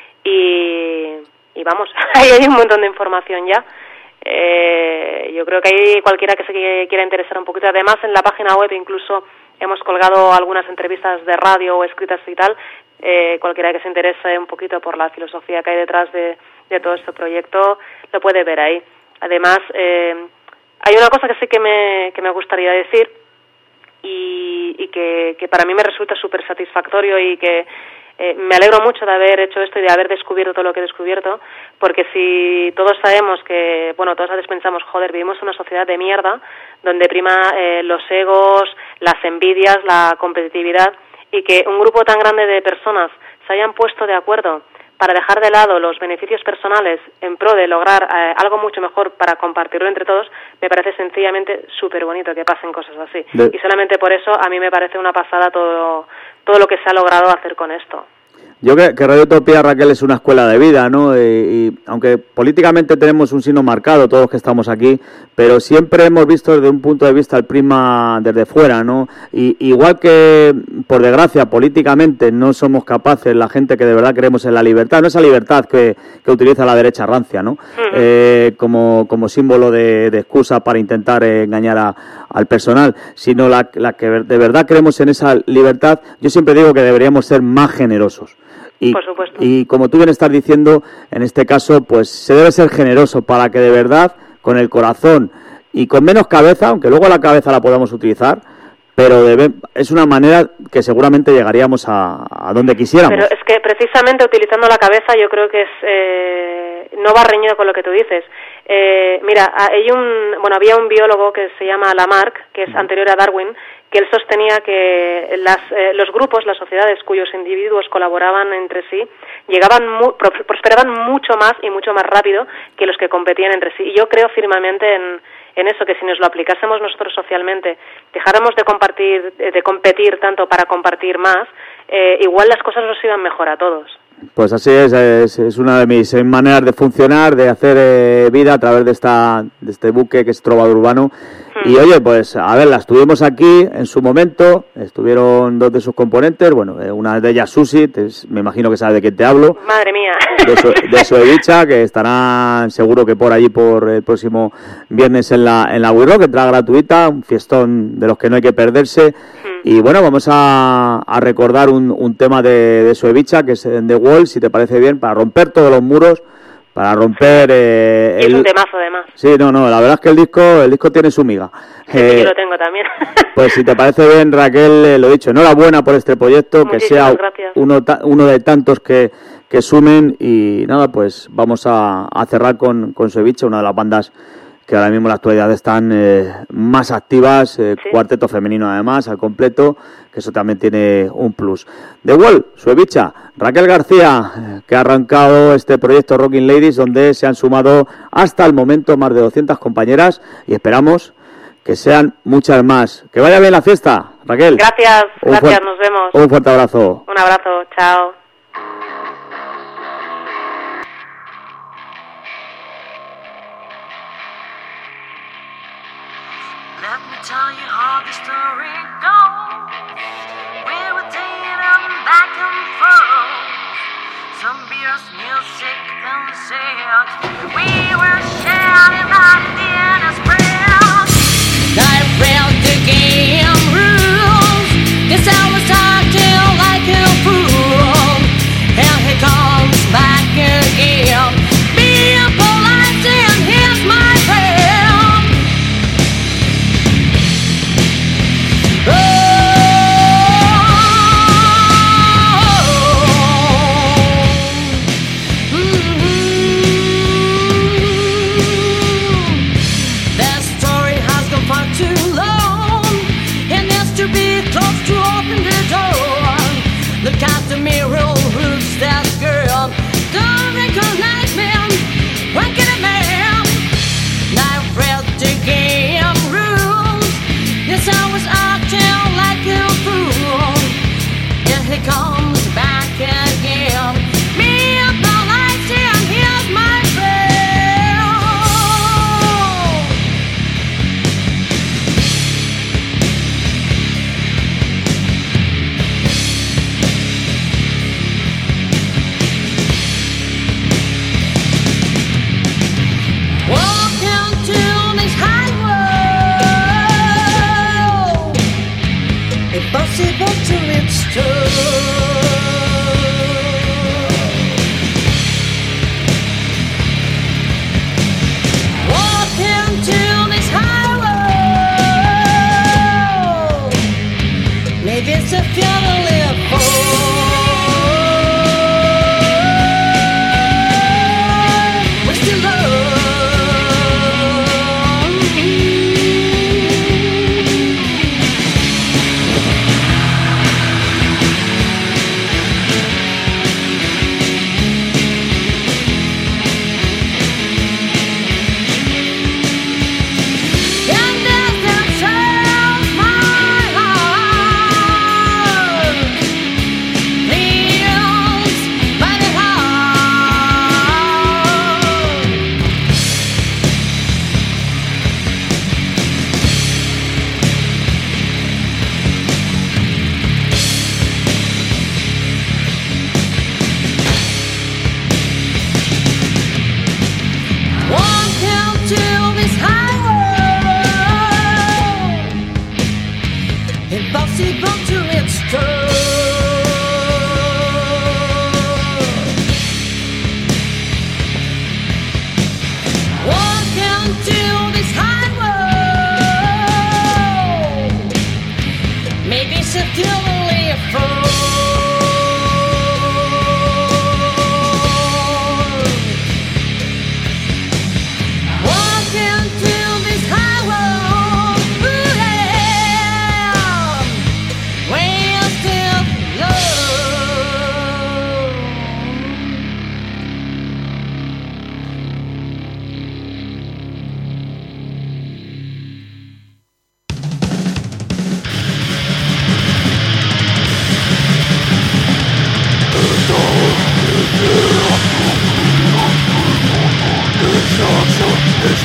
Speaker 10: y, y vamos, ahí hay un montón de información ya. Eh, yo creo que hay cualquiera que se quiera interesar un poquito. Además, en la página web incluso hemos colgado algunas entrevistas de radio o escritas y tal. Eh, cualquiera que se interese un poquito por la filosofía que hay detrás de, de todo este proyecto lo puede ver ahí. Además, eh, hay una cosa que sí que me, que me gustaría decir y, y que, que para mí me resulta súper satisfactorio y que eh, me alegro mucho de haber hecho esto y de haber descubierto todo lo que he descubierto, porque si todos sabemos que, bueno, todos a veces pensamos, joder, vivimos en una sociedad de mierda donde prima eh, los egos, las envidias, la competitividad, y que un grupo tan grande de personas se hayan puesto de acuerdo para dejar de lado los beneficios personales en pro de lograr eh, algo mucho mejor para compartirlo entre todos, me parece sencillamente súper bonito que pasen cosas así. De... Y solamente por eso a mí me parece una pasada todo, todo lo que se ha logrado hacer con esto.
Speaker 2: Yo creo que Radio Utopía, Raquel, es una escuela de vida, ¿no? Y, y aunque políticamente tenemos un signo marcado todos que estamos aquí, pero siempre hemos visto desde un punto de vista el prisma desde fuera, ¿no? Y igual que, por desgracia, políticamente no somos capaces, la gente que de verdad creemos en la libertad, no esa libertad que, que utiliza la derecha rancia, ¿no? Uh-huh. Eh, como, como símbolo de, de excusa para intentar eh, engañar a, al personal, sino la, la que de verdad creemos en esa libertad. Yo siempre digo que deberíamos ser más generosos. Y,
Speaker 10: por supuesto.
Speaker 2: Y como tú bien estás diciendo, en este caso, pues se debe ser generoso para que de verdad, con el corazón y con menos cabeza, aunque luego la cabeza la podamos utilizar, pero debe, es una manera que seguramente llegaríamos a, a donde quisiéramos.
Speaker 10: Pero es que precisamente utilizando la cabeza yo creo que es eh, no va reñido con lo que tú dices. Eh, mira, hay un, bueno, había un biólogo que se llama Lamarck, que es anterior a Darwin, que él sostenía que las, eh, los grupos, las sociedades cuyos individuos colaboraban entre sí, llegaban mu- prosperaban mucho más y mucho más rápido que los que competían entre sí. Y yo creo firmemente en, en eso, que si nos lo aplicásemos nosotros socialmente, dejáramos de compartir, de competir tanto para compartir más, eh, igual las cosas nos iban mejor a todos.
Speaker 2: Pues así es, es, es una de mis maneras de funcionar, de hacer eh, vida a través de esta de este buque que es Trovador Urbano. Y oye, pues a ver, las tuvimos aquí en su momento, estuvieron dos de sus componentes, bueno, eh, una de ellas Susi, te, me imagino que sabes de quién te hablo.
Speaker 10: Madre mía.
Speaker 2: De, su, de Suevicha, que estarán seguro que por allí por el próximo viernes en la en la We Rock, entrada gratuita, un fiestón de los que no hay que perderse. Y bueno, vamos a, a recordar un, un tema de, de Suevicha, que es en The Wall, si te parece bien, para romper todos los muros, para romper... Eh,
Speaker 10: y es
Speaker 2: el...
Speaker 10: un temazo, además.
Speaker 2: Sí, no, no, la verdad es que el disco el disco tiene su miga.
Speaker 10: Sí,
Speaker 2: eh,
Speaker 10: yo lo tengo también.
Speaker 2: Pues si te parece bien, Raquel, eh, lo dicho, enhorabuena por este proyecto, que sea
Speaker 10: gracias.
Speaker 2: uno, ta- uno de tantos que, que sumen. Y nada, pues vamos a, a cerrar con, con Suevicha, una de las bandas que ahora mismo en la actualidad están eh, más activas, eh,
Speaker 10: Sí.
Speaker 2: cuarteto femenino además, al completo, que eso también tiene un plus. The Wall, Suevicha, Raquel García, eh, que ha arrancado este proyecto Rocking Ladies, donde se han sumado hasta el momento más de doscientas compañeras y esperamos que sean muchas más. Que vaya bien la fiesta, Raquel.
Speaker 10: Gracias,
Speaker 2: Un
Speaker 10: gracias,
Speaker 2: fuer-
Speaker 10: nos vemos.
Speaker 2: Un fuerte abrazo.
Speaker 10: Un abrazo, chao.
Speaker 9: Let me tell you how the story goes. We were dating back and forth. Some beers, music, and sex. We were sharing our dinner spread. I failed the game rules. Guess I was acting like a fool. And he comes back again. Being polite and here's my friend. Oh, mm-hmm.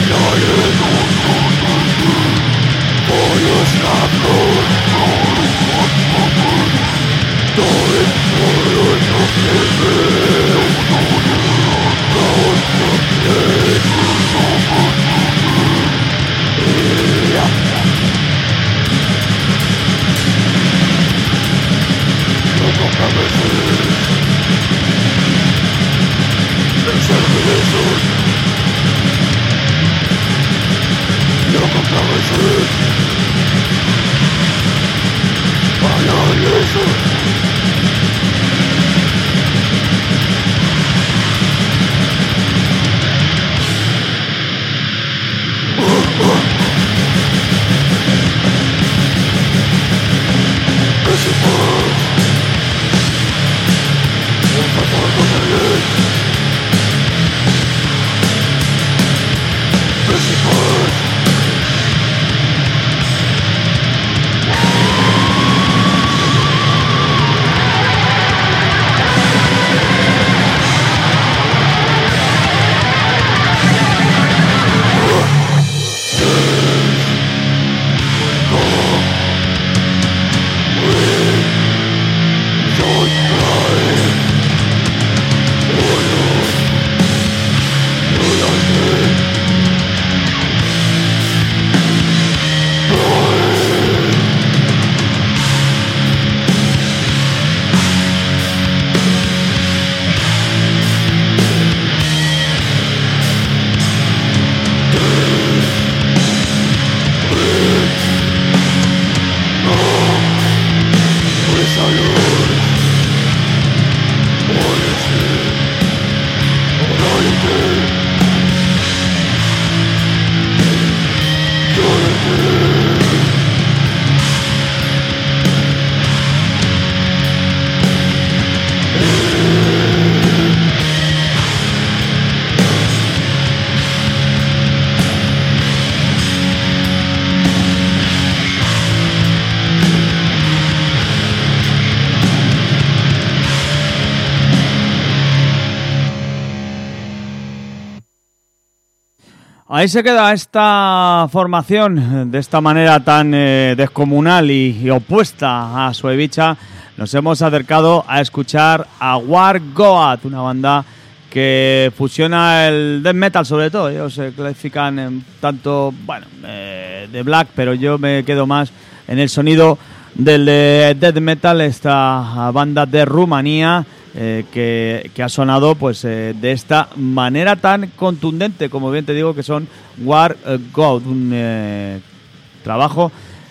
Speaker 2: Ahí se queda esta formación de esta manera tan eh, descomunal y, y opuesta a Suevicha. Nos hemos acercado a escuchar a War Goat, una banda que fusiona el death metal sobre todo. Ellos se clasifican en tanto, bueno, eh, de black, pero yo me quedo más en el sonido del de death metal, esta banda de Rumanía. Eh, que, que ha sonado pues eh, de esta manera tan contundente, como bien te digo, que son War God, un eh, trabajo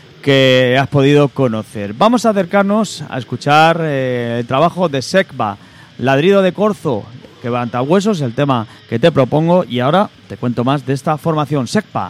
Speaker 2: que has podido conocer. Vamos a acercarnos a escuchar eh, el trabajo de Sekba, Ladrido de Corzo, Quebrantahuesos, el tema que te propongo, y ahora te cuento más de esta formación, Sekba.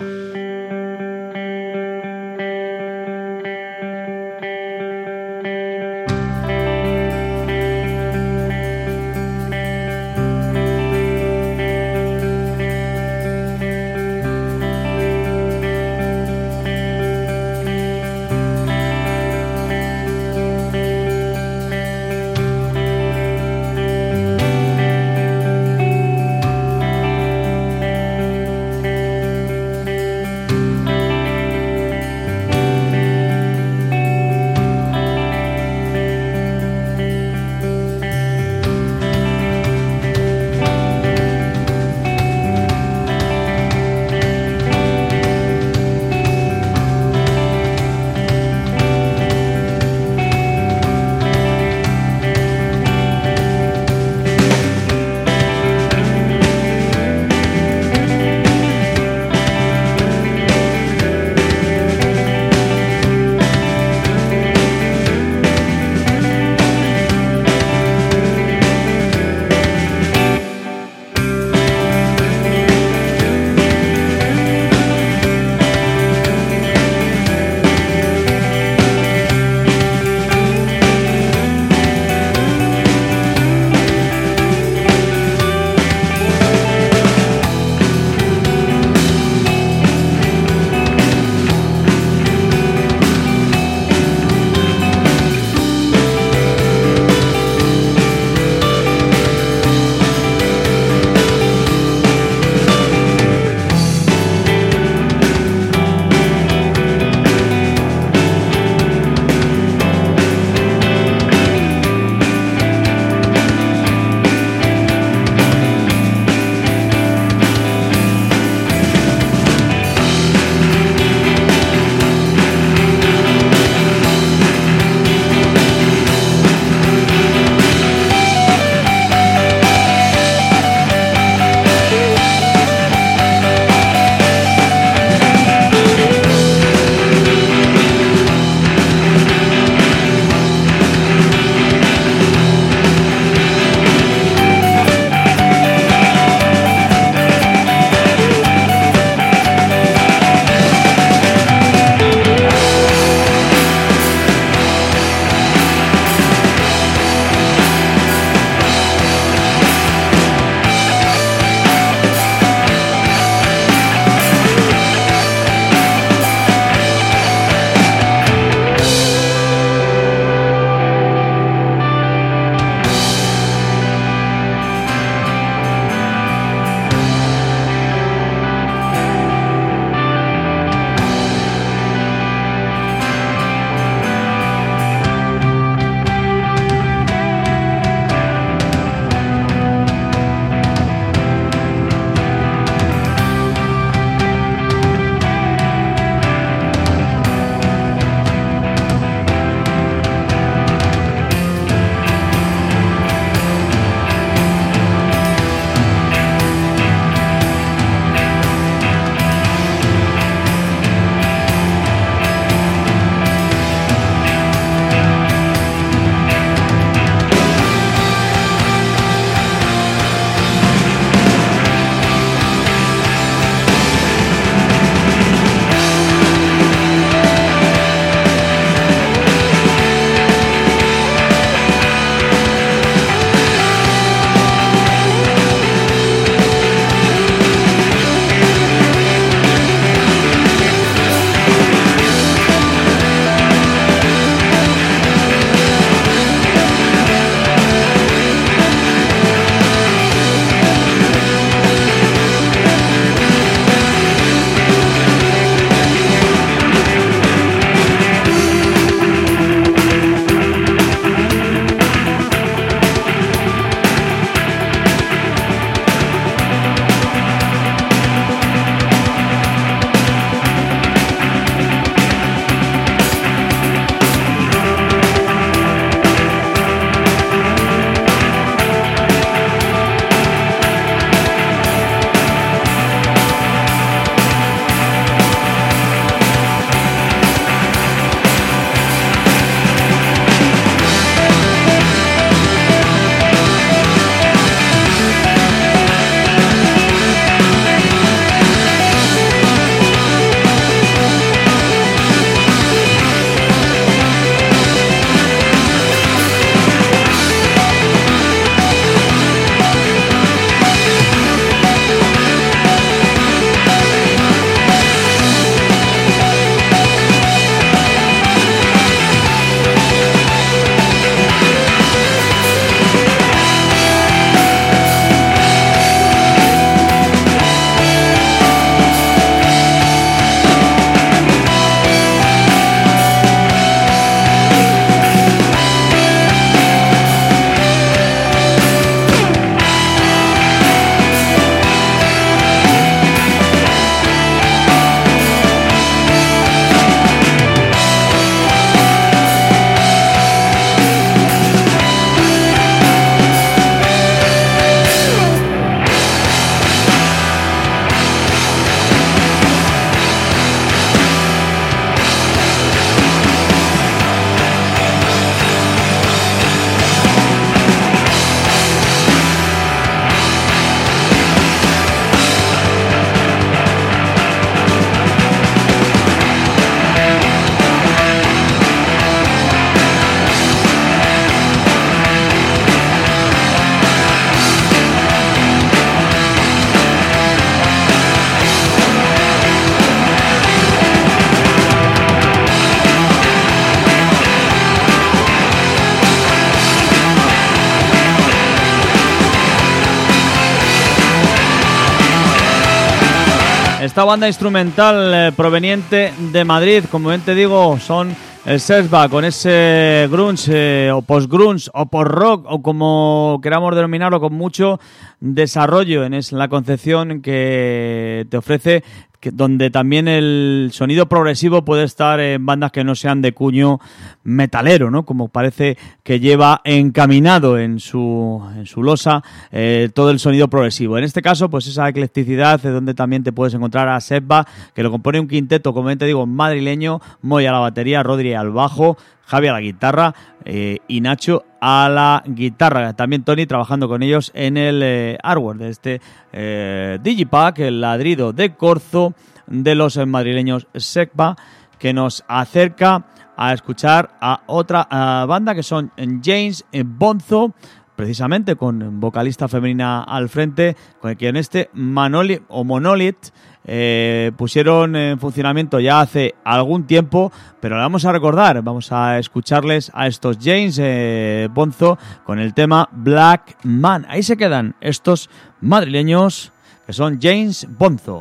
Speaker 2: esta banda instrumental eh, proveniente de Madrid, como bien te digo, son el Sesba, con ese grunge eh, o post-grunge o post-rock o como queramos denominarlo, con mucho desarrollo en es la concepción que te ofrece, que, donde también el sonido progresivo puede estar en bandas que no sean de cuño metalero, ¿no? Como parece que lleva encaminado en su, en su losa eh, todo el sonido progresivo. En este caso, pues esa eclecticidad es donde también te puedes encontrar a Sesba, que lo compone un quinteto, como bien te digo, madrileño, Moy a la batería, Rodri al bajo, Javi a la guitarra eh, y Nacho a la guitarra. También Tony trabajando con ellos en el eh, artwork de este eh, Digipack, el ladrido de corzo de los eh, madrileños Sesba, que nos acerca a escuchar a otra a banda que son James Bonzo, precisamente con vocalista femenina al frente, con el que en este Manoli, o Monolith eh, pusieron en funcionamiento ya hace algún tiempo, pero le vamos a recordar, vamos a escucharles a estos James eh, Bonzo con el tema Black Man. Ahí se quedan estos madrileños que son James Bonzo.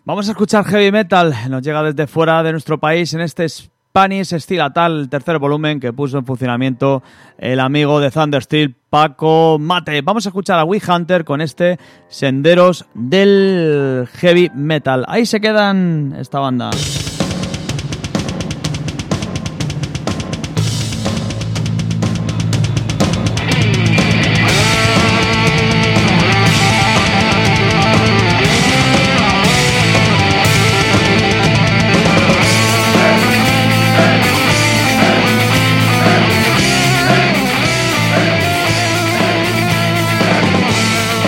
Speaker 2: Vamos a escuchar heavy metal. Nos llega desde fuera de nuestro país en este Spanish Steel Atal, el tercer volumen que puso en funcionamiento el amigo de Thundersteel, Paco Mate. Vamos a escuchar a We Hunter con este Senderos del Heavy Metal. Ahí se quedan esta banda.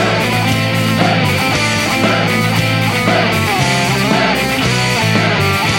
Speaker 3: We'll be right back.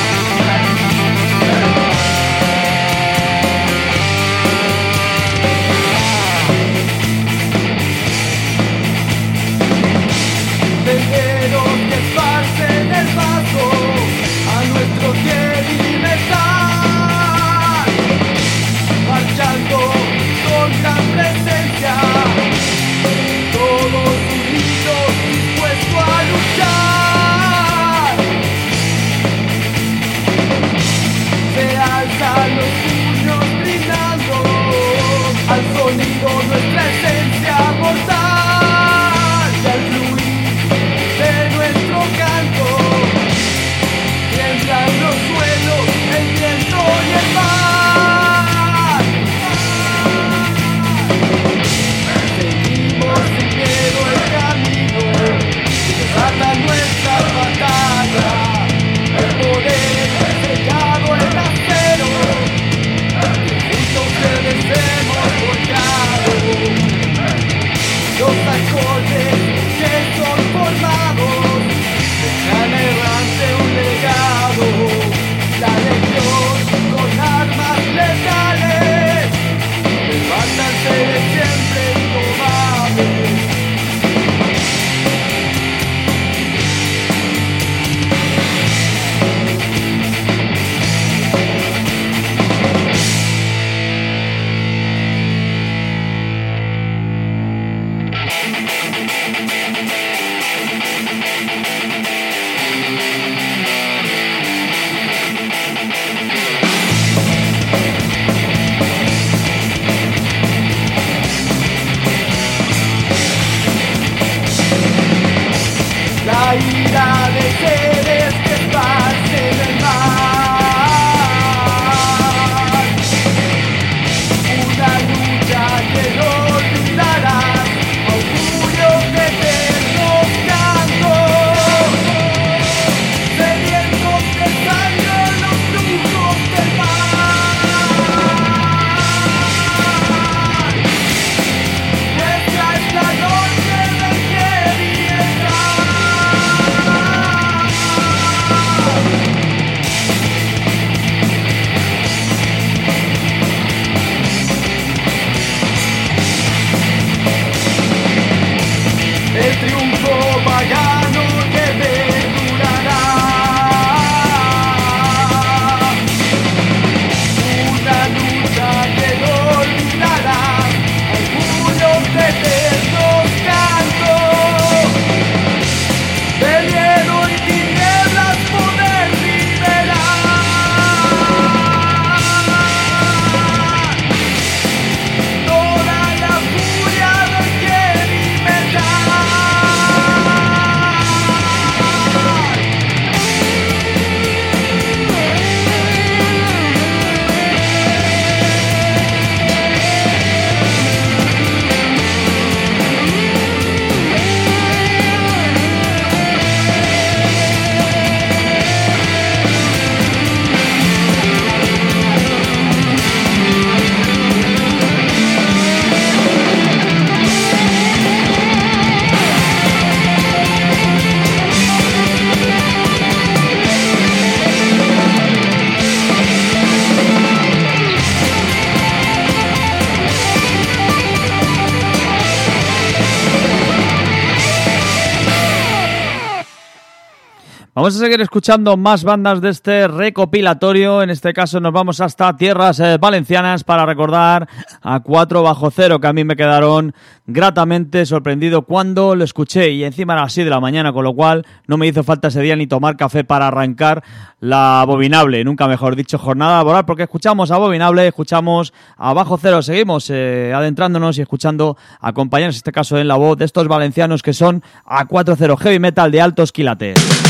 Speaker 2: Vamos a seguir escuchando más bandas de este recopilatorio. En este caso nos vamos hasta tierras eh, valencianas para recordar a Cuatro Bajo Cero, que a mí me quedaron gratamente sorprendido cuando lo escuché, y encima era así de la mañana, con lo cual no me hizo falta ese día ni tomar café para arrancar la abominable, nunca mejor dicho, jornada laboral, porque escuchamos a Abominable, escuchamos a Bajo Cero, seguimos eh, adentrándonos y escuchando acompañarnos, en este caso en la voz de estos valencianos que son A cuatro cero, heavy metal de altos quilates.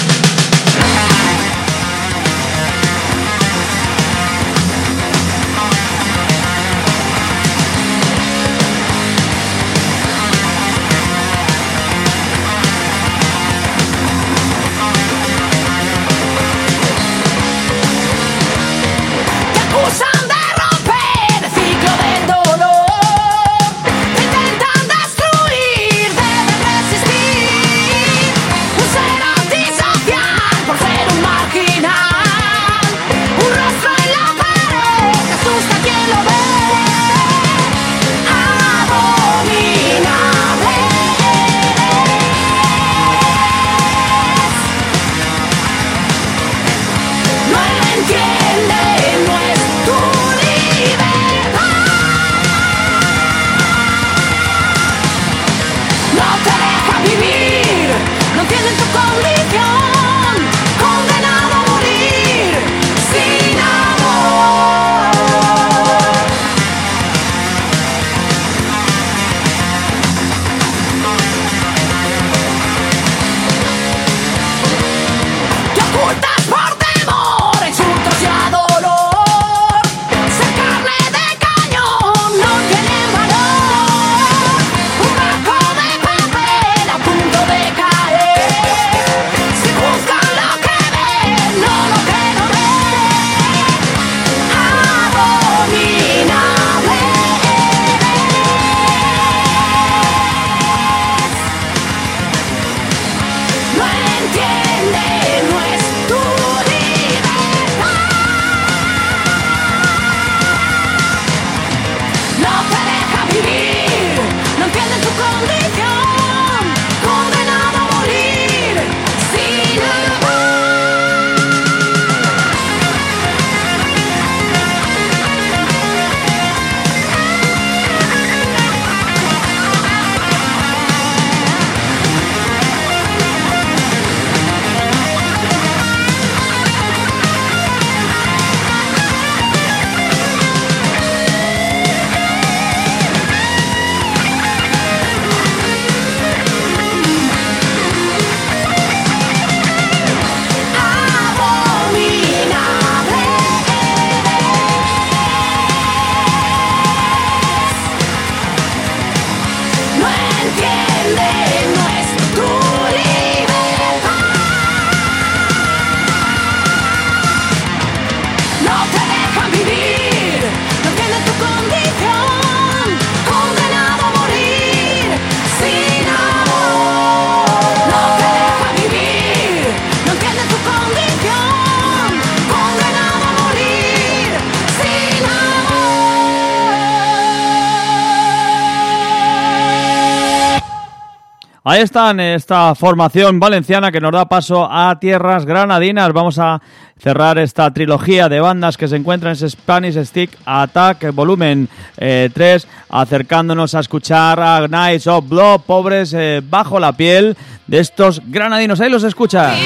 Speaker 2: Ahí están, esta formación valenciana que nos da paso a tierras granadinas. Vamos a cerrar esta trilogía de bandas que se encuentran en ese Spanish Stick Attack volumen eh, tres, acercándonos a escuchar a Knights of Blood, pobres eh, bajo la piel de estos granadinos. Ahí los escuchas.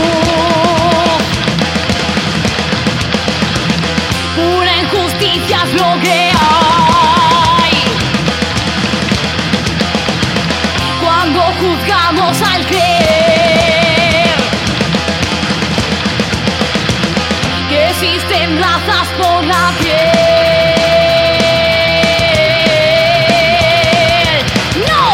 Speaker 9: Pura injusticia es lo que hay. Cuando juzgamos al creer que existen razas por la piel. ¡No!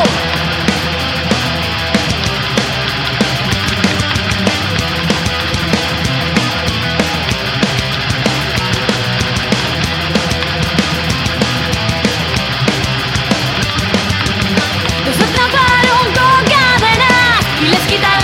Speaker 9: Los atraparon con cadenas y les quitaron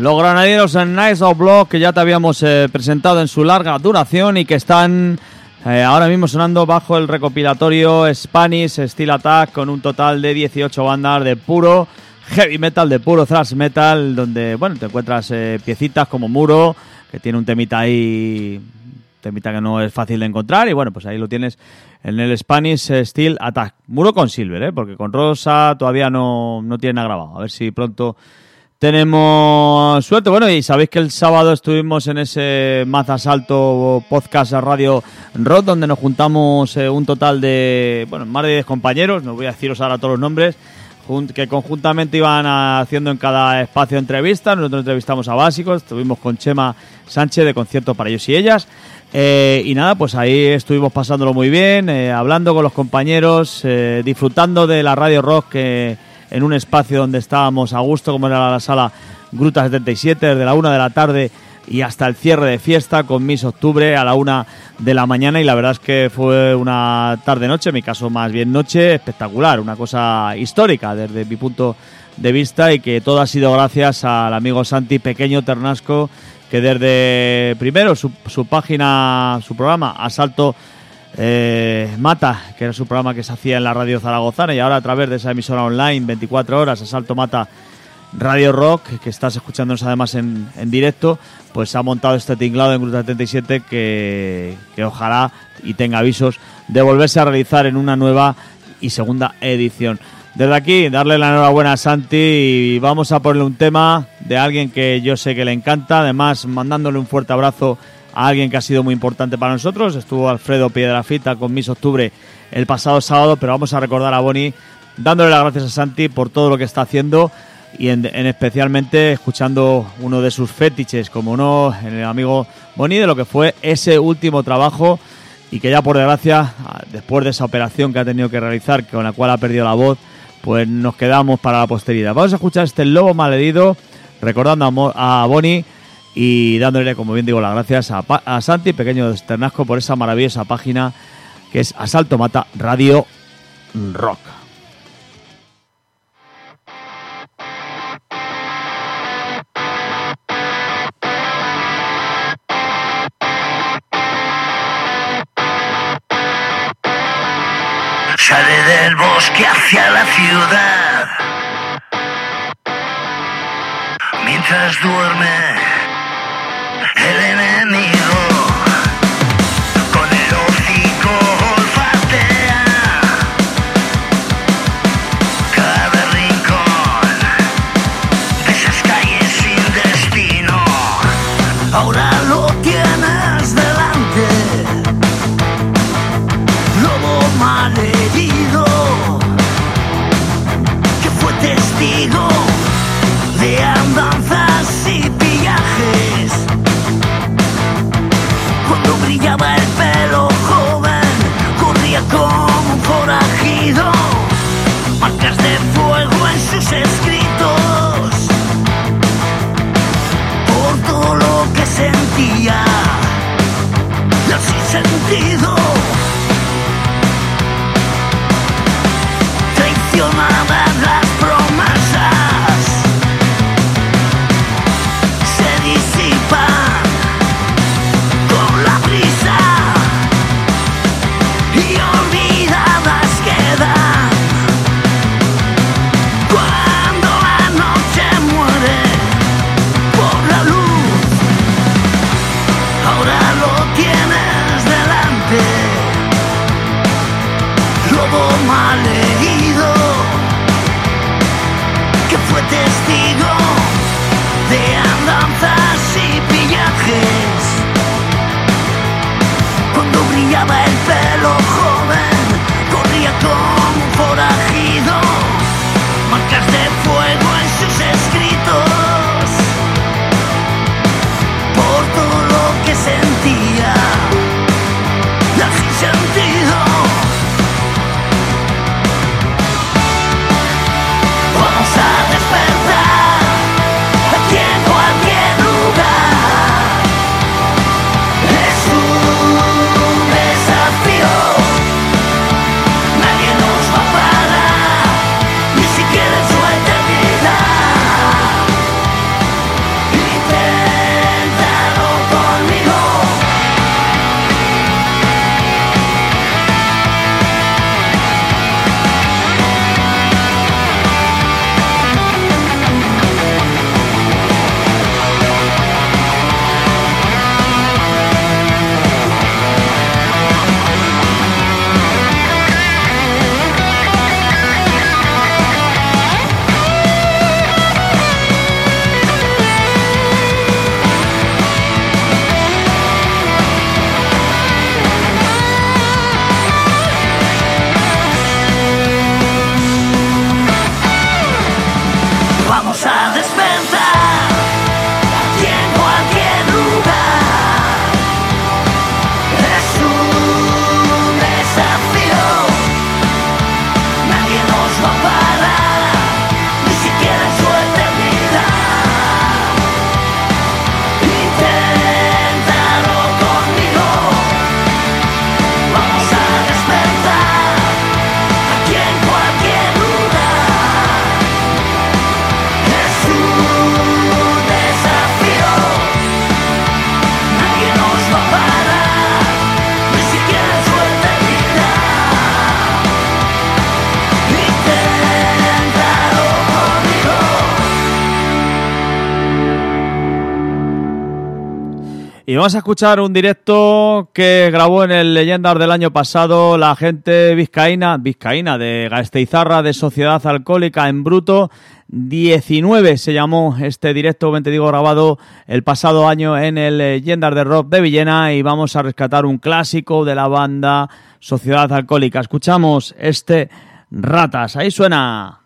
Speaker 2: Los granadinos en Nice of Block, que ya te habíamos eh, presentado en su larga duración y que están eh, ahora mismo sonando bajo el recopilatorio Spanish Steel Attack, con un total de dieciocho bandas de puro heavy metal, de puro thrash metal, donde bueno te encuentras eh, piecitas como Muro, que tiene un temita ahí, temita que no es fácil de encontrar, y bueno, pues ahí lo tienes en el Spanish Steel Attack. Muro con Silver, ¿eh? Porque con Rosa todavía no, no tienen grabado. A ver si pronto tenemos suerte. Bueno, y sabéis que el sábado estuvimos en ese Más Asalto podcast a Radio Rock, donde nos juntamos eh, un total de, bueno, más de diez compañeros, no voy a deciros ahora todos los nombres, que conjuntamente iban haciendo en cada espacio entrevistas. Nosotros entrevistamos a Básicos, estuvimos con Chema Sánchez de Concierto para Ellos y Ellas, eh, y nada, pues ahí estuvimos pasándolo muy bien, eh, hablando con los compañeros, eh, disfrutando de la Radio Rock, que en un espacio donde estábamos a gusto, como era la sala Gruta setenta y siete, desde la una de la tarde y hasta el cierre de fiesta con Miss Octubre a la una de la mañana, y la verdad es que fue una tarde-noche, en mi caso más bien noche, espectacular, una cosa histórica desde mi punto de vista, y que todo ha sido gracias al amigo Santi Pequeño Ternasco, que desde primero su, su página, su programa Asalto Eh, Mata, que era su programa que se hacía en la radio zaragozana, y ahora a través de esa emisora online veinticuatro horas, Asalto Mata Radio Rock, que estás escuchándonos además en, en directo, pues ha montado este tinglado en Gruta setenta y siete que, que ojalá y tenga avisos de volverse a realizar en una nueva y segunda edición. Desde aquí, darle la enhorabuena a Santi, y vamos a ponerle un tema de alguien que yo sé que le encanta, además mandándole un fuerte abrazo a alguien que ha sido muy importante para nosotros. Estuvo Alfredo Piedrafita con Miss Octubre el pasado sábado, pero vamos a recordar a Boni dándole las gracias a Santi por todo lo que está haciendo, y en, en especialmente escuchando uno de sus fetiches, como no, en el amigo Boni, de lo que fue ese último trabajo, y que ya por desgracia, después de esa operación que ha tenido que realizar, con la cual ha perdido la voz, pues nos quedamos para la posteridad. Vamos a escuchar este Lobo Malherido, recordando a, a Boni, y dándole, como bien digo, las gracias a, a Santi Pequeño Ternasco por esa maravillosa página que es Asalto Mata Radio Rock.
Speaker 11: Sale del bosque hacia la ciudad, mientras duerme el enemigo, con el hocico olfatea cada rincón de esas calles sin destino. Ahora lo tienes delante, lobo malherido, que fue testigo de andanzas y pillajes, cuando brillaba el pelo joven, corría como un forajido, marcas de fuego en sus escritos, por todo lo que sentía y así sentido, traicionadas las promesas se disipan con la brisa y olvidadas quedan cuando la noche muere por la luz. Ahora lo tienes delante, lobo malherido, que fue testigo de andanzas y pillajes, cuando brillaba el pelo joven, corría como un forajido, marcas de fuego en sus escritos, por todo lo que sentía y así sentido. Vamos a despertar aquí en cualquier lugar. Es un desafío, nadie nos
Speaker 2: Y vamos a escuchar un directo que grabó en el Leyendar del año pasado la gente vizcaína, vizcaína de Gasteizarra, de Sociedad Alcohólica en Bruto. diecinueve se llamó este directo, como te digo, grabado el pasado año en el Leyendar de Rock de Villena, y vamos a rescatar un clásico de la banda Sociedad Alcohólica. Escuchamos este Ratas, ahí suena.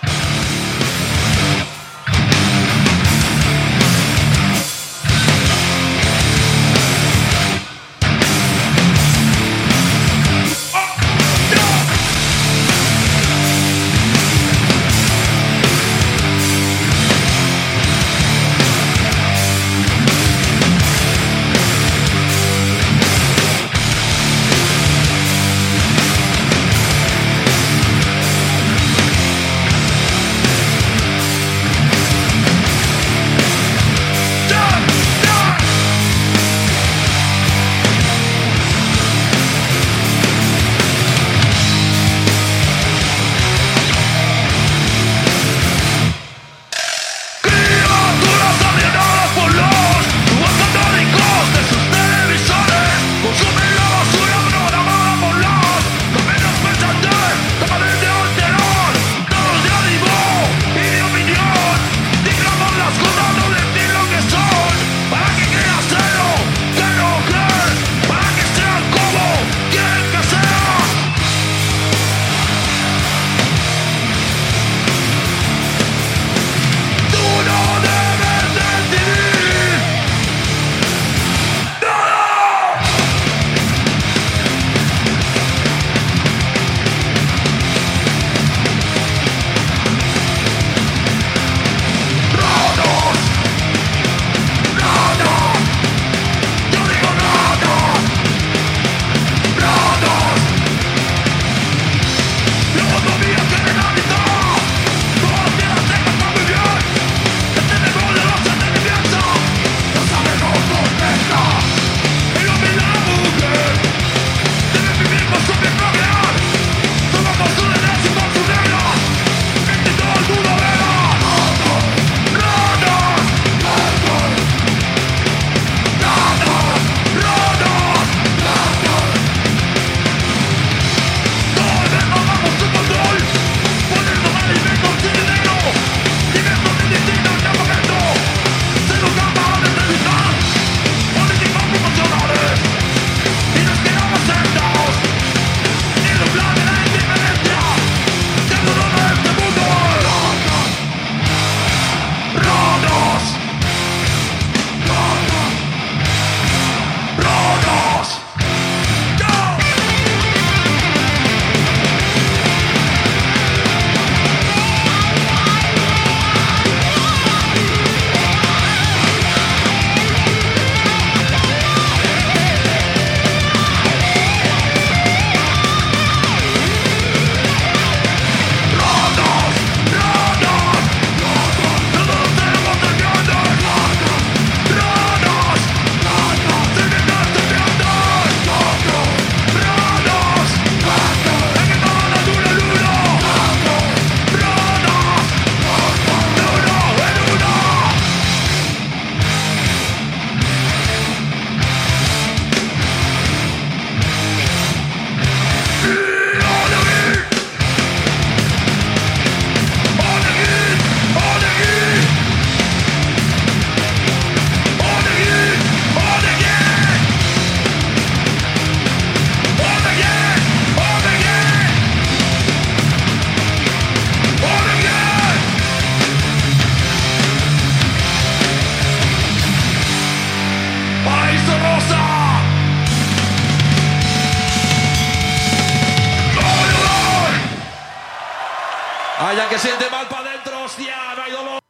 Speaker 12: Que siente mal para adentro, hostia, no hay dolor.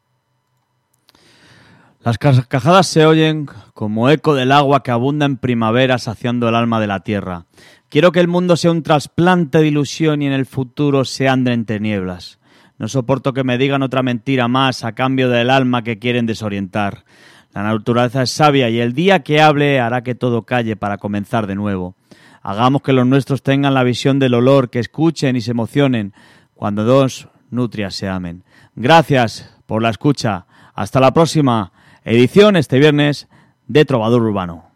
Speaker 2: Las carcajadas se oyen como eco del agua que abunda en primavera saciando el alma de la tierra. Quiero que el mundo sea un trasplante de ilusión y en el futuro se ande en tinieblas. No soporto que me digan otra mentira más a cambio del alma que quieren desorientar. La naturaleza es sabia y el día que hable hará que todo calle para comenzar de nuevo. Hagamos que los nuestros tengan la visión del olor, que escuchen y se emocionen cuando dos nutrias se amen. Gracias por la escucha. Hasta la próxima edición este viernes de Trovador Urbano.